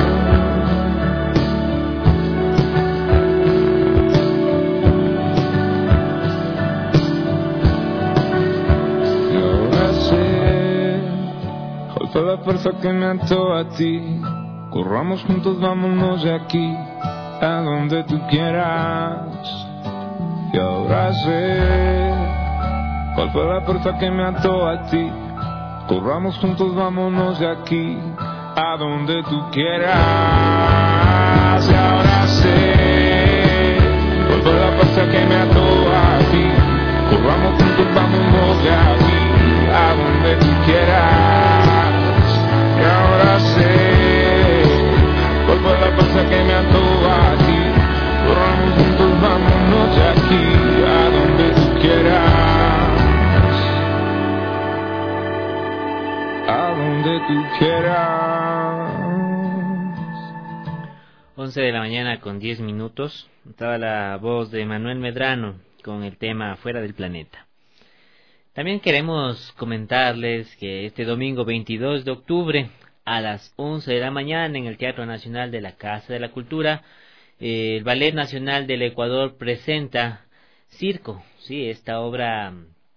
Y ahora sé cuál fue la fuerza que me ató a ti. Corramos juntos, vámonos de aquí a donde tú quieras. Y ahora sé cuál fue la fuerza que me ató a ti. Corramos juntos, vámonos de aquí a donde tú quieras. Y ahora sé cuál fue la fuerza que me ató a ti. Corramos juntos, vámonos de aquí a donde tú quieras. Y ahora sé cuál fue la fuerza que me ató a ti. Corramos juntos, vámonos de aquí a donde tú quieras, a donde tú quieras. 11 de la mañana con 10 minutos. Estaba la voz de Manuel Medrano con el tema Fuera del Planeta. También queremos comentarles que este domingo 22 de octubre a las 11 de la mañana en el Teatro Nacional de la Casa de la Cultura, el Ballet Nacional del Ecuador presenta Circo, sí, esta obra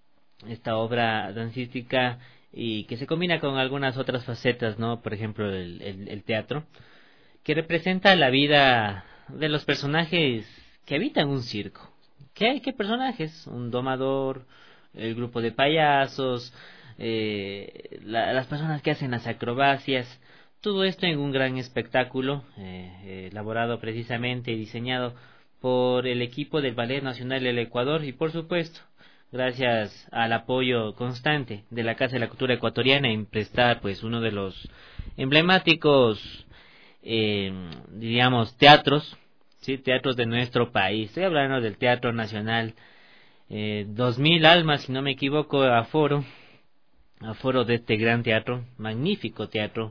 dancística y que se combina con algunas otras facetas, ¿no? Por ejemplo, el teatro, que representa la vida de los personajes que habitan un circo. ¿Qué personajes? Un domador, el grupo de payasos, las personas que hacen las acrobacias. Todo esto en un gran espectáculo elaborado precisamente y diseñado por el equipo del Ballet Nacional del Ecuador y, por supuesto, gracias al apoyo constante de la Casa de la Cultura Ecuatoriana en prestar pues uno de los emblemáticos diríamos teatros, ¿sí? Teatros de nuestro país. Estoy hablando del Teatro Nacional 2000 almas, si no me equivoco, aforo de este gran teatro, magnífico teatro.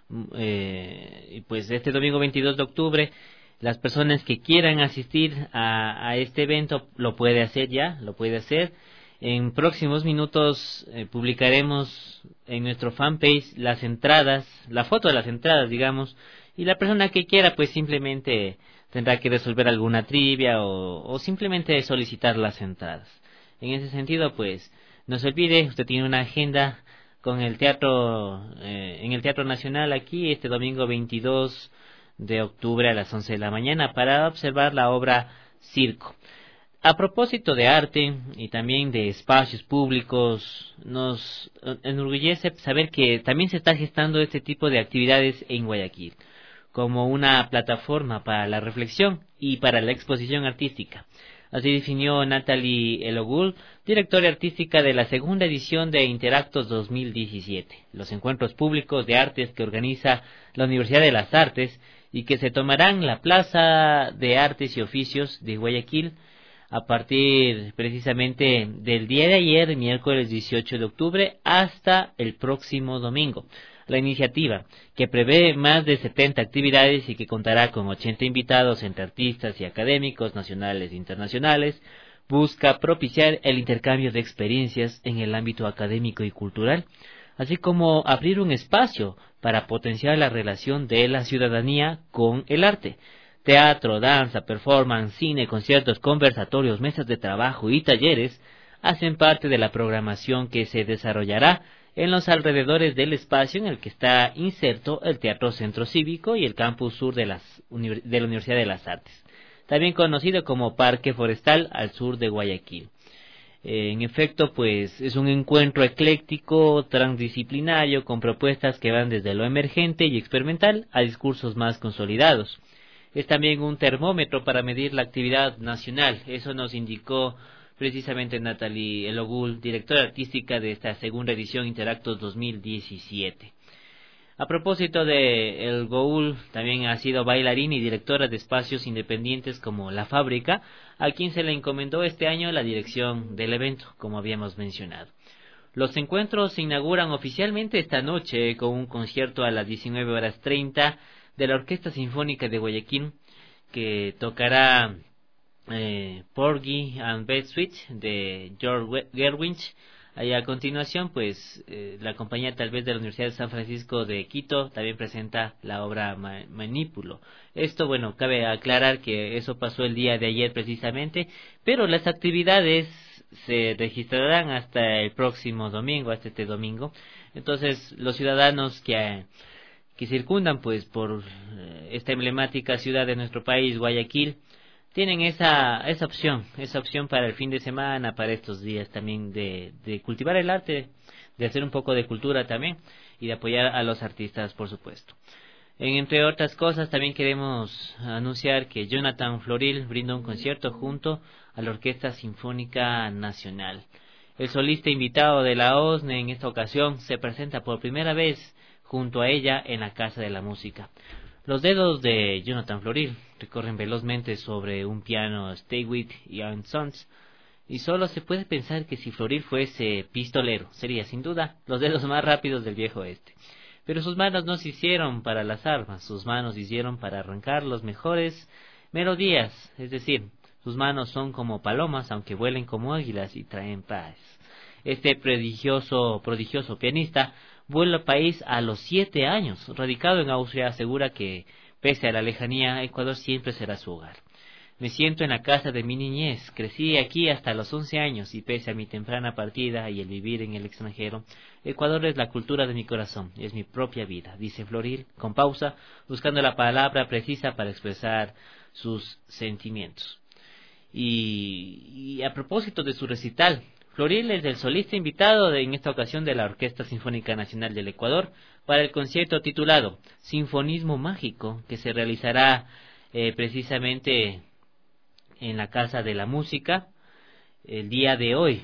Y pues este domingo 22 de octubre las personas que quieran asistir a este evento lo puede hacer. En próximos minutos publicaremos en nuestro fanpage las entradas, la foto de las entradas, digamos, y la persona que quiera pues simplemente tendrá que resolver alguna trivia o simplemente solicitar las entradas. En ese sentido, pues no se olvide, usted tiene una agenda con el teatro en el Teatro Nacional aquí este domingo 22 de octubre a las 11 de la mañana para observar la obra Circo. A propósito de arte y también de espacios públicos, nos enorgullece saber que también se está gestando este tipo de actividades en Guayaquil como una plataforma para la reflexión y para la exposición artística. Así definió Natalie Elogul, directora artística de la segunda edición de Interactos 2017, los encuentros públicos de artes que organiza la Universidad de las Artes y que se tomarán en la Plaza de Artes y Oficios de Guayaquil a partir precisamente del día de ayer, miércoles 18 de octubre, hasta el próximo domingo. La iniciativa, que prevé más de 70 actividades y que contará con 80 invitados entre artistas y académicos nacionales e internacionales, busca propiciar el intercambio de experiencias en el ámbito académico y cultural, así como abrir un espacio para potenciar la relación de la ciudadanía con el arte. Teatro, danza, performance, cine, conciertos, conversatorios, mesas de trabajo y talleres hacen parte de la programación que se desarrollará en los alrededores del espacio en el que está inserto el Teatro Centro Cívico y el Campus Sur de la Universidad de las Artes, también conocido como Parque Forestal al sur de Guayaquil. En efecto, pues es un encuentro ecléctico, transdisciplinario, con propuestas que van desde lo emergente y experimental a discursos más consolidados. Es también un termómetro para medir la actividad nacional, eso nos indicó precisamente Natalie Elogul, directora artística de esta segunda edición Interactos 2017. A propósito de El Goul, también ha sido bailarina y directora de espacios independientes como La Fábrica, a quien se le encomendó este año la dirección del evento, como habíamos mencionado. Los encuentros se inauguran oficialmente esta noche con un concierto a las 19:30 de la Orquesta Sinfónica de Guayaquil, que tocará Porgy and Bess Suite de George Gershwin. Y a continuación, pues, la compañía tal vez de la Universidad de San Francisco de Quito también presenta la obra Manípulo. Esto, bueno, cabe aclarar que eso pasó el día de ayer precisamente, pero las actividades se registrarán hasta el próximo domingo, hasta este domingo. Entonces, los ciudadanos que circundan, pues, por esta emblemática ciudad de nuestro país, Guayaquil, tienen esa opción para el fin de semana, para estos días también de cultivar el arte, de hacer un poco de cultura también y de apoyar a los artistas, por supuesto. Entre otras cosas, también queremos anunciar que Jonathan Floril brinda un concierto junto a la Orquesta Sinfónica Nacional. El solista invitado de la OSNE en esta ocasión se presenta por primera vez junto a ella en la Casa de la Música. Los dedos de Jonathan Floril recorren velozmente sobre un piano Steinway y Sons, y solo se puede pensar que si Floril fuese pistolero, sería sin duda los dedos más rápidos del viejo oeste. Pero sus manos no se hicieron para las armas, sus manos se hicieron para arrancar los mejores melodías, es decir, sus manos son como palomas, aunque vuelen como águilas y traen paz. Este prodigioso pianista vuelve al país a los 7 años. Radicado en Austria, asegura que, pese a la lejanía, Ecuador siempre será su hogar. Me siento en la casa de mi niñez. Crecí aquí hasta los 11 años y pese a mi temprana partida y el vivir en el extranjero, Ecuador es la cultura de mi corazón, es mi propia vida, dice Floril, con pausa, buscando la palabra precisa para expresar sus sentimientos. Y a propósito de su recital, Floril es el solista invitado en esta ocasión de la Orquesta Sinfónica Nacional del Ecuador para el concierto titulado Sinfonismo Mágico, que se realizará precisamente en la Casa de la Música el día de hoy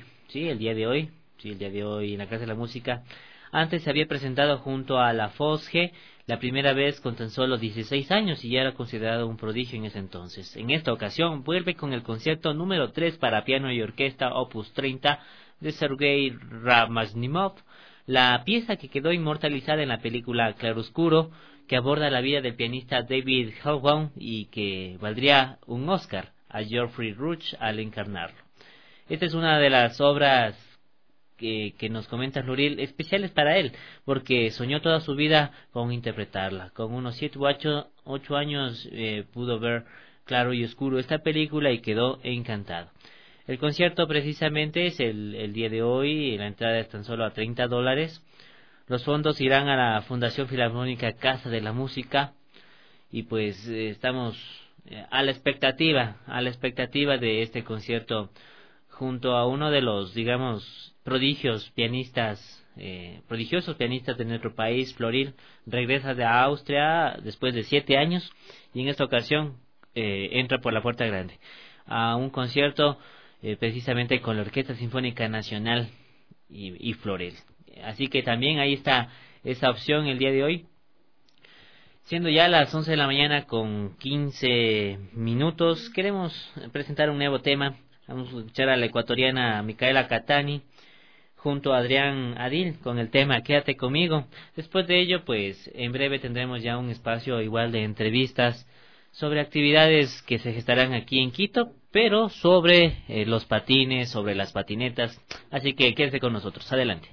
en la Casa de la Música. Antes se había presentado junto a la FOSGE la primera vez con tan solo 16 años y ya era considerado un prodigio en ese entonces. En esta ocasión vuelve con el concierto número 3 para piano y orquesta Opus 30 de Sergei Rachmaninov, la pieza que quedó inmortalizada en la película Claroscuro, que aborda la vida del pianista David Hellbaum y que valdría un Oscar a Geoffrey Rush al encarnarlo. Esta es una de las obras que nos comenta Floril, especiales para él, porque soñó toda su vida con interpretarla. Con unos 7 u 8 años pudo ver Claro y Oscuro esta película y quedó encantado. El concierto precisamente es el día de hoy, y la entrada es tan solo a $30. Los fondos irán a la Fundación Filarmónica Casa de la Música y pues estamos a la expectativa de este concierto junto a uno de los, digamos, prodigiosos pianistas de nuestro país. Floril regresa de Austria después de 7 años y en esta ocasión entra por la puerta grande. a un concierto precisamente con la Orquesta Sinfónica Nacional y Florel. Así que también ahí está esa opción el día de hoy. Siendo ya las 11 de la mañana con 15 minutos, queremos presentar un nuevo tema. Vamos a escuchar a la ecuatoriana Micaela Catani junto a Adrián Adil con el tema Quédate conmigo. Después de ello, pues en breve tendremos ya un espacio igual de entrevistas sobre actividades que se gestarán aquí en Quito, pero sobre los patines, sobre las patinetas. Así que quédese con nosotros. Adelante.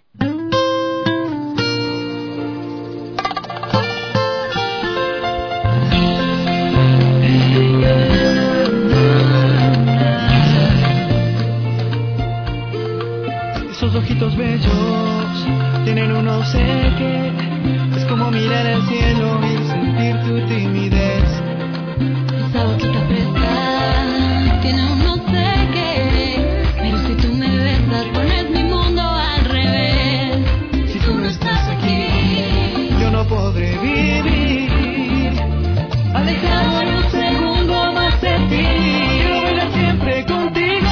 Esos ojitos bellos tienen un no sé qué, es como mirar al cielo y sentir tu timidez. Esa boquita fresca tiene un no sé qué, pero si tú me besas pones mi mundo al revés. Si tú no estás aquí, yo no podré vivir alejado ni un segundo más de ti. Quiero bailar siempre contigo,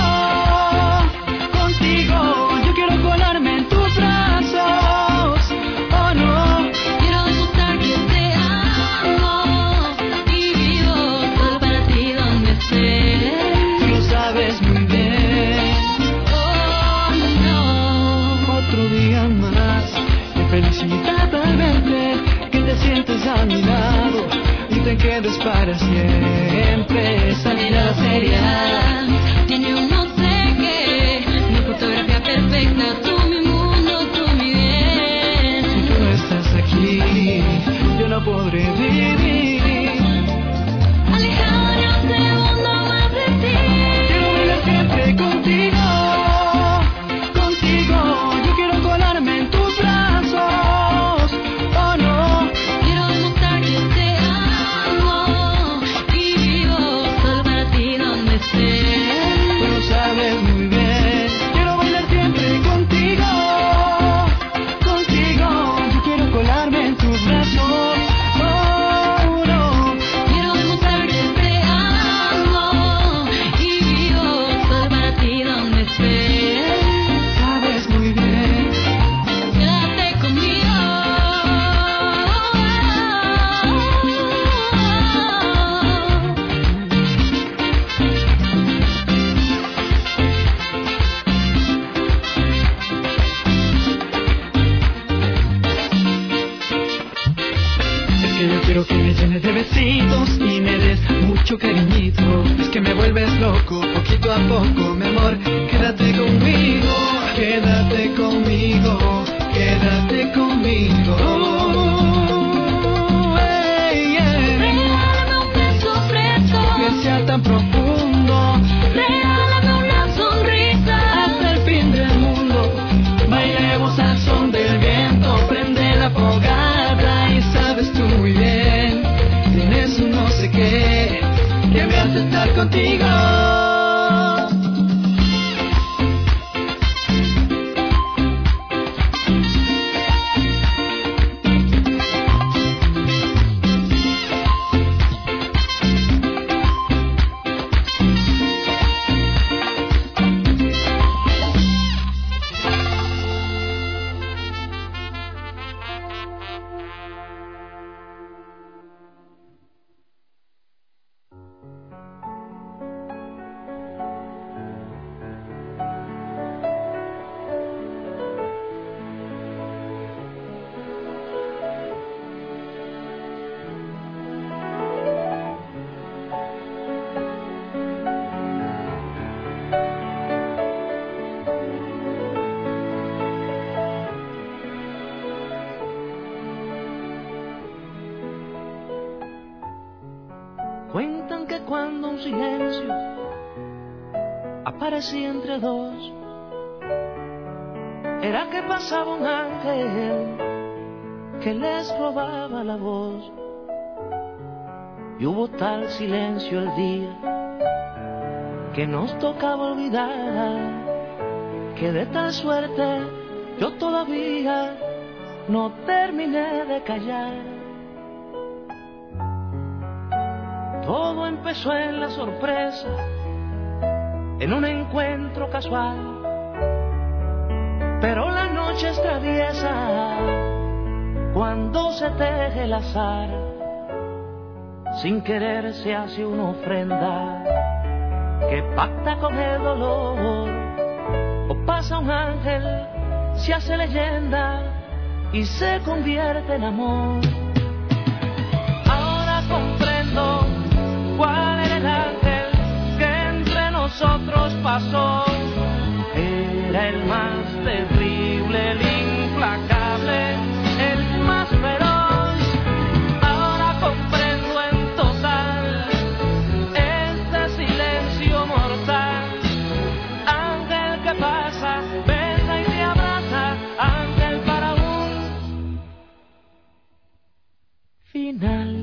contigo. Yo quiero colarme en tus brazos, oh no. Quiero demostrar que te amo y vivo solo para ti donde estés. Tú lo sabes muy bien, oh no. otro día más de felicidad al verte, que te sientes a mi lado y te quedes para siempre. Salir a la feria tiene un no sé qué, una fotografía perfecta, tú mi mundo, tú mi bien. Si tú no estás aquí, yo no podré vivir alejado ni un segundo más de ti. Quiero bailar siempre contigo, contigo. Yo quiero colarme en tus brazos, oh no. Quiero demostrar que te amo y vivo solo para ti donde estés. Tú lo sabes muy bien. Quiero bailar siempre contigo, contigo. Yo quiero colarme en tus brazos, oh no. Quiero demostrar que te amo y vivo solo para ti donde estés. Sabes muy bien. Quédate conmigo. Es que yo quiero que me llenes de besitos y me des mucho cariñito. Es que me vuelves loco, poquito a poco, mi amor. Quédate conmigo, quédate conmigo, quédate conmigo. Hey, yeah. Regálame un beso fresco Que sea tan profundo, regálame una sonrisa hasta el fin del mundo. Bailemos al son del viento, prende la fogata y sabes tú muy bien, tienes un no sé qué que me hace estar contigo. Cuentan que cuando un silencio aparecía entre dos, era que pasaba un ángel que les robaba la voz. Y hubo tal silencio el día que nos tocaba olvidar, que de tal suerte yo todavía no terminé de callar. Todo empezó en la sorpresa en un encuentro casual. Pero la noche es traviesa cuando se teje el azar. Sin querer se hace una ofrenda que pacta con el dolor. O pasa un ángel, se hace leyenda y se convierte en amor. Ahora comprendo cuál era el ángel que entre nosotros pasó. Era el más terrible, el implacable, el más feroz. Ahora comprendo en total este silencio mortal. Ángel que pasa, besa y te abraza. Ángel para un final.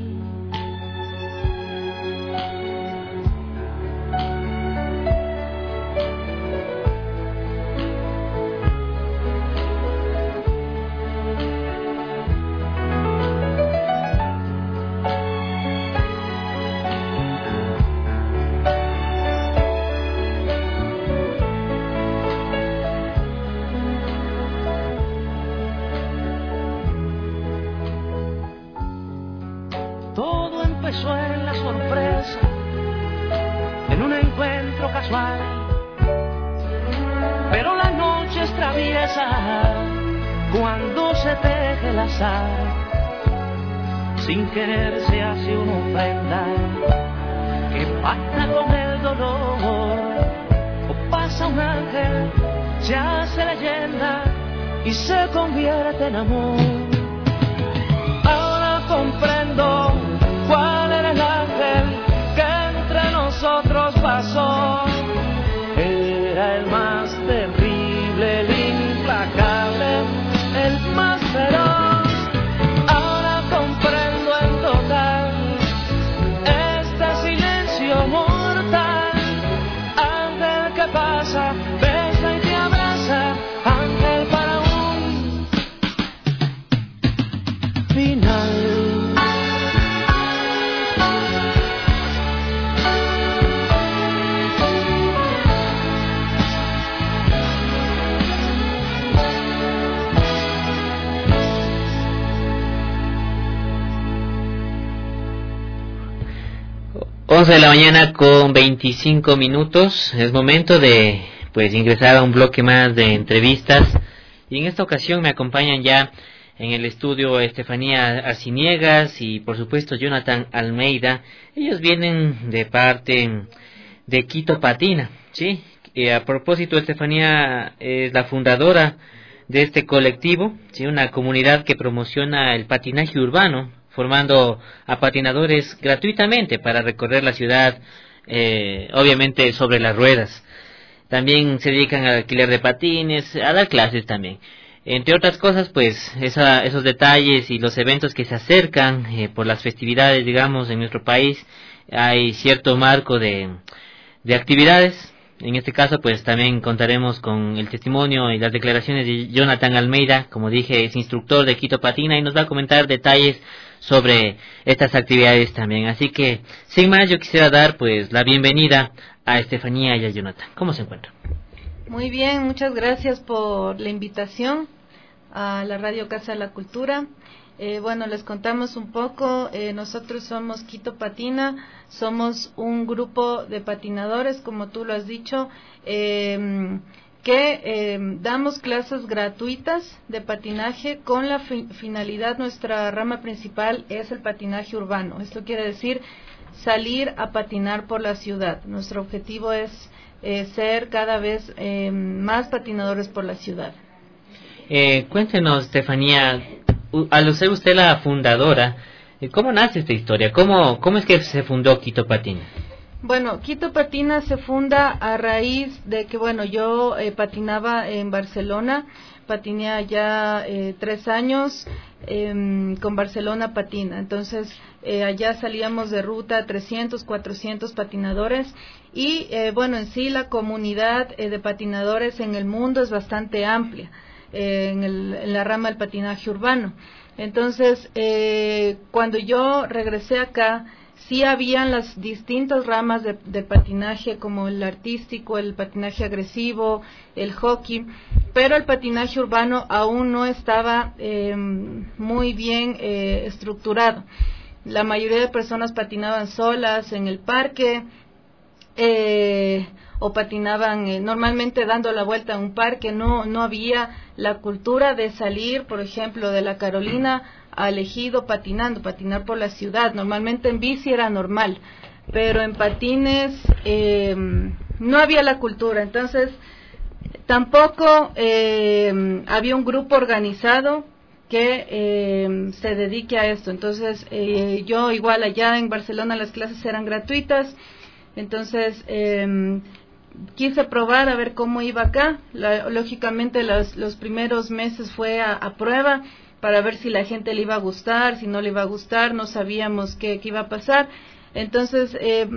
Todo empezó en la sorpresa, en un encuentro casual. Pero la noche es traviesa cuando se teje el azar. Sin querer se hace una ofrenda que pacta con el dolor. O pasa un ángel, se hace leyenda y se convierte en amor. Ahora comprendo cuál era el ángel que entre nosotros pasó. Era el más terrible, el implacable, el más feroz. Ahora comprendo en total este silencio mortal. Ángel que pasa, besa y te abraza. Ángel para un final. 11 de la mañana con 25 minutos. Es momento de ingresar a un bloque más de entrevistas. Y en esta ocasión me acompañan ya en el estudio Estefanía Arciniegas y por supuesto Jonathan Almeida. Ellos vienen de parte de Quito Patina, ¿sí? A propósito, Estefanía es la fundadora de este colectivo, ¿sí? Una comunidad que promociona el patinaje urbano, formando a patinadores gratuitamente para recorrer la ciudad, obviamente sobre las ruedas. También se dedican al alquiler de patines, a dar clases también. Entre otras cosas, esos detalles y los eventos que se acercan por las festividades, digamos, en nuestro país, hay cierto marco de actividades. En este caso, también contaremos con el testimonio y las declaraciones de Jonathan Almeida. Como dije, es instructor de Quito Patina y nos va a comentar detalles sobre estas actividades también. Así que, sin más, yo quisiera dar la bienvenida a Estefanía y a Jonathan. ¿Cómo se encuentran? Muy bien, muchas gracias por la invitación a la Radio Casa de la Cultura. Les contamos un poco. Nosotros somos Quito Patina, somos un grupo de patinadores, como tú lo has dicho, que damos clases gratuitas de patinaje con la finalidad. Nuestra rama principal es el patinaje urbano. Esto quiere decir salir a patinar por la ciudad. Nuestro objetivo es ser cada vez más patinadores por la ciudad. Cuéntenos, Estefanía, al ser usted la fundadora, ¿cómo nace esta historia? ¿Cómo es que se fundó Quito Patina? Bueno, Quito Patina se funda a raíz de que, yo patinaba en Barcelona, patiné allá 3 años con Barcelona Patina. Entonces, allá salíamos de ruta 300, 400 patinadores y, en sí la comunidad de patinadores en el mundo es bastante amplia en la rama del patinaje urbano. Entonces, cuando yo regresé acá, sí habían las distintas ramas de patinaje, como el artístico, el patinaje agresivo, el hockey, pero el patinaje urbano aún no estaba muy bien estructurado. La mayoría de personas patinaban solas en el parque, o patinaban normalmente dando la vuelta a un parque. No había la cultura de salir, por ejemplo, de la Carolina al Ejido patinar por la ciudad. Normalmente en bici era normal, pero en patines no había la cultura. Entonces tampoco había un grupo organizado que se dedique a esto. Entonces yo igual allá en Barcelona las clases eran gratuitas. Entonces quise probar a ver cómo iba acá. Lógicamente los primeros meses fue a prueba para ver si la gente le iba a gustar, si no le iba a gustar, no sabíamos qué iba a pasar. Entonces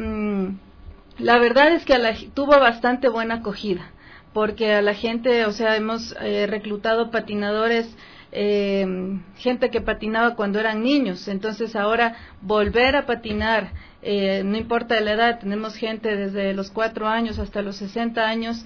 la verdad es que tuvo bastante buena acogida, porque a la gente, o sea, hemos reclutado patinadores, gente que patinaba cuando eran niños. Entonces ahora volver a patinar, no importa la edad, tenemos gente desde los 4 años hasta los 60 años,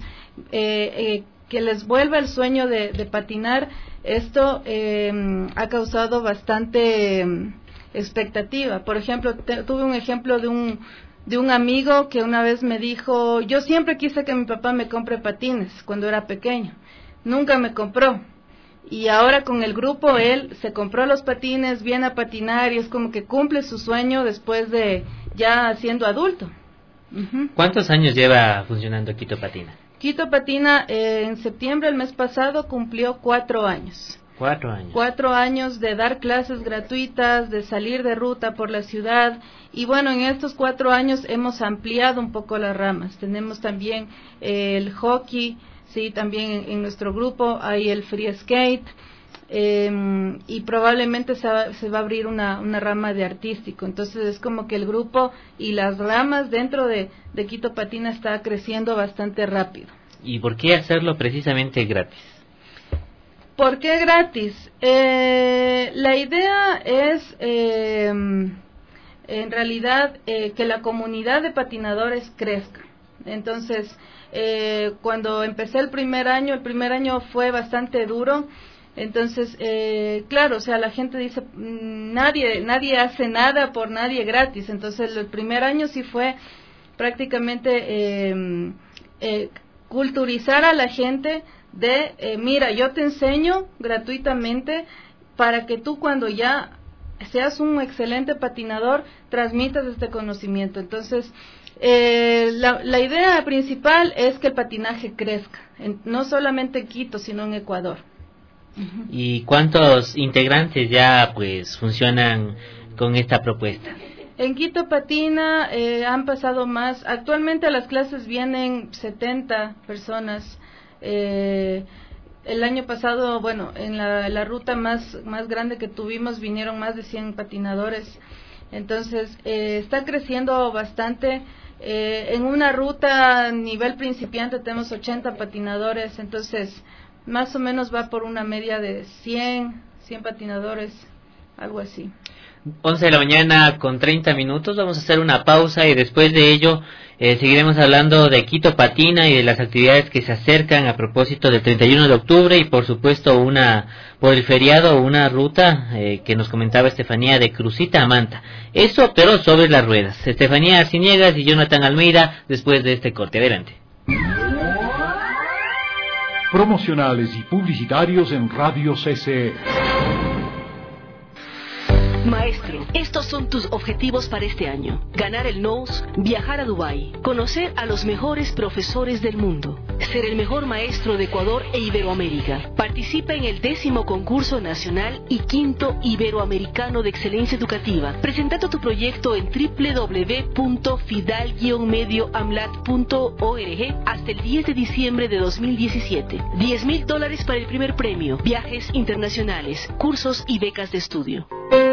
que les vuelva el sueño de patinar. Esto ha causado bastante expectativa. Por ejemplo, tuve un ejemplo de un amigo que una vez me dijo: yo siempre quise que mi papá me compre patines cuando era pequeño, nunca me compró, y ahora con el grupo él se compró los patines, viene a patinar y es como que cumple su sueño después de ya siendo adulto. ¿Cuántos años lleva funcionando Quito Patina? Quito Patina en septiembre, el mes pasado, cumplió 4 años. 4 años. 4 años de dar clases gratuitas, de salir de ruta por la ciudad. Y bueno, en estos 4 años hemos ampliado un poco las ramas. Tenemos también el hockey, sí, también en nuestro grupo hay el free skate, y probablemente se va a abrir una rama de artístico. Entonces es como que el grupo y las ramas dentro de Quito Patina está creciendo bastante rápido. ¿Y por qué hacerlo precisamente gratis? ¿Por qué gratis? La idea es en realidad que la comunidad de patinadores crezca. Entonces cuando empecé el primer año fue bastante duro. Entonces, claro, o sea, la gente dice, nadie hace nada por nadie gratis. Entonces, el primer año sí fue prácticamente culturizar a la gente de, mira, yo te enseño gratuitamente para que tú cuando ya seas un excelente patinador, transmitas este conocimiento. Entonces, la idea principal es que el patinaje crezca, no solamente en Quito, sino en Ecuador. ¿Y cuántos integrantes ya pues funcionan con esta propuesta? En Quito Patina han pasado más. Actualmente a las clases vienen 70 personas. El año pasado, bueno, en la ruta más grande que tuvimos vinieron más de 100 patinadores. Entonces está creciendo bastante. En una ruta a nivel principiante tenemos 80 patinadores. Entonces más o menos va por una media de 100 patinadores, algo así. 11 de la mañana con 30 minutos, vamos a hacer una pausa y después de ello seguiremos hablando de Quito Patina y de las actividades que se acercan a propósito del 31 de octubre y por supuesto por el feriado, una ruta que nos comentaba Estefanía de Crucita a Manta. Eso, pero sobre las ruedas. Estefanía Arciniegas y Jonathan Almeida después de este corte. Adelante. Promocionales y publicitarios en Radio CCE. Maestro, estos son tus objetivos para este año. Ganar el NOS, viajar a Dubái, conocer a los mejores profesores del mundo, ser el mejor maestro de Ecuador e Iberoamérica. Participa en el 10º concurso nacional y 5º iberoamericano de excelencia educativa. Presentando tu proyecto en www.fidal-medioamlat.org hasta el 10 de diciembre de 2017. $10,000 para el primer premio, viajes internacionales, cursos y becas de estudio.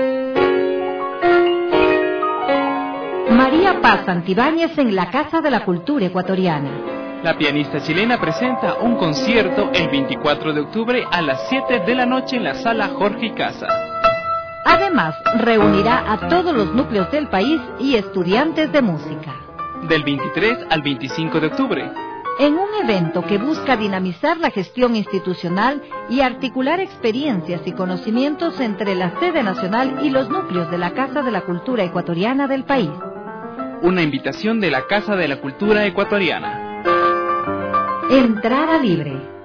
María Paz Santibáñez en la Casa de la Cultura Ecuatoriana. La pianista chilena presenta un concierto el 24 de octubre a las 7 de la noche en la Sala Jorge Casa. Además, reunirá a todos los núcleos del país y estudiantes de música. Del 23 al 25 de octubre. En un evento que busca dinamizar la gestión institucional y articular experiencias y conocimientos entre la sede nacional y los núcleos de la Casa de la Cultura Ecuatoriana del país. Una invitación de la Casa de la Cultura Ecuatoriana. Entrada libre.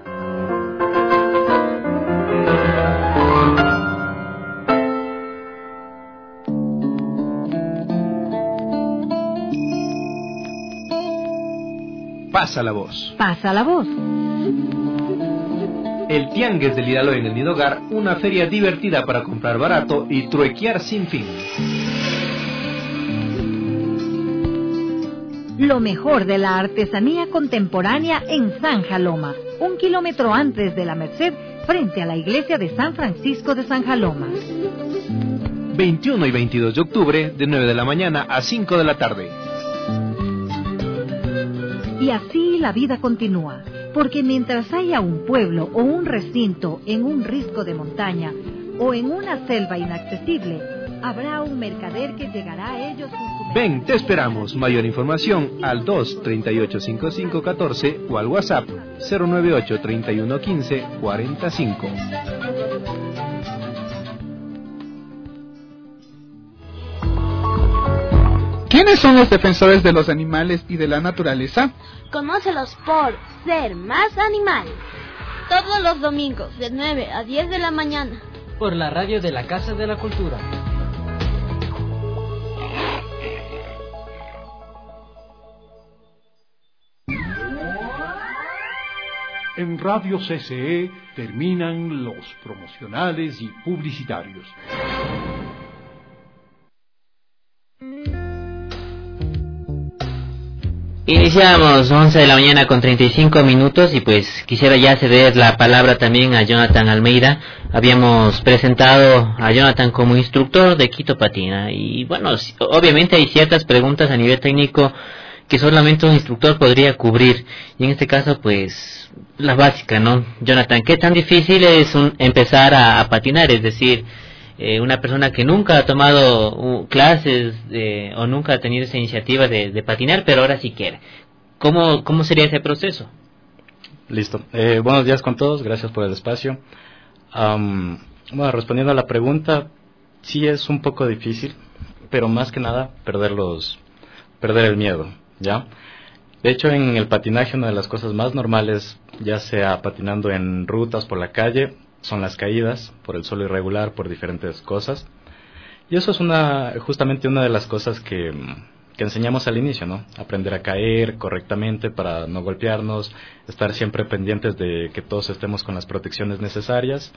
Pasa la voz. Pasa la voz. El Tianguis del Hidalgo en el Nido Hogar, una feria divertida para comprar barato y truequear sin fin. Lo mejor de la artesanía contemporánea en San Jaloma, 1 kilómetro antes de la Merced, frente a la iglesia de San Francisco de San Jaloma. 21 y 22 de octubre, de 9 de la mañana a 5 de la tarde. Y así la vida continúa, porque mientras haya un pueblo o un recinto en un risco de montaña o en una selva inaccesible, habrá un mercader que llegará a ellos con su... Ven, te esperamos. Mayor información al 2385514 o al WhatsApp 098 3115 45. ¿Quiénes son los defensores de los animales y de la naturaleza? Conócelos por Ser Más Animal. Todos los domingos de 9 a 10 de la mañana. Por la radio de la Casa de la Cultura. En Radio CCE terminan los promocionales y publicitarios. Iniciamos 11 de la mañana con 35 minutos y pues quisiera ya ceder la palabra también a Jonathan Almeida. Habíamos presentado a Jonathan como instructor de Quito Patina y bueno, obviamente hay ciertas preguntas a nivel técnico que solamente un instructor podría cubrir y en este caso pues la básica, ¿no? Jonathan, ¿qué tan difícil es empezar a patinar? Es decir, una persona que nunca ha tomado clases o nunca ha tenido esa iniciativa de patinar, pero ahora sí quiere. ¿Cómo sería ese proceso? Listo. Buenos días con todos, gracias por el espacio. Bueno, respondiendo a la pregunta, sí es un poco difícil, pero más que nada perder el miedo, ¿ya? De hecho, en el patinaje una de las cosas más normales, ya sea patinando en rutas por la calle, son las caídas por el suelo irregular, por diferentes cosas. Y eso es justamente una de las cosas que enseñamos al inicio, ¿no? Aprender a caer correctamente para no golpearnos, estar siempre pendientes de que todos estemos con las protecciones necesarias.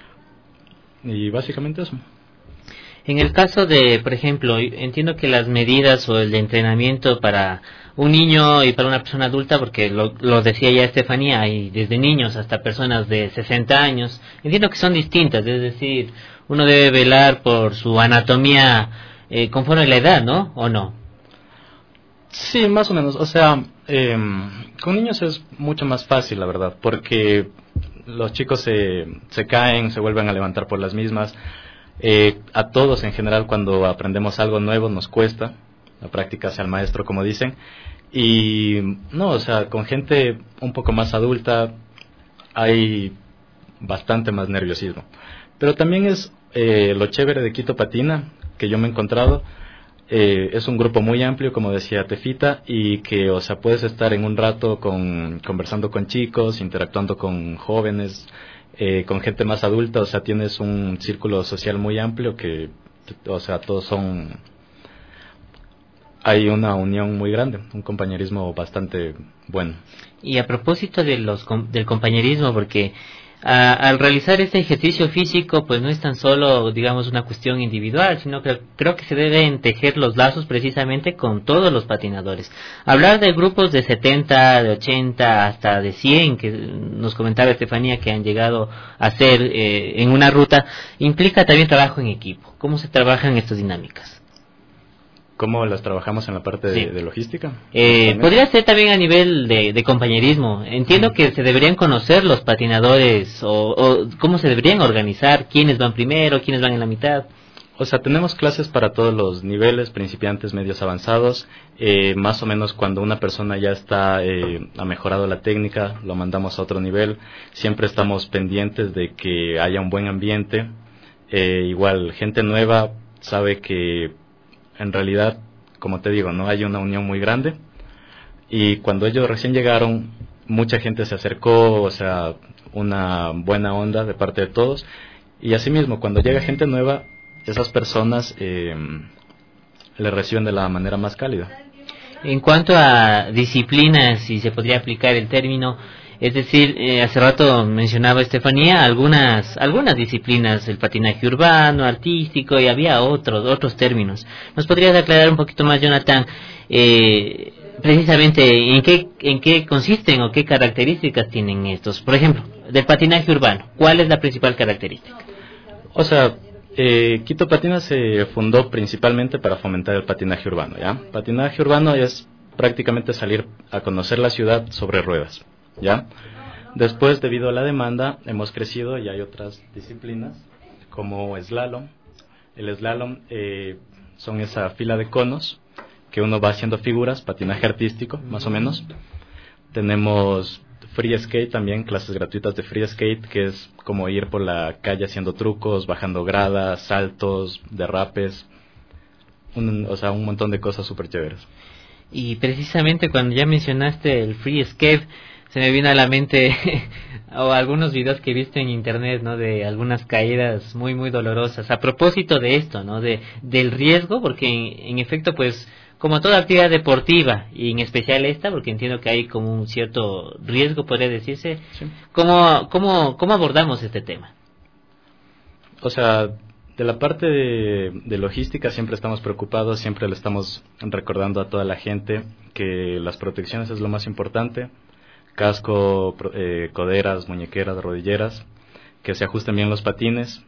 Y básicamente eso. En el caso de, por ejemplo, entiendo que las medidas o el entrenamiento para un niño y para una persona adulta, porque lo decía ya Estefanía, hay desde niños hasta personas de 60 años, entiendo que son distintas, es decir, uno debe velar por su anatomía conforme a la edad, ¿no? ¿O no? Sí, más o menos, o sea, con niños es mucho más fácil, la verdad, porque los chicos se caen, se vuelven a levantar por las mismas. A todos en general cuando aprendemos algo nuevo nos cuesta, la práctica hacia el maestro como dicen, y no, o sea, con gente un poco más adulta hay bastante más nerviosismo, pero también es lo chévere de Quito Patina que yo me he encontrado, es un grupo muy amplio como decía Tefita y que, o sea, puedes estar en un rato conversando con chicos, interactuando con jóvenes, con gente más adulta, o sea, tienes un círculo social muy amplio que, o sea, hay una unión muy grande, un compañerismo bastante bueno. Y a propósito del compañerismo, porque al realizar este ejercicio físico, pues no es tan solo, digamos, una cuestión individual, sino que creo que se deben tejer los lazos precisamente con todos los patinadores. Hablar de grupos de 70, de 80, hasta de 100, que nos comentaba Estefanía que han llegado a hacer en una ruta, implica también trabajo en equipo. ¿Cómo se trabajan estas dinámicas? ¿Cómo las trabajamos en la parte de logística? Podría ser también a nivel de compañerismo. Entiendo que se deberían conocer los patinadores o cómo se deberían organizar, quiénes van primero, quiénes van en la mitad. O sea, tenemos clases para todos los niveles, principiantes, medios, avanzados. Más o menos cuando una persona ya está, ha mejorado la técnica, lo mandamos a otro nivel. Siempre estamos pendientes de que haya un buen ambiente. Igual, gente nueva sabe que en realidad, como te digo, no hay una unión muy grande. Y cuando ellos recién llegaron, mucha gente se acercó, o sea, una buena onda de parte de todos. Y asimismo, cuando llega gente nueva, esas personas le reciben de la manera más cálida. En cuanto a disciplinas, si se podría aplicar el término, es decir, hace rato mencionaba Estefanía algunas disciplinas, el patinaje urbano, artístico, y había otros términos. ¿Nos podrías aclarar un poquito más, Jonathan, precisamente en qué consisten o qué características tienen estos? Por ejemplo, del patinaje urbano, ¿cuál es la principal característica? O sea, Quito Patina se fundó principalmente para fomentar el patinaje urbano, ¿ya? Patinaje urbano es prácticamente salir a conocer la ciudad sobre ruedas, ¿ya? Después, debido a la demanda, hemos crecido y hay otras disciplinas como slalom. El slalom son esa fila de conos que uno va haciendo figuras, patinaje artístico, más o menos. Tenemos free skate también, clases gratuitas de free skate, que es como ir por la calle haciendo trucos, bajando gradas, saltos, derrapes, un montón de cosas súper chéveres. Y precisamente cuando ya mencionaste el free skate, se me vino a la mente o algunos videos que he visto en internet, ¿no? De algunas caídas muy muy dolorosas. A propósito de esto, ¿no? Del riesgo, porque en efecto, pues, como toda actividad deportiva, y en especial esta, porque entiendo que hay como un cierto riesgo, podría decirse, sí. ¿Cómo abordamos este tema? O sea, de la parte de logística siempre estamos preocupados, siempre le estamos recordando a toda la gente que las protecciones es lo más importante, casco, coderas, muñequeras, rodilleras, que se ajusten bien los patines,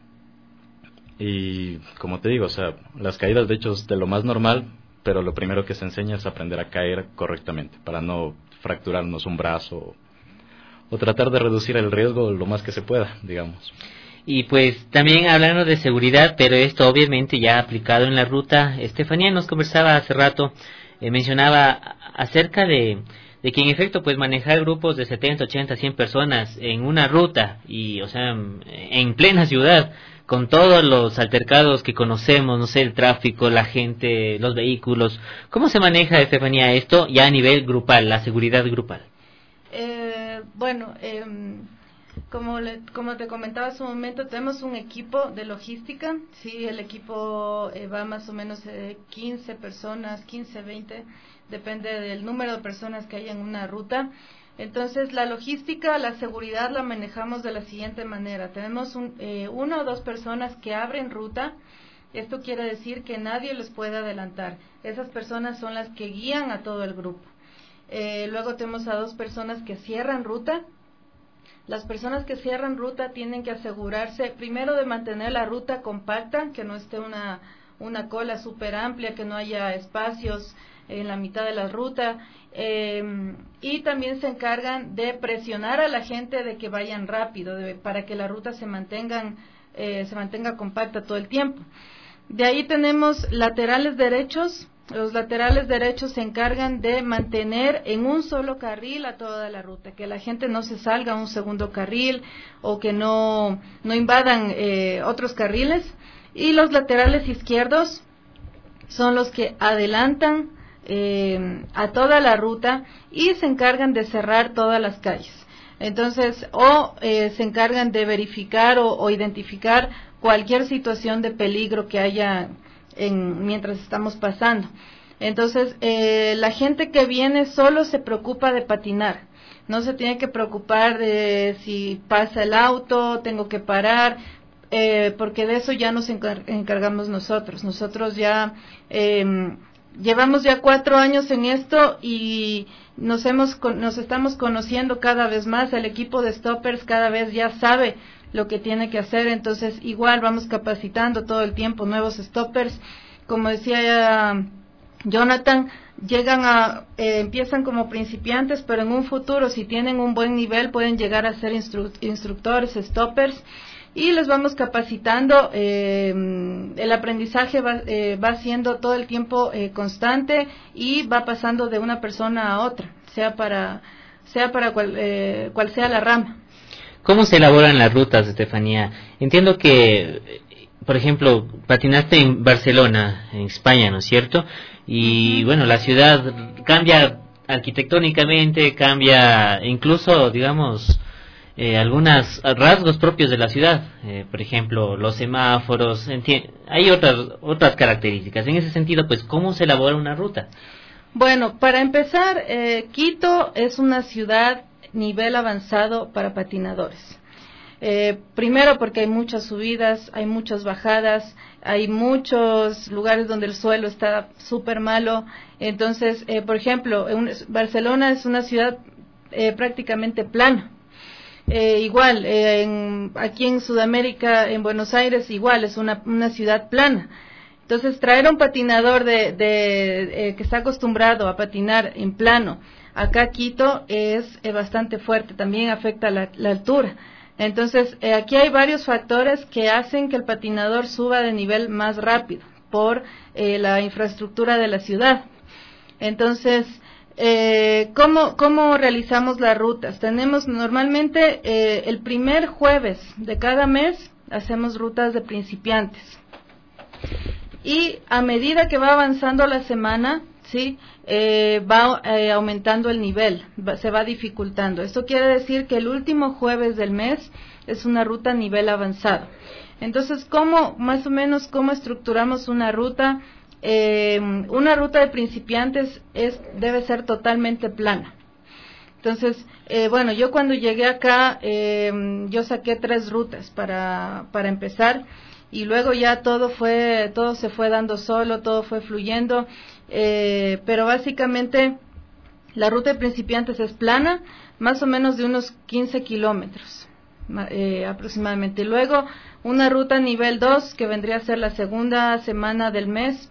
y como te digo, o sea, las caídas de hecho es de lo más normal, pero lo primero que se enseña es aprender a caer correctamente, para no fracturarnos un brazo o tratar de reducir el riesgo lo más que se pueda, digamos. Y pues también hablando de seguridad, pero esto obviamente ya aplicado en la ruta. Estefanía nos conversaba hace rato, mencionaba acerca de que en efecto pues manejar grupos de 70, 80, 100 personas en una ruta y o sea en plena ciudad, con todos los altercados que conocemos, no sé, el tráfico, la gente, los vehículos. ¿Cómo se maneja, Estefanía, esto ya a nivel grupal, la seguridad grupal? Como te comentaba hace un momento, tenemos un equipo de logística. Sí, el equipo va más o menos 15 personas, 15, 20, depende del número de personas que hay en una ruta. Entonces, la logística, la seguridad la manejamos de la siguiente manera. Tenemos una o dos personas que abren ruta. Esto quiere decir que nadie les puede adelantar. Esas personas son las que guían a todo el grupo. Luego tenemos a 2 personas que cierran ruta. Las personas que cierran ruta tienen que asegurarse primero de mantener la ruta compacta, que no esté una cola súper amplia, que no haya espacios en la mitad de la ruta, y también se encargan de presionar a la gente de que vayan rápido, para que la ruta se mantenga compacta todo el tiempo. De ahí tenemos laterales derechos. Los laterales derechos se encargan de mantener en un solo carril a toda la ruta, que la gente no se salga a un segundo carril o que no invadan otros carriles. Y los laterales izquierdos son los que adelantan a toda la ruta y se encargan de cerrar todas las calles. Entonces, se encargan de verificar o identificar cualquier situación de peligro que haya mientras estamos pasando. Entonces, la gente que viene solo se preocupa de patinar, no se tiene que preocupar de si pasa el auto, tengo que parar, porque de eso ya nos encargamos nosotros. Nosotros ya llevamos ya 4 años en esto y nos estamos conociendo cada vez más. El equipo de stoppers cada vez ya sabe lo que tiene que hacer, entonces igual vamos capacitando todo el tiempo nuevos stoppers. Como decía Jonathan, empiezan como principiantes, pero en un futuro, si tienen un buen nivel, pueden llegar a ser instructores, stoppers, y les vamos capacitando. El aprendizaje va siendo todo el tiempo constante y va pasando de una persona a otra, sea para cual sea la rama. ¿Cómo se elaboran las rutas, Estefanía? Entiendo que, por ejemplo, patinaste en Barcelona, en España, ¿no es cierto? Y bueno, la ciudad cambia arquitectónicamente, cambia incluso, digamos, algunos rasgos propios de la ciudad. Por ejemplo, los semáforos, hay otras características. En ese sentido, pues, ¿cómo se elabora una ruta? Bueno, para empezar, Quito es una ciudad nivel avanzado para patinadores. Primero porque hay muchas subidas, hay muchas bajadas, hay muchos lugares donde el suelo está súper malo. Entonces, por ejemplo, Barcelona es una ciudad prácticamente plana. Igual, aquí en Sudamérica, en Buenos Aires, igual, es una ciudad plana. Entonces, traer a un patinador que está acostumbrado a patinar en plano, acá Quito es bastante fuerte, también afecta la altura. Entonces, aquí hay varios factores que hacen que el patinador suba de nivel más rápido por la infraestructura de la ciudad. Entonces, ¿cómo realizamos las rutas? Tenemos normalmente el primer jueves de cada mes hacemos rutas de principiantes. Y a medida que va avanzando la semana, ¿sí? Va aumentando el nivel, se va dificultando. Esto quiere decir que el último jueves del mes es una ruta a nivel avanzado. Entonces, más o menos, cómo estructuramos una ruta? Una ruta de principiantes debe ser totalmente plana. Entonces, bueno, yo cuando llegué acá, yo saqué 3 rutas para empezar. Y luego ya todo se fue dando solo, todo fue fluyendo, pero básicamente la ruta de principiantes es plana, más o menos de unos 15 kilómetros aproximadamente. Luego una ruta nivel 2, que vendría a ser la segunda semana del mes,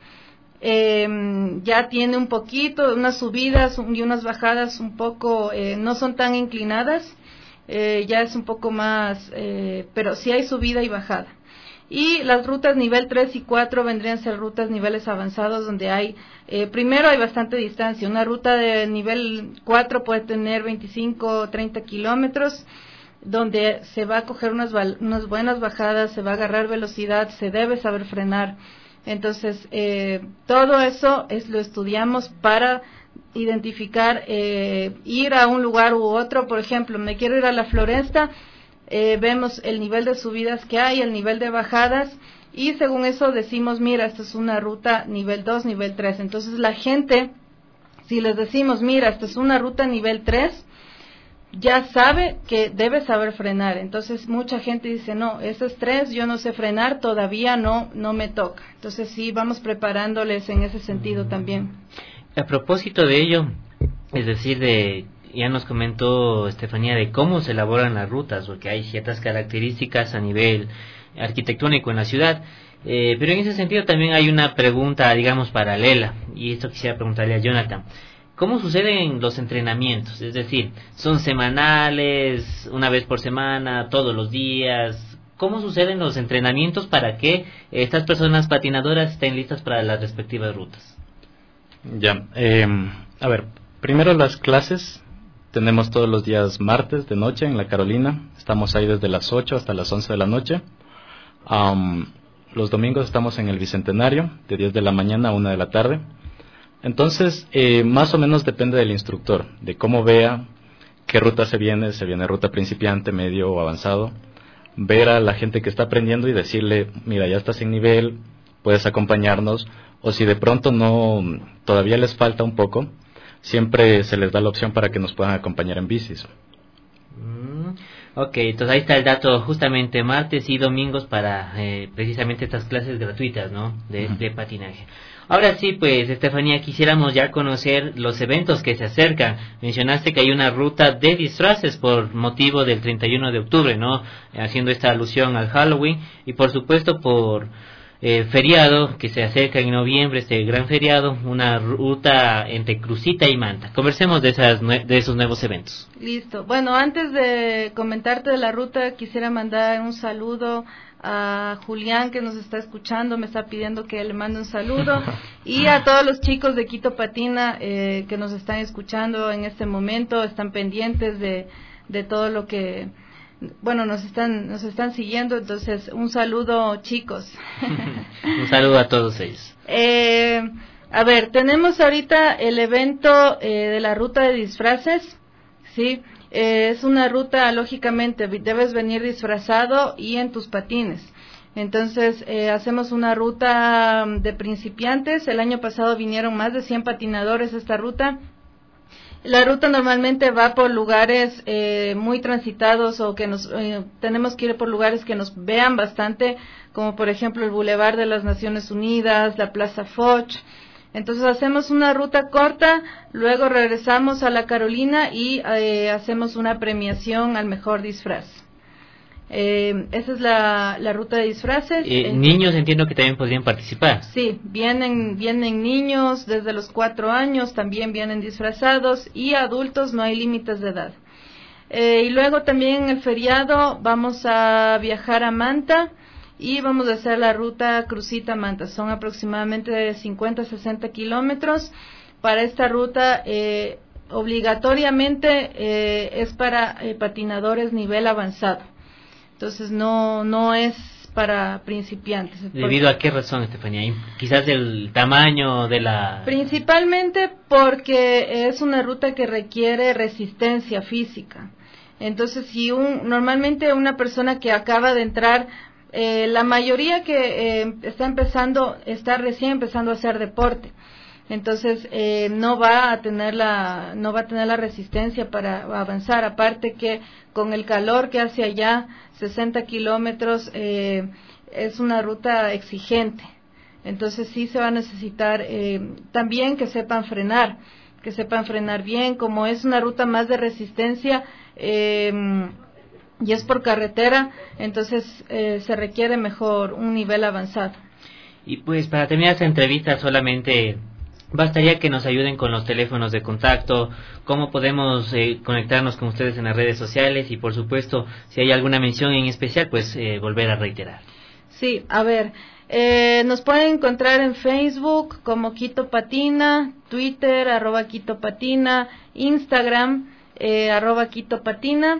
ya tiene un poquito, unas subidas y unas bajadas un poco, no son tan inclinadas, ya es un poco más, pero sí hay subida y bajada. Y las rutas nivel 3 y 4 vendrían a ser rutas niveles avanzados donde hay, primero hay bastante distancia. Una ruta de nivel 4 puede tener 25 o 30 kilómetros, donde se va a coger unas buenas bajadas, se va a agarrar velocidad, se debe saber frenar. Entonces, todo eso lo estudiamos para identificar, ir a un lugar u otro. Por ejemplo, me quiero ir a la Floresta. Vemos el nivel de subidas que hay, el nivel de bajadas, y según eso decimos, mira, esta es una ruta nivel 2, nivel 3. Entonces la gente, si les decimos, mira, esta es una ruta nivel 3, ya sabe que debe saber frenar. Entonces mucha gente dice, no, ese es 3, yo no sé frenar, todavía no me toca. Entonces sí, vamos preparándoles en ese sentido también. A propósito de ello, es decir, ya nos comentó Estefanía de cómo se elaboran las rutas, porque hay ciertas características a nivel arquitectónico en la ciudad, pero en ese sentido también hay una pregunta, digamos, paralela, y esto quisiera preguntarle a Jonathan. ¿Cómo suceden los entrenamientos? Es decir, ¿son semanales, una vez por semana, todos los días? ¿Cómo suceden los entrenamientos para que estas personas patinadoras estén listas para las respectivas rutas? Ya, a ver, primero las clases. Tenemos todos los días martes de noche en La Carolina. Estamos ahí desde las 8 hasta las 11 de la noche. Los domingos estamos en el Bicentenario, de 10 de la mañana a 1 de la tarde. Entonces, más o menos depende del instructor, de cómo vea qué ruta se viene ruta principiante, medio o avanzado. Ver a la gente que está aprendiendo y decirle, mira, ya estás en nivel, puedes acompañarnos. O si de pronto todavía les falta un poco, siempre se les da la opción para que nos puedan acompañar en bicis. Ok, entonces ahí está el dato, justamente martes y domingos para precisamente estas clases gratuitas, ¿no? De patinaje. Ahora sí, pues, Estefanía, quisiéramos ya conocer los eventos que se acercan. Mencionaste que hay una ruta de disfraces por motivo del 31 de octubre, ¿no? Haciendo esta alusión al Halloween y, por supuesto, por feriado que se acerca en noviembre, este gran feriado, una ruta entre Crucita y Manta. Conversemos de esos nuevos eventos. Listo. Bueno, antes de comentarte de la ruta, quisiera mandar un saludo a Julián, que nos está escuchando, me está pidiendo que le mande un saludo, y a todos los chicos de Quito Patina que nos están escuchando en este momento, están pendientes de todo lo que... Bueno, nos están siguiendo, entonces un saludo, chicos. Un saludo a todos ellos. A ver, tenemos ahorita el evento de la ruta de disfraces, ¿sí? Es una ruta, lógicamente, debes venir disfrazado y en tus patines. Entonces, hacemos una ruta de principiantes. El año pasado vinieron más de 100 patinadores a esta ruta. La ruta normalmente va por lugares muy transitados o que tenemos que ir por lugares que nos vean bastante, como por ejemplo el Boulevard de las Naciones Unidas, la Plaza Foch. Entonces hacemos una ruta corta, luego regresamos a la Carolina y hacemos una premiación al mejor disfraz. Esa es la ruta de disfraces. Niños entiendo que también podrían participar. Sí, vienen niños desde los 4 años, también vienen disfrazados, y adultos, no hay límites de edad. Y luego también en el feriado vamos a viajar a Manta y vamos a hacer la ruta Crucita Manta. Son aproximadamente 50-60 kilómetros. Para esta ruta obligatoriamente es para patinadores nivel avanzado. Entonces no es para principiantes. ¿Debido a qué razón, Estefanía? Quizás el tamaño de la... Principalmente porque es una ruta que requiere resistencia física. Entonces, si normalmente una persona que acaba de entrar, la mayoría que está recién empezando a hacer deporte. Entonces no va a tener la resistencia para avanzar, aparte que con el calor que hace allá, 60 kilómetros, es una ruta exigente. Entonces sí se va a necesitar también que sepan frenar bien, como es una ruta más de resistencia y es por carretera, entonces se requiere mejor un nivel avanzado. Y pues para terminar esta entrevista solamente bastaría que nos ayuden con los teléfonos de contacto, cómo podemos conectarnos con ustedes en las redes sociales y por supuesto si hay alguna mención en especial pues volver a reiterar. Sí, a ver, nos pueden encontrar en Facebook como Quito Patina, Twitter @Quito Patina, Instagram @Quito Patina.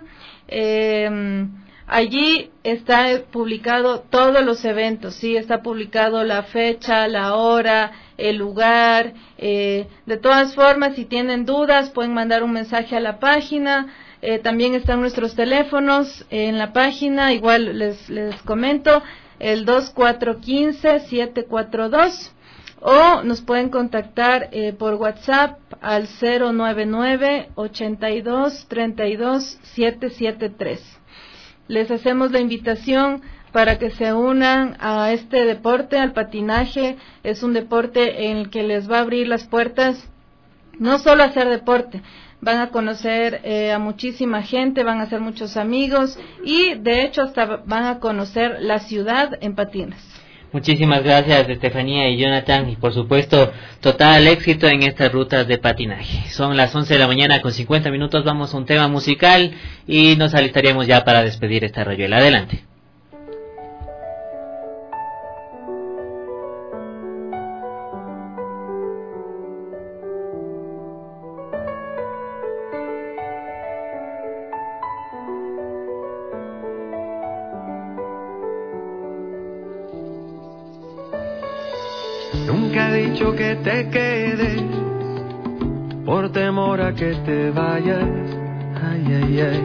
Allí está publicado todos los eventos, sí, está publicado la fecha, la hora, el lugar. De todas formas, si tienen dudas, pueden mandar un mensaje a la página. También están nuestros teléfonos en la página, igual les comento, el 2415-742, o nos pueden contactar por WhatsApp al 099-8232-773. Les hacemos la invitación para que se unan a este deporte, al patinaje. Es un deporte en el que les va a abrir las puertas, no solo a hacer deporte, van a conocer a muchísima gente, van a hacer muchos amigos y de hecho hasta van a conocer la ciudad en patines. Muchísimas gracias, Estefanía y Jonathan, y por supuesto, total éxito en estas rutas de patinaje. Son las 11 de la mañana con 50 minutos, vamos a un tema musical y nos alistaríamos ya para despedir esta rayuela. Adelante. Nunca he dicho que te quedes por temor a que te vayas. Ay, ay, ay.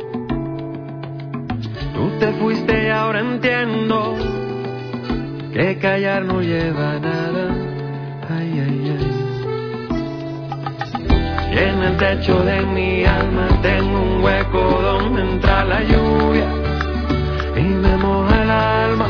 Tú te fuiste y ahora entiendo que callar no lleva a nada. Ay, ay, ay. Y en el techo de mi alma tengo un hueco donde entra la lluvia y me moja el alma.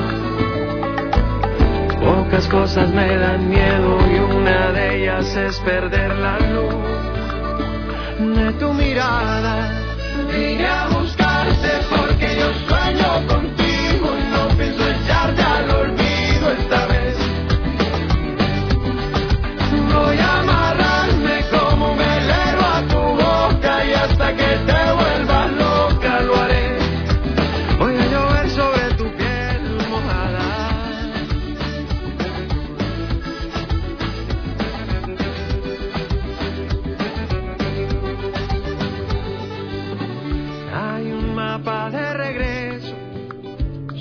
Pocas cosas me dan miedo y una de ellas es perder la luz de tu mirada. Vine a buscarte porque yo sueño contigo y no pienso echarte al olvido.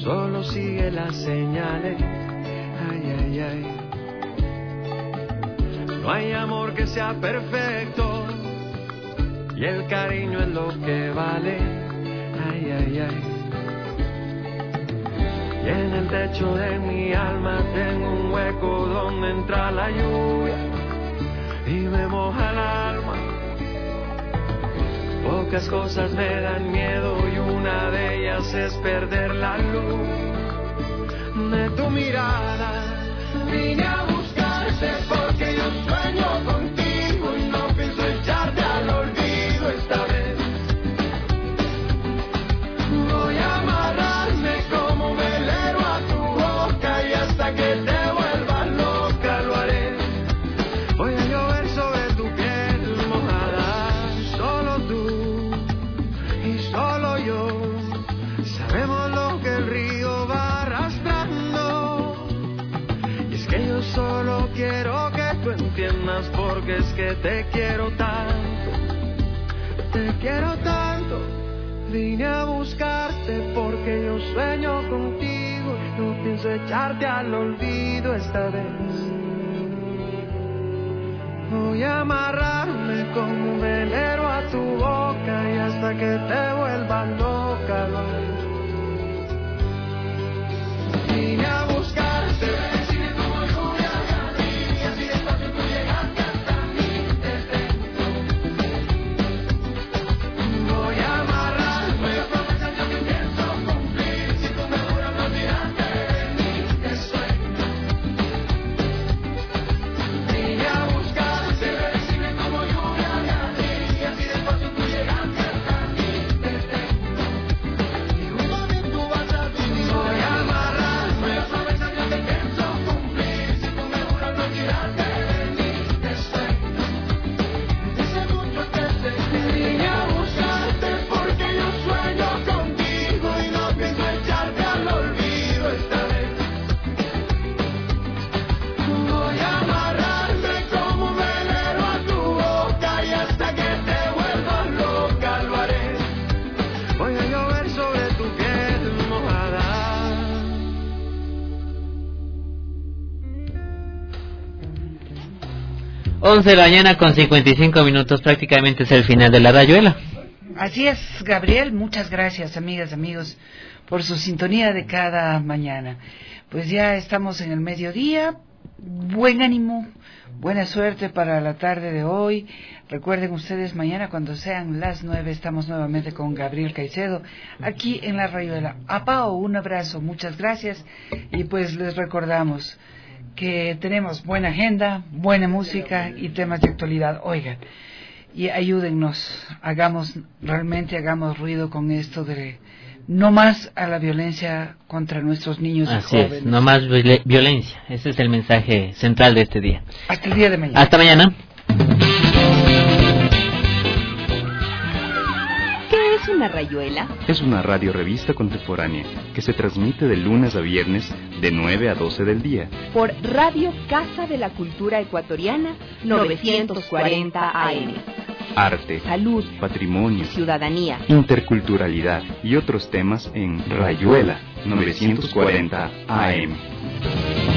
solo sigue las señales. Ay, ay, ay. No hay amor que sea perfecto y el cariño es lo que vale. Ay, ay, ay. Y en el techo de mi alma tengo un hueco donde entra la lluvia y me moja el alma. Pocas cosas me dan miedo y una de ellas es perder la luz de tu mirada. Vine a buscarte porque yo sueño contigo y no pienso echarte al olvido esta vez. Voy a amarrarme como velero a tu boca y hasta que te vuelvas loca lo haré. Voy a llover sobre tu piel mojada. Solo tú y solo yo sabemos lo que el río va arrastrando. Y es que yo solo quiero que tú entiendas, porque es que te quiero tanto, te quiero tanto. Vine a buscarte porque yo sueño contigo, no pienso echarte al olvido esta vez. Voy a amarrarme como un velero a tu boca y hasta que te vuelvas loca lo haré. Vine a buscarte, sigue como lluvia y así despacio tú llegaste hasta mí desde dentro. Voy a amarrarme, promesas yo que pienso cumplir, si tú me juras no olvidarte de mí, te sueño. Vine a buscarte, sigue como lluvia y así despacio tú llegaste hasta mí desde dentro. Y junto a mí tú vas a vivir. Voy a amarrarme, promesas yo que pienso cumplir, si tú me juras no olvidarte de mí, te sueño. Dice mucho que te vine a buscarte porque yo sueño contigo y no pienso echarte al olvido esta vez. Voy a amarrarme como un velero a tu boca y hasta que te vuelvas loca lo haré. Voy a llover sobre tu piel mojada. 11 de la mañana con 55 minutos, prácticamente es el final de la rayuela. Así es, Gabriel, muchas gracias, amigas, amigos, por su sintonía de cada mañana. Pues ya estamos en el mediodía, buen ánimo, buena suerte para la tarde de hoy. Recuerden ustedes, mañana cuando sean las 9 estamos nuevamente con Gabriel Caicedo, aquí en la rayuela. A Pao, un abrazo, muchas gracias, y pues les recordamos que tenemos buena agenda, buena música y temas de actualidad. Oigan, y ayúdennos, hagamos ruido con esto de no más a la violencia contra nuestros niños y jóvenes. Es, no más violencia. Ese es el mensaje central de este día. Hasta el día de mañana. Hasta mañana. ¿Qué es una rayuela? Es una radiorevista contemporánea que se transmite de lunes a viernes de 9 a 12 del día. Por Radio Casa de la Cultura Ecuatoriana, 940 AM. Arte, salud, patrimonio, ciudadanía, interculturalidad y otros temas en Rayuela 940 AM.